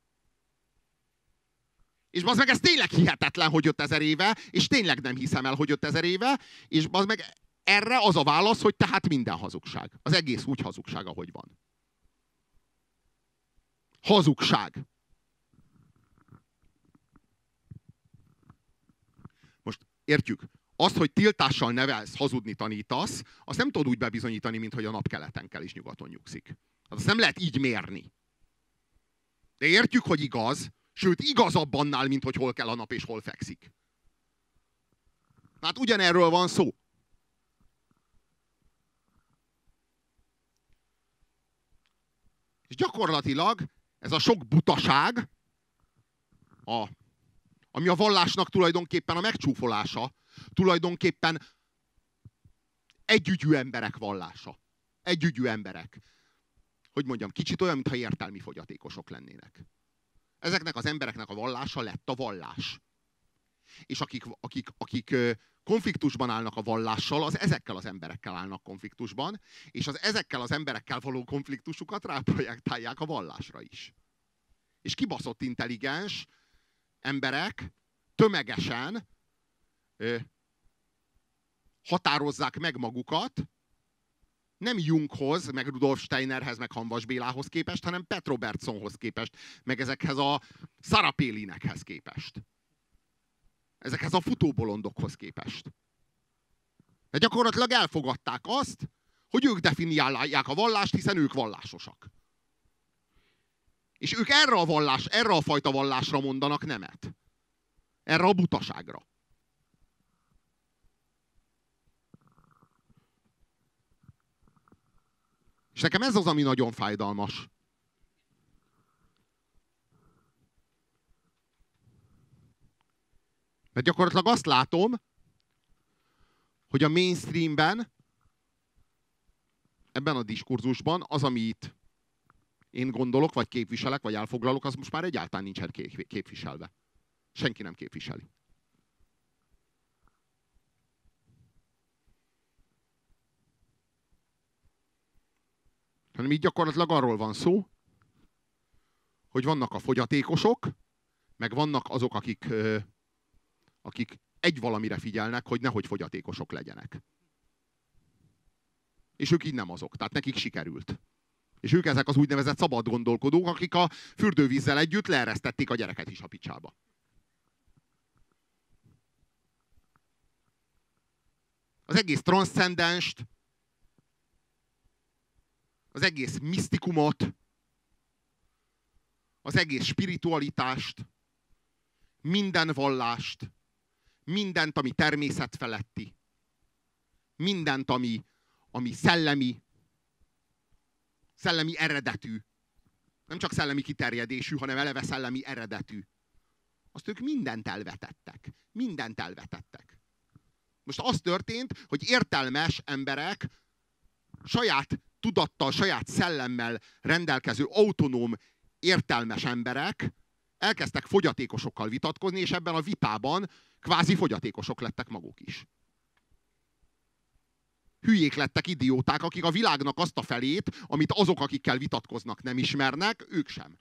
És bazd meg, ez tényleg hihetetlen, hogy 5000 éve, és tényleg nem hiszem el, hogy 5000 éve, és bazd meg, erre az a válasz, hogy tehát minden hazugság. Az egész úgy hazugság, ahogy van. Hazugság. Most értjük, azt, hogy tiltással nevelsz, hazudni tanítasz, azt nem tudod úgy bebizonyítani, mint hogy a nap keleten kell és nyugaton nyugszik. Azt nem lehet így mérni. De értjük, hogy igaz, sőt igazabb annál, mint hogy hol kell a nap és hol fekszik. Hát ugyanerről van szó. És gyakorlatilag ez a sok butaság, ami a vallásnak tulajdonképpen a megcsúfolása, tulajdonképpen együgyű emberek vallása. Együgyű emberek. Hogy mondjam, kicsit olyan, mintha értelmi fogyatékosok lennének. Ezeknek az embereknek a vallása lett a vallás. És akik konfliktusban állnak a vallással, az ezekkel az emberekkel állnak konfliktusban, és az ezekkel az emberekkel való konfliktusukat ráprojektálják a vallásra is. És kibaszott intelligens emberek tömegesen határozzák meg magukat, nem Junghoz, meg Rudolf Steinerhez, meg Hamvas Bélához képest, hanem Pat Robertsonhoz képest, meg ezekhez a Sarah Palinekhez képest. Ezekhez a futóbolondokhoz képest. De gyakorlatilag elfogadták azt, hogy ők definiálják a vallást, hiszen ők vallásosak. És ők erre a fajta vallásra mondanak nemet. Erre a butaságra. És nekem ez az, ami nagyon fájdalmas. Mert gyakorlatilag azt látom, hogy a mainstreamben, ebben a diskurzusban az, amit én gondolok, vagy képviselek, vagy elfoglalok, az most már egyáltalán nincsen képviselve. Senki nem képviseli. Hanem így gyakorlatilag arról van szó, hogy vannak a fogyatékosok, meg vannak azok, akik egy valamire figyelnek, hogy nehogy fogyatékosok legyenek. És ők így nem azok, tehát nekik sikerült. És ők ezek az úgynevezett szabad gondolkodók, akik a fürdővízzel együtt leeresztették a gyereket is a picsába. Az egész transzcendenst, az egész misztikumot, az egész spiritualitást, minden vallást, mindent, ami természetfeletti, mindent, ami szellemi eredetű, nem csak szellemi kiterjedésű, hanem eleve szellemi eredetű. Azt ők mindent elvetettek. Mindent elvetettek. Most az történt, hogy értelmes emberek, saját tudattal, saját szellemmel rendelkező autonóm, értelmes emberek elkezdtek fogyatékosokkal vitatkozni, és ebben a vitában kvázi fogyatékosok lettek maguk is. Hülyék lettek, idióták, akik a világnak azt a felét, amit azok, akikkel vitatkoznak, nem ismernek, ők sem.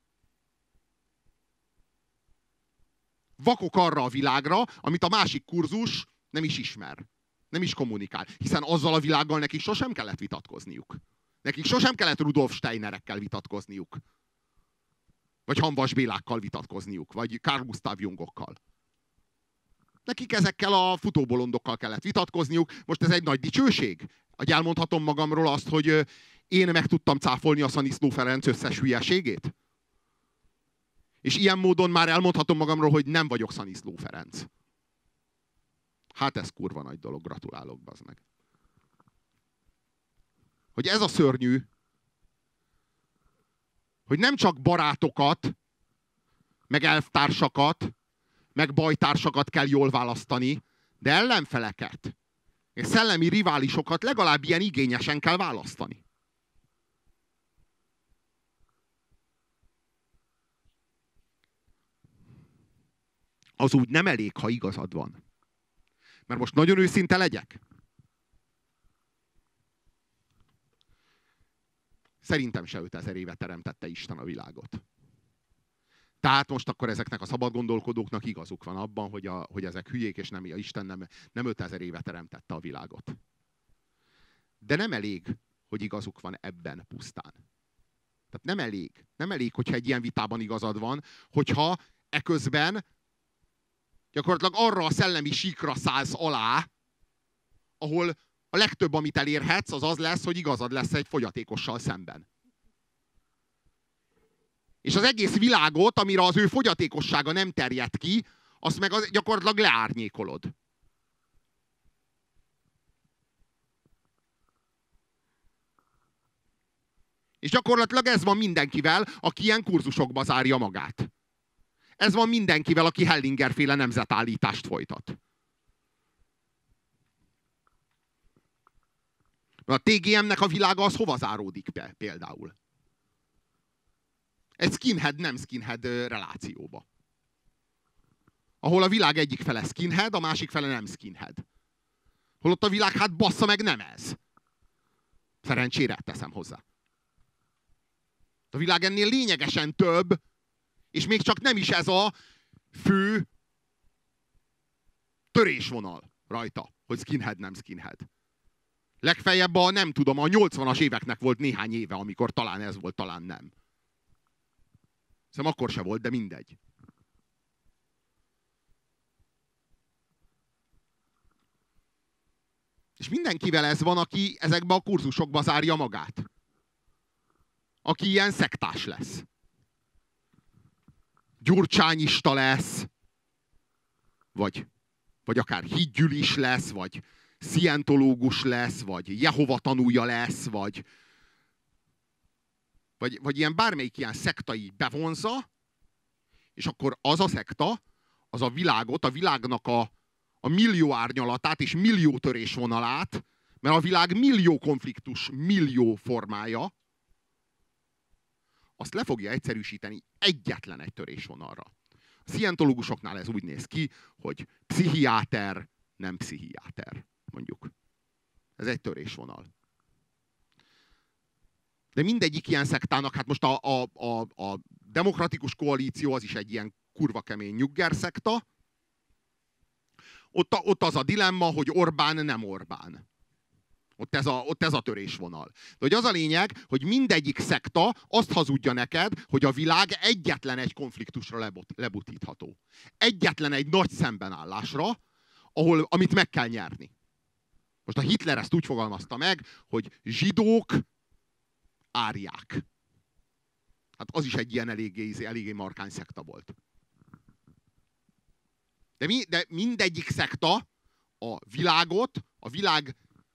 Vakok arra a világra, amit a másik kurzus nem is ismer. Nem is kommunikál. Hiszen azzal a világgal nekik sosem kellett vitatkozniuk. Nekik sosem kellett Rudolf Steinerekkel vitatkozniuk. Vagy Hamvas Bélákkal vitatkozniuk. Vagy Carl Gustav Jungokkal. Nekik ezekkel a futóbolondokkal kellett vitatkozniuk. Most ez egy nagy dicsőség. Hogy elmondhatom magamról azt, hogy én meg tudtam cáfolni a Szaniszló Ferenc összes hülyeségét? És ilyen módon már elmondhatom magamról, hogy nem vagyok Szaniszló Ferenc. Hát ez kurva nagy dolog, gratulálok, bazd meg. Hogy ez a szörnyű, hogy nem csak barátokat, meg elvtársakat, meg bajtársakat kell jól választani, de ellenfeleket, és szellemi riválisokat legalább ilyen igényesen kell választani. Az úgy nem elég, ha igazad van. Mert most nagyon őszinte legyek. Szerintem se 5000 éve teremtette Isten a világot. Tehát most akkor ezeknek a szabad gondolkodóknak igazuk van abban, hogy ezek hülyék, és Isten nem 5000 éve teremtette a világot. De nem elég, hogy igazuk van ebben pusztán. Tehát nem elég. Nem elég, hogyha egy ilyen vitában igazad van, hogyha eközben gyakorlatilag arra a szellemi síkra szállsz alá, ahol a legtöbb, amit elérhetsz, az az lesz, hogy igazad lesz egy fogyatékossal szemben. És az egész világot, amire az ő fogyatékossága nem terjed ki, azt meg gyakorlatilag leárnyékolod. És gyakorlatilag ez van mindenkivel, aki ilyen kurzusokba zárja magát. Ez van mindenkivel, aki Hellinger-féle nemzetállítást folytat. A TGM-nek a világa az hova záródik például? Egy skinhead-nem skinhead relációba. Ahol a világ egyik fele skinhead, a másik fele nem skinhead. Holott a világ, hát bassza meg, nem ez. Szerencsére teszem hozzá. A világ ennél lényegesen több, és még csak nem is ez a fő törésvonal rajta, hogy skinhead, nem skinhead. Legfeljebb a 80-as éveknek volt néhány éve, amikor talán ez volt, talán nem. Hiszem akkor se volt, de mindegy. És mindenkivel ez van, aki ezekbe a kurzusokba zárja magát. Aki ilyen szektás lesz. Gyurcsányista lesz, vagy akár hídgyűlis lesz, vagy szientológus lesz, vagy Jehova tanúja lesz, vagy ilyen bármelyik ilyen szektai bevonza, és akkor az a szekta, az a világot, a világnak a millió árnyalatát és millió törésvonalát, mert a világ millió konfliktus, millió formája, azt le fogja egyszerűsíteni egyetlen egy törésvonalra. A szientológusoknál ez úgy néz ki, hogy pszichiáter, nem pszichiáter, mondjuk. Ez egy törésvonal. De mindegyik ilyen szektának, hát most a demokratikus koalíció az is egy ilyen kurva kemény nyugger szekta. Ott az a dilemma, hogy Orbán, nem Orbán. Ott ez a törésvonal. De hogy az a lényeg, hogy mindegyik szekta azt hazudja neked, hogy a világ egyetlen egy konfliktusra lebutítható. Egyetlen egy nagy szembenállásra, amit meg kell nyerni. Most a Hitler ezt úgy fogalmazta meg, hogy zsidók, árják. Hát az is egy ilyen eléggé markáns szekta volt. De mindegyik szekta a világot, a világ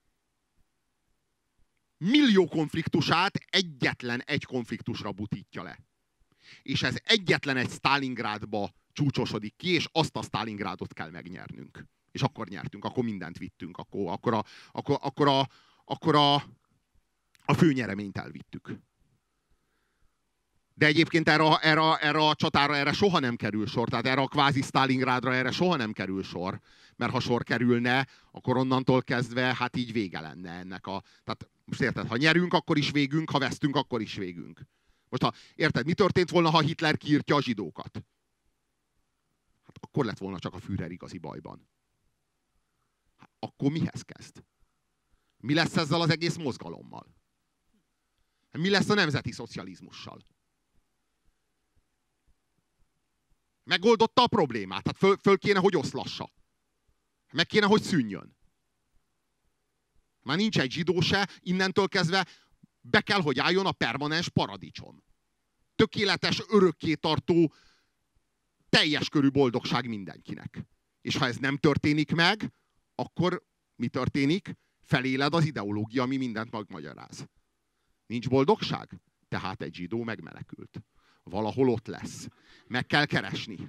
millió konfliktusát egyetlen egy konfliktusra butítja le. És ez egyetlen egy Stalingrádba csúcsosodik ki, és azt a Stalingrádot kell megnyernünk. És akkor nyertünk, akkor mindent vittünk, akkor a főnyereményt elvittük. De egyébként erre a csatára erre soha nem kerül sor, tehát erre a kvázi Stalingrádra erre soha nem kerül sor, mert ha sor kerülne, akkor onnantól kezdve hát így vége lenne ennek tehát most érted, ha nyerünk, akkor is végünk, ha vesztünk, akkor is végünk. Most érted, mi történt volna, ha Hitler kiirtja a zsidókat? Hát akkor lett volna csak a Führer igazi bajban. Hát akkor mihez kezd? Mi lesz ezzel az egész mozgalommal? Mi lesz a nemzeti szocializmussal? Megoldotta a problémát. Tehát föl kéne, hogy oszlassa. Meg kéne, hogy szűnjön. Már nincs egy zsidó se, innentől kezdve be kell, hogy álljon a permanens paradicsom. Tökéletes, örökké tartó, teljes körű boldogság mindenkinek. És ha ez nem történik meg, akkor mi történik? Feléled az ideológia, ami mindent megmagyaráz. Nincs boldogság? Tehát egy zsidó megmenekült. Valahol ott lesz. Meg kell keresni.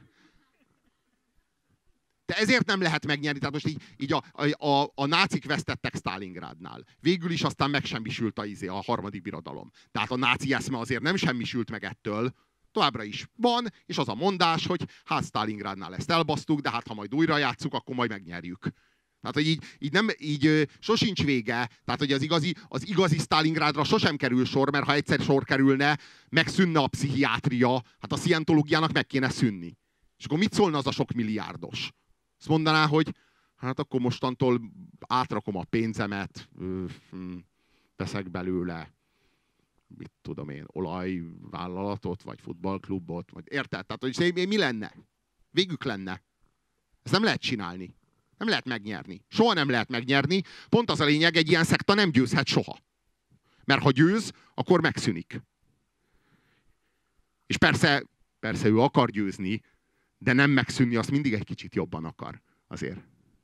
De ezért nem lehet megnyerni. Tehát most így a nácik vesztettek Stalingrádnál. Végül is aztán megsemmisült a harmadik birodalom. Tehát a náci eszme azért nem semmisült meg ettől. Továbbra is van, és az a mondás, hogy hát Stalingrádnál ezt elbasztuk, de hát ha majd újra játsszuk, akkor majd megnyerjük. Tehát, hogy így sosincs vége. Tehát, hogy az igazi Stalingrádra sosem kerül sor, mert ha egyszer sor kerülne, megszűnne a pszichiátria, hát a szientológiának meg kéne szűnni. És akkor mit szólna az a sok milliárdos? Azt mondaná, hogy hát akkor mostantól átrakom a pénzemet, veszek belőle, mit tudom én, olajvállalatot, vagy futballklubot, vagy érted? Tehát, hogy mi lenne? Végük lenne. Ezt nem lehet csinálni. Nem lehet megnyerni. Soha nem lehet megnyerni. Pont az a lényeg, egy ilyen szekta nem győzhet soha. Mert ha győz, akkor megszűnik. És persze ő akar győzni, de nem megszűnni, azt mindig egy kicsit jobban akar. Azért.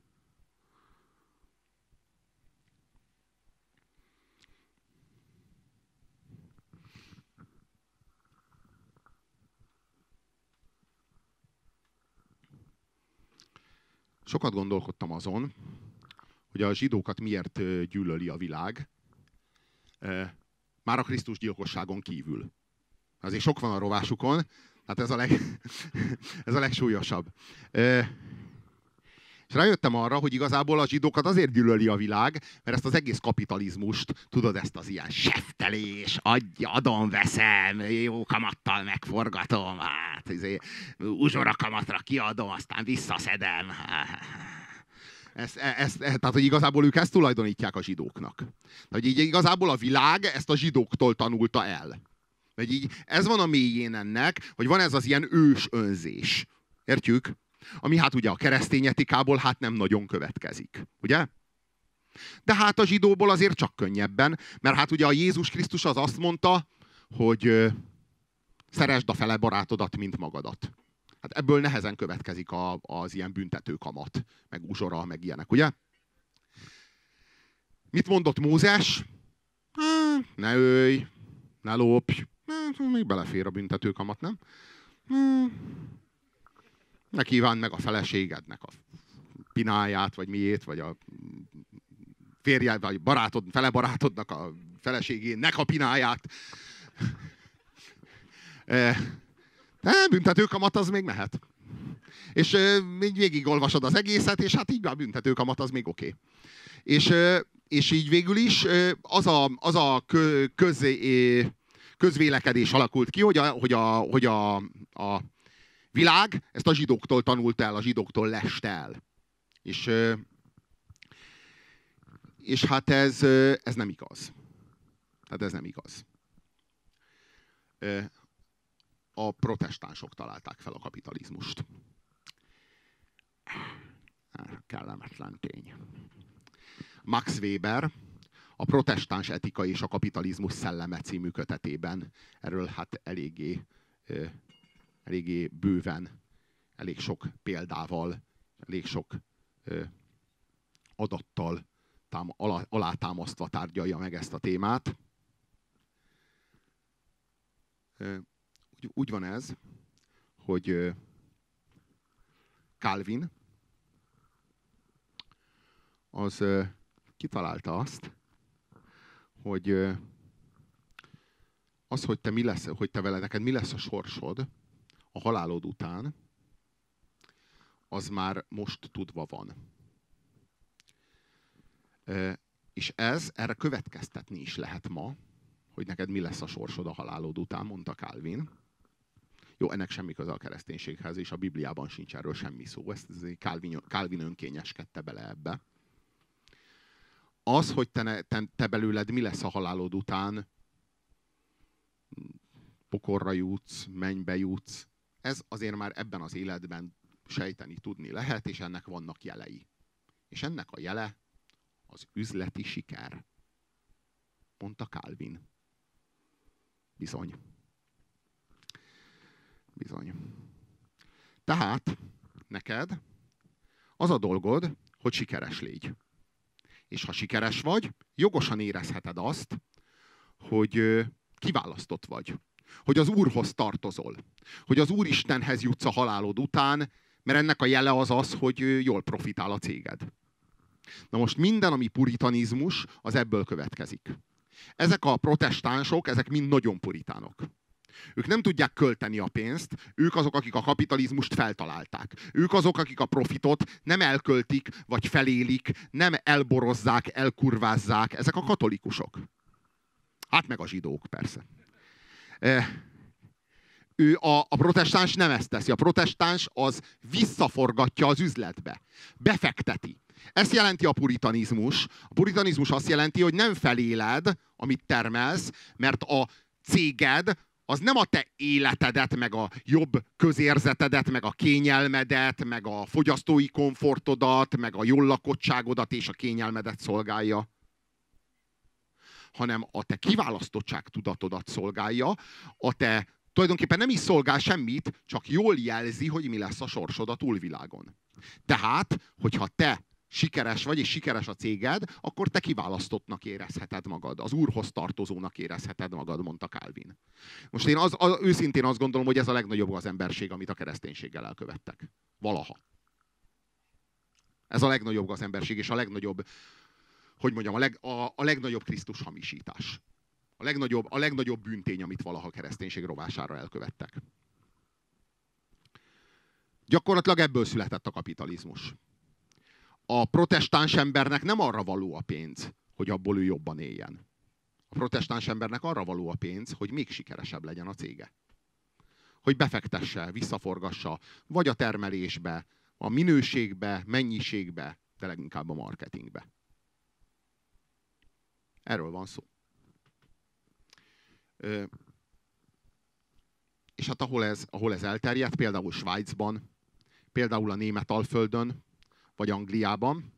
Sokat gondolkodtam azon, hogy a zsidókat miért gyűlöli a világ, már a Krisztus gyilkosságon kívül. Azért sok van a rovásukon, hát ez a legsúlyosabb. És rájöttem arra, hogy igazából a zsidókat azért gyűlöli a világ, mert ezt az egész kapitalizmust, tudod, ezt az ilyen seftelés, adom, veszem, jó kamattal megforgatom, hát uzsora kamatra kiadom, aztán visszaszedem. Tehát, hogy igazából ők ezt tulajdonítják a zsidóknak. Tehát, hogy így igazából a világ ezt a zsidóktól tanulta el. Hogy így ez van a mélyén ennek, hogy van ez az ilyen ős önzés. Értjük? Ami hát ugye a keresztény etikából hát nem nagyon következik. Ugye? De hát a zsidóból azért csak könnyebben, mert hát ugye a Jézus Krisztus az azt mondta, hogy szeresd a fele barátodat, mint magadat. Hát ebből nehezen következik az ilyen büntetőkamat, meg uzsora, meg ilyenek, ugye? Mit mondott Mózes? Ne ölj, ne lopj. Még belefér a büntetőkamat, nem? Ne kívánd meg a feleségednek a pináját, vagy miét, vagy a férjed, vagy fele barátodnak a feleségének a pináját. De büntetőkamat az még mehet. És így végigolvasod az egészet, és hát így a büntetőkamat az még oké. És így végül is az a közvélekedés alakult ki, hogy a világ ezt a zsidóktól tanult el, a zsidóktól lest el. És hát ez nem igaz. Tehát ez nem igaz. A protestánsok találták fel a kapitalizmust. Kellemetlen tény. Max Weber a Protestáns etika és a kapitalizmus szelleme című kötetében erről hát eléggé bőven, elég sok példával, elég sok adattal alátámasztva tárgyalja meg ezt a témát. Úgy van ez, hogy Calvin az kitalálta azt, hogy az, hogy te mi lesz, hogy te vele neked mi lesz a sorsod a halálod után, az már most tudva van. És erre következtetni is lehet ma, hogy neked mi lesz a sorsod a halálod után, mondta Calvin. Jó, ennek semmi köze a kereszténységhez, és a Bibliában sincs erről semmi szó. Ezt Calvin önkényeskedte bele ebbe. Az, hogy te belőled mi lesz a halálod után, pokorra jutsz, mennybe jutsz, ez azért már ebben az életben sejteni tudni lehet, és ennek vannak jelei. És ennek a jele az üzleti siker, mondta Calvin. Bizony. Bizony. Tehát neked az a dolgod, hogy sikeres légy. És ha sikeres vagy, jogosan érezheted azt, hogy kiválasztott vagy. Hogy az Úrhoz tartozol. Hogy az Úristenhez jutsz a halálod után, mert ennek a jele az az, hogy jól profitál a céged. Na most minden, ami puritanizmus, az ebből következik. Ezek a protestánsok, ezek mind nagyon puritánok. Ők nem tudják költeni a pénzt, ők azok, akik a kapitalizmust feltalálták. Ők azok, akik a profitot nem elköltik, vagy felélik, nem elborozzák, elkurvázzák. Ezek a katolikusok. Hát meg a zsidók, persze. A protestáns nem ezt teszi. A protestáns az visszaforgatja az üzletbe. Befekteti. Ezt jelenti a puritanizmus. A puritanizmus azt jelenti, hogy nem feléled, amit termelsz, mert a céged az nem a te életedet, meg a jobb közérzetedet, meg a kényelmedet, meg a fogyasztói komfortodat, meg a jól lakottságodat és a kényelmedet szolgálja, hanem a te kiválasztottság tudatodat szolgálja, a te Tulajdonképpen nem is szolgál semmit, csak jól jelzi, hogy mi lesz a sorsod a túlvilágon. Tehát, hogyha te sikeres vagy, és sikeres a céged, akkor te kiválasztottnak érezheted magad. Az Úrhoz tartozónak érezheted magad, mondta Calvin. Most én őszintén azt gondolom, hogy ez a legnagyobb az emberség, amit a kereszténységgel elkövettek. Valaha. Ez a legnagyobb az emberség, és a legnagyobb, hogy mondjam, a legnagyobb Krisztus hamisítás. A legnagyobb bűntény, amit valaha a kereszténység rovására elkövettek. Gyakorlatilag ebből született a kapitalizmus. A protestáns embernek nem arra való a pénz, hogy abból ő jobban éljen. A protestáns embernek arra való a pénz, hogy még sikeresebb legyen a cége. Hogy befektesse, visszaforgassa, vagy a termelésbe, a minőségbe, mennyiségbe, de leginkább a marketingbe. Erről van szó. És hát ahol ez elterjedt, például Svájcban, például a Németalföldön, vagy Angliában,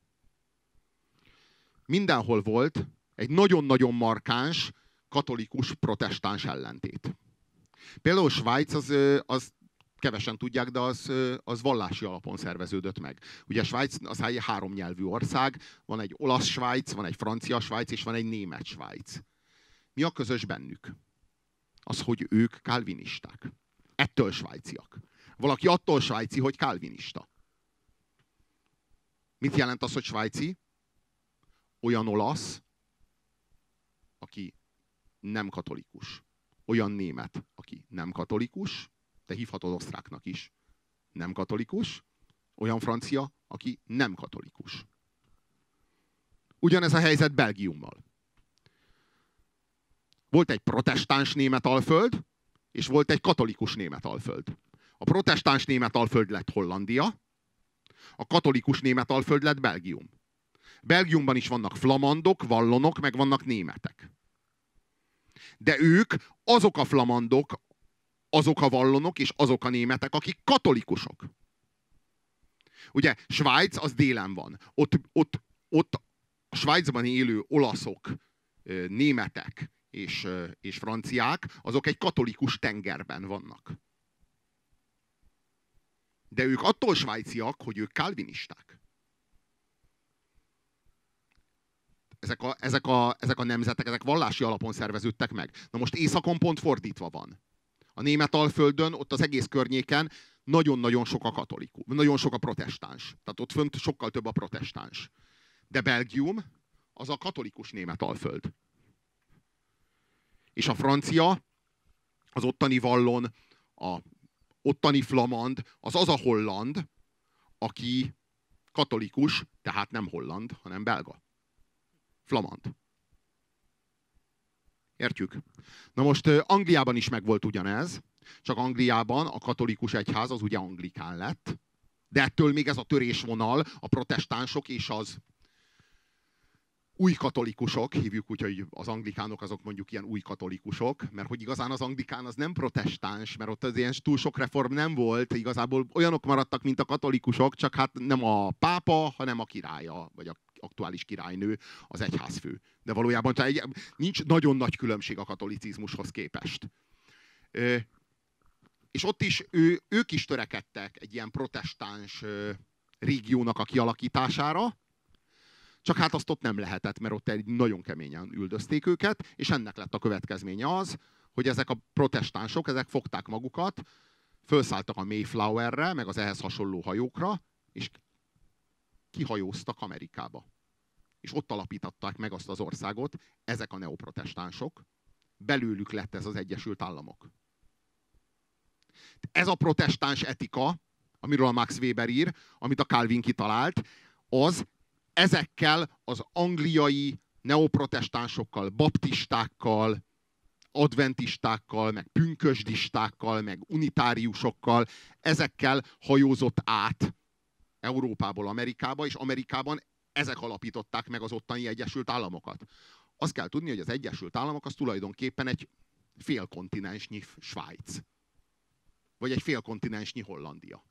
mindenhol volt egy nagyon-nagyon markáns katolikus protestáns ellentét. Például Svájc az kevesen tudják, de az vallási alapon szerveződött meg. Ugye Svájc az egy 3 nyelvű ország, van egy olasz Svájc, van egy francia Svájc, és van egy német Svájc. Mi a közös bennük? Az, hogy ők kálvinisták. Ettől svájciak. Valaki attól svájci, hogy kálvinista. Mit jelent az, hogy svájci? Olyan olasz, aki nem katolikus. Olyan német, aki nem katolikus, de hívhatod osztráknak is, nem katolikus. Olyan francia, aki nem katolikus. Ugyanez a helyzet Belgiummal. Volt egy protestáns Németalföld, és volt egy katolikus Németalföld. A protestáns Németalföld lett Hollandia, a katolikus Németalföld lett Belgium. Belgiumban is vannak flamandok, vallonok, meg vannak németek. De ők, azok a flamandok, azok a vallonok és azok a németek, akik katolikusok. Ugye Svájc az délen van. Ott a Svájcban élő olaszok, németek és franciák, azok egy katolikus tengerben vannak. De ők attól svájciak, hogy ők kálvinisták. Ezek a nemzetek, ezek vallási alapon szerveződtek meg. Na most északon pont fordítva van. A Németalföldön, ott az egész környéken nagyon-nagyon sok a katolikus, nagyon sok a protestáns. Tehát ott fönt sokkal több a protestáns. De Belgium az a katolikus Németalföld. És a francia, az ottani vallon, a ottani flamand, az a holland, aki katolikus, tehát nem holland, hanem belga. Flamand. Értjük? Na most Angliában is megvolt ugyanez, csak Angliában a katolikus egyház az ugye anglikán lett, de ettől még ez a törésvonal, a protestánsok és az új katolikusok, hívjuk úgy, hogy az anglikánok azok mondjuk ilyen új katolikusok, mert hogy igazán az anglikán az nem protestáns, mert ott az ilyen túl sok reform nem volt, igazából olyanok maradtak, mint a katolikusok, csak hát nem a pápa, hanem a királya, vagy a aktuális királynő, az egyházfő. De valójában nincs nagyon nagy különbség a katolicizmushoz képest. És ott is ők is törekedtek egy ilyen protestáns régiónak a kialakítására, csak hát azt ott nem lehetett, mert ott egy nagyon keményen üldözték őket, és ennek lett a következménye az, hogy ezek a protestánsok, ezek fogták magukat, felszálltak a Mayflowerre, meg az ehhez hasonló hajókra, és kihajóztak Amerikába. És ott alapították meg azt az országot, ezek a neoprotestánsok, belőlük lett ez az Egyesült Államok. Ez a protestáns etika, amiről a Max Weber ír, amit a Calvin kitalált, az ezekkel az angliai neoprotestánsokkal, baptistákkal, adventistákkal, meg pünkösdistákkal, meg unitáriusokkal, ezekkel hajózott át Európából Amerikába, és Amerikában ezek alapították meg az ottani Egyesült Államokat. Azt kell tudni, hogy az Egyesült Államok az tulajdonképpen egy félkontinensnyi Svájc. Vagy egy félkontinensnyi Hollandia.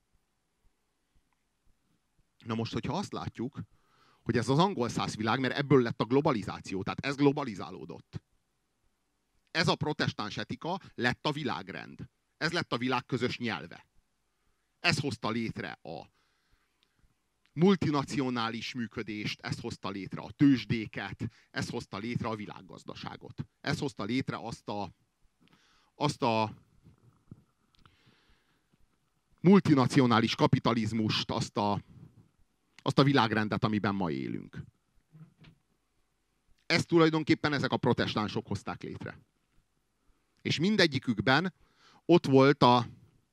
Na most, hogyha azt látjuk, hogy ez az angol száz világ, mert ebből lett a globalizáció, tehát ez globalizálódott. ez a protestáns etika lett a világrend. Ez lett a világ közös nyelve. Ez hozta létre a multinacionális működést, ez hozta létre a tőzsdéket, ez hozta létre a világgazdaságot. Ez hozta létre azt a multinacionális kapitalizmust, azt a világrendet, amiben ma élünk. Ezt tulajdonképpen ezek a protestánsok hozták létre. És mindegyikükben ott volt a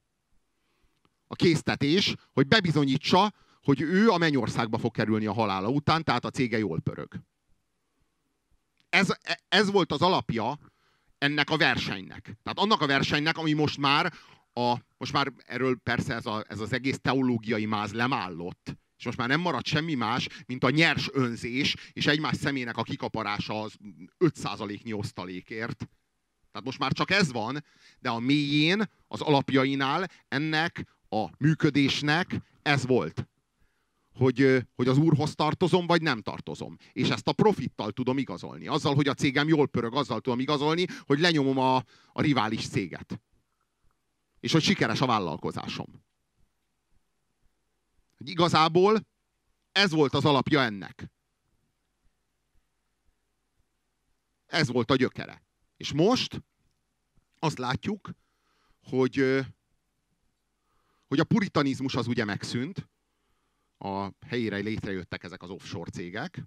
késztetés, hogy bebizonyítsa, hogy ő a mennyországba fog kerülni a halála után, tehát a cége jól pörög. Ez volt az alapja ennek a versenynek. Tehát annak a versenynek, ami most már erről persze ez az egész teológiai máz lemállott, és most már nem marad semmi más, mint a nyers önzés, és egymás szemének a kikaparása az 5%-nyi osztalékért. Tehát most már csak ez van, de a mélyén, az alapjainál ennek a működésnek ez volt. Hogy az Úrhoz tartozom, vagy nem tartozom. És ezt a profittal tudom igazolni. Azzal, hogy a cégem jól pörög, azzal tudom igazolni, hogy lenyomom a rivális céget. És hogy sikeres a vállalkozásom. Hogy igazából ez volt az alapja ennek. Ez volt a gyökere. És most azt látjuk, hogy a puritanizmus az ugye megszűnt, a helyére létrejöttek ezek az offshore cégek.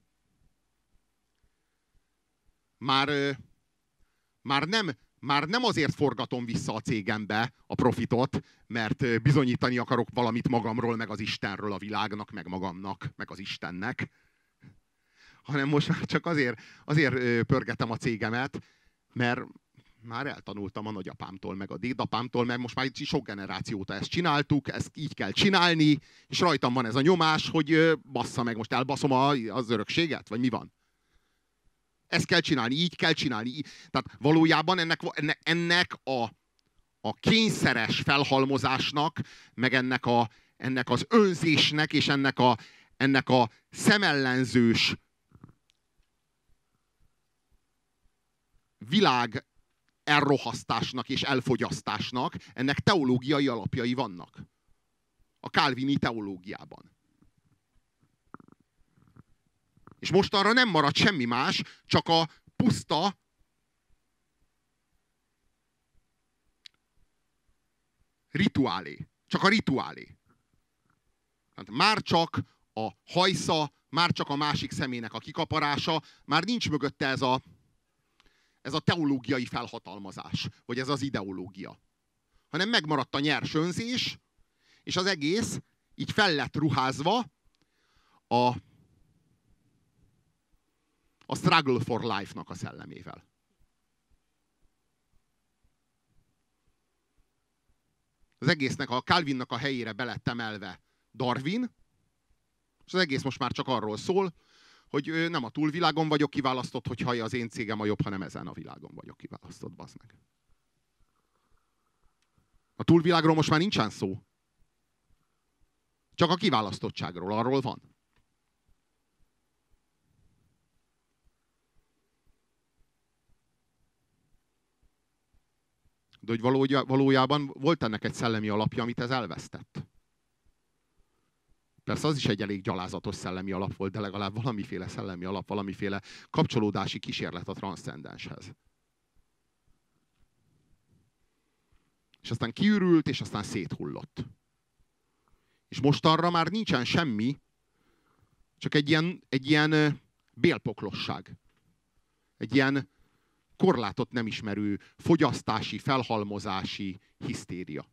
Már nem azért forgatom vissza a cégembe a profitot, mert bizonyítani akarok valamit magamról, meg az Istenről, a világnak, meg magamnak, meg az Istennek, hanem most már csak azért pörgetem a cégemet, mert már eltanultam a nagyapámtól, meg a dédapámtól, meg most már sok generációta ezt csináltuk, ezt így kell csinálni, és rajtam van ez a nyomás, hogy bassza meg, most elbaszom az örökséget, vagy mi van? Ezt kell csinálni, így kell csinálni. Tehát valójában ennek a kényszeres felhalmozásnak, meg ennek az önzésnek, és ennek a szemellenzős világ elrohasztásnak és elfogyasztásnak, ennek teológiai alapjai vannak. A kálvini teológiában. És mostanra nem marad semmi más, csak a puszta rituálé. Csak a rituálé. Hát már csak a hajsza, már csak a másik szemének a kikaparása, már nincs mögötte ez a teológiai felhatalmazás, vagy ez az ideológia. Hanem megmaradt a nyers önzés, és az egész így fel lett ruházva a struggle for life-nak a szellemével. Az egésznek, a Calvinnak a helyére belett emelve Darwin, és az egész most már csak arról szól, hogy nem a túlvilágon vagyok kiválasztott, hogyha az én cégem a jobb, hanem ezen a világon vagyok kiválasztott, bazd meg. A túlvilágról most már nincsen szó. Csak a kiválasztottságról, arról van. De hogy valójában volt ennek egy szellemi alapja, amit ez elvesztett. Persze az is egy elég gyalázatos szellemi alap volt, de legalább valamiféle szellemi alap, valamiféle kapcsolódási kísérlet a transzcendenshez. És aztán kiürült, és aztán széthullott. És mostanra már nincsen semmi, csak egy ilyen bélpoklosság. Egy ilyen korlátot nem ismerő fogyasztási, felhalmozási hisztéria.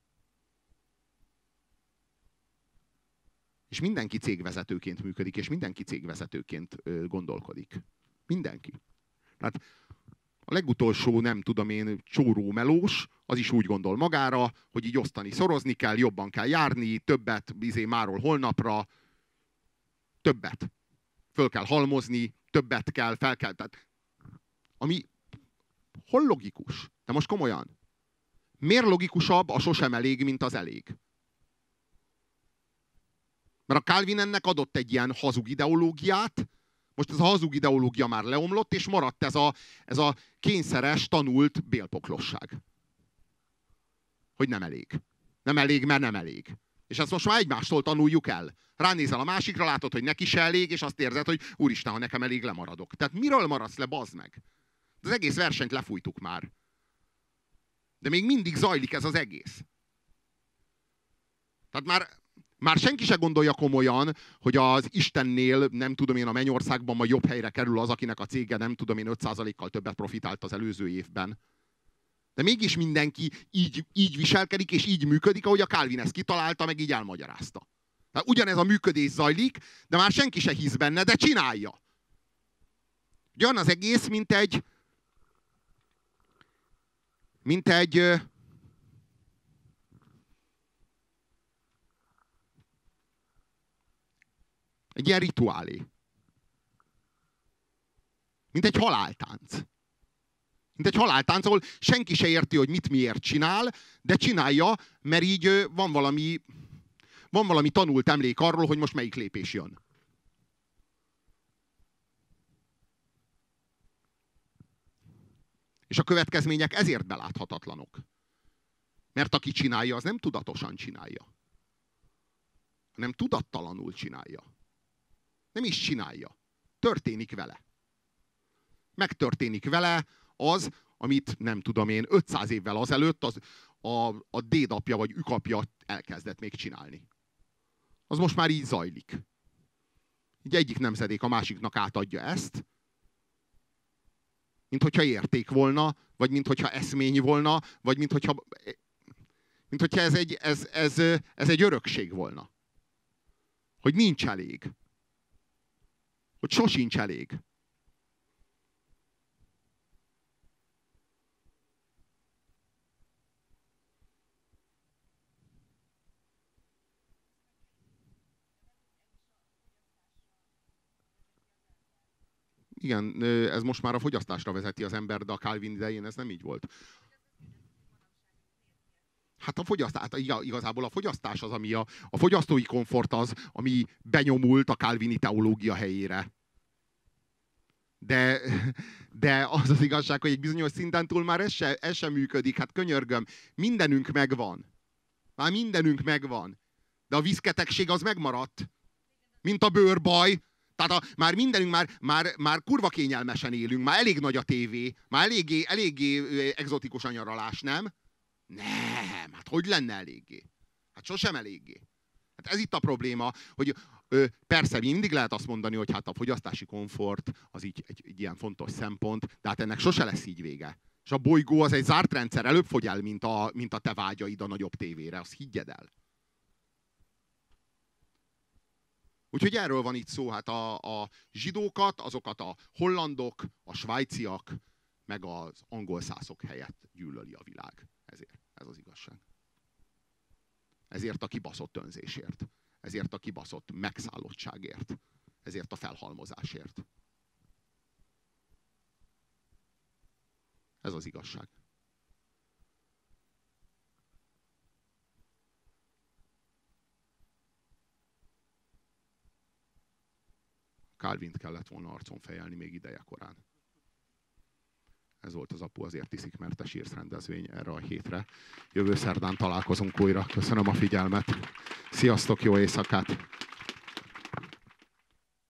És mindenki cégvezetőként működik, és mindenki cégvezetőként gondolkodik. Mindenki. Tehát a legutolsó, nem tudom én, csóró melós, az is úgy gondol magára, hogy így osztani, szorozni kell, jobban kell járni, többet máról holnapra, többet. Föl kell halmozni, többet kell, fel kell. Tehát, ami hol logikus? De most komolyan. Miért logikusabb a sosem elég, mint az elég? Mert a Calvin ennek adott egy ilyen hazug ideológiát, Most ez a hazug ideológia már leomlott, és maradt ez a kényszeres, tanult bélpoklosság. Hogy nem elég. Nem elég, mert nem elég. És ezt most már egymástól tanuljuk el. Ránézel a másikra, látod, hogy neki se elég, és azt érzed, hogy úristen, ha nekem elég, lemaradok. Tehát miről maradsz le, bazd meg? Az egész versenyt lefújtuk már. De még mindig zajlik ez az egész. Tehát már senki se gondolja komolyan, hogy az Istennél, nem tudom én, a mennyországban ma jobb helyre kerül az, akinek a cége, nem tudom én, 5%-kal többet profitált az előző évben. De mégis mindenki így viselkedik, és így működik, ahogy a Calvin ezt kitalálta, meg így elmagyarázta. Tehát ugyanez a működés zajlik, de már senki se hisz benne, de csinálja. Olyan az egész, mint egy ilyen rituálé. Mint egy haláltánc. Mint egy haláltánc, ahol senki se érti, hogy mit miért csinál, de csinálja, mert így van valami tanult emlék arról, hogy most melyik lépés jön. És a következmények ezért beláthatatlanok. Mert aki csinálja, az nem tudatosan csinálja. Hanem tudattalanul csinálja. Nem is csinálja. Történik vele. Megtörténik vele az, amit nem tudom én, 500 évvel azelőtt a dédapja vagy ükapja elkezdett még csinálni. Az most már így zajlik. Így egyik nemzedék a másiknak átadja ezt, mint hogyha érték volna, vagy mint hogyha eszmény volna, vagy mint hogyha ez egy örökség volna. Hogy nincs elég. Hogy sosincs elég. Igen, ez most már a fogyasztásra vezeti az ember, de a Calvin idején ez nem így volt. Hát igazából a fogyasztás az, ami a fogyasztói komfort az, ami benyomult a calvini teológia helyére. De az az igazság, hogy egy bizonyos szinten túl már ez sem működik. Hát könyörgöm, mindenünk megvan. Már mindenünk megvan. De a viszketegség az megmaradt. Mint a bőrbaj. Tehát már mindenünk, már kurva kényelmesen élünk, már elég nagy a tévé, már eléggé egzotikus a nyaralás, nem? Nem, hát hogy lenne eléggé? Hát sosem eléggé. Hát ez itt a probléma, hogy persze mindig lehet azt mondani, hogy hát a fogyasztási komfort az így egy ilyen fontos szempont, de hát ennek sose lesz így vége. És a bolygó az egy zárt rendszer, előbb fogy el, mint a te vágyaid a nagyobb tévére, azt higgyed el. Úgyhogy erről van itt szó, hát a zsidókat, azokat a hollandok, a svájciak, meg az angol szászok helyett gyűlöli a világ. Ezért, ez az igazság. Ezért a kibaszott önzésért. Ezért a kibaszott megszállottságért. Ezért a felhalmozásért. Ez az igazság. Calvint kellett volna arcon fejelni még ideje korán. Ez volt az Apu azért iszik, mert te sírsz rendezvény erre a hétre. Jövő szerdán találkozunk újra. Köszönöm a figyelmet. Sziasztok, jó éjszakát!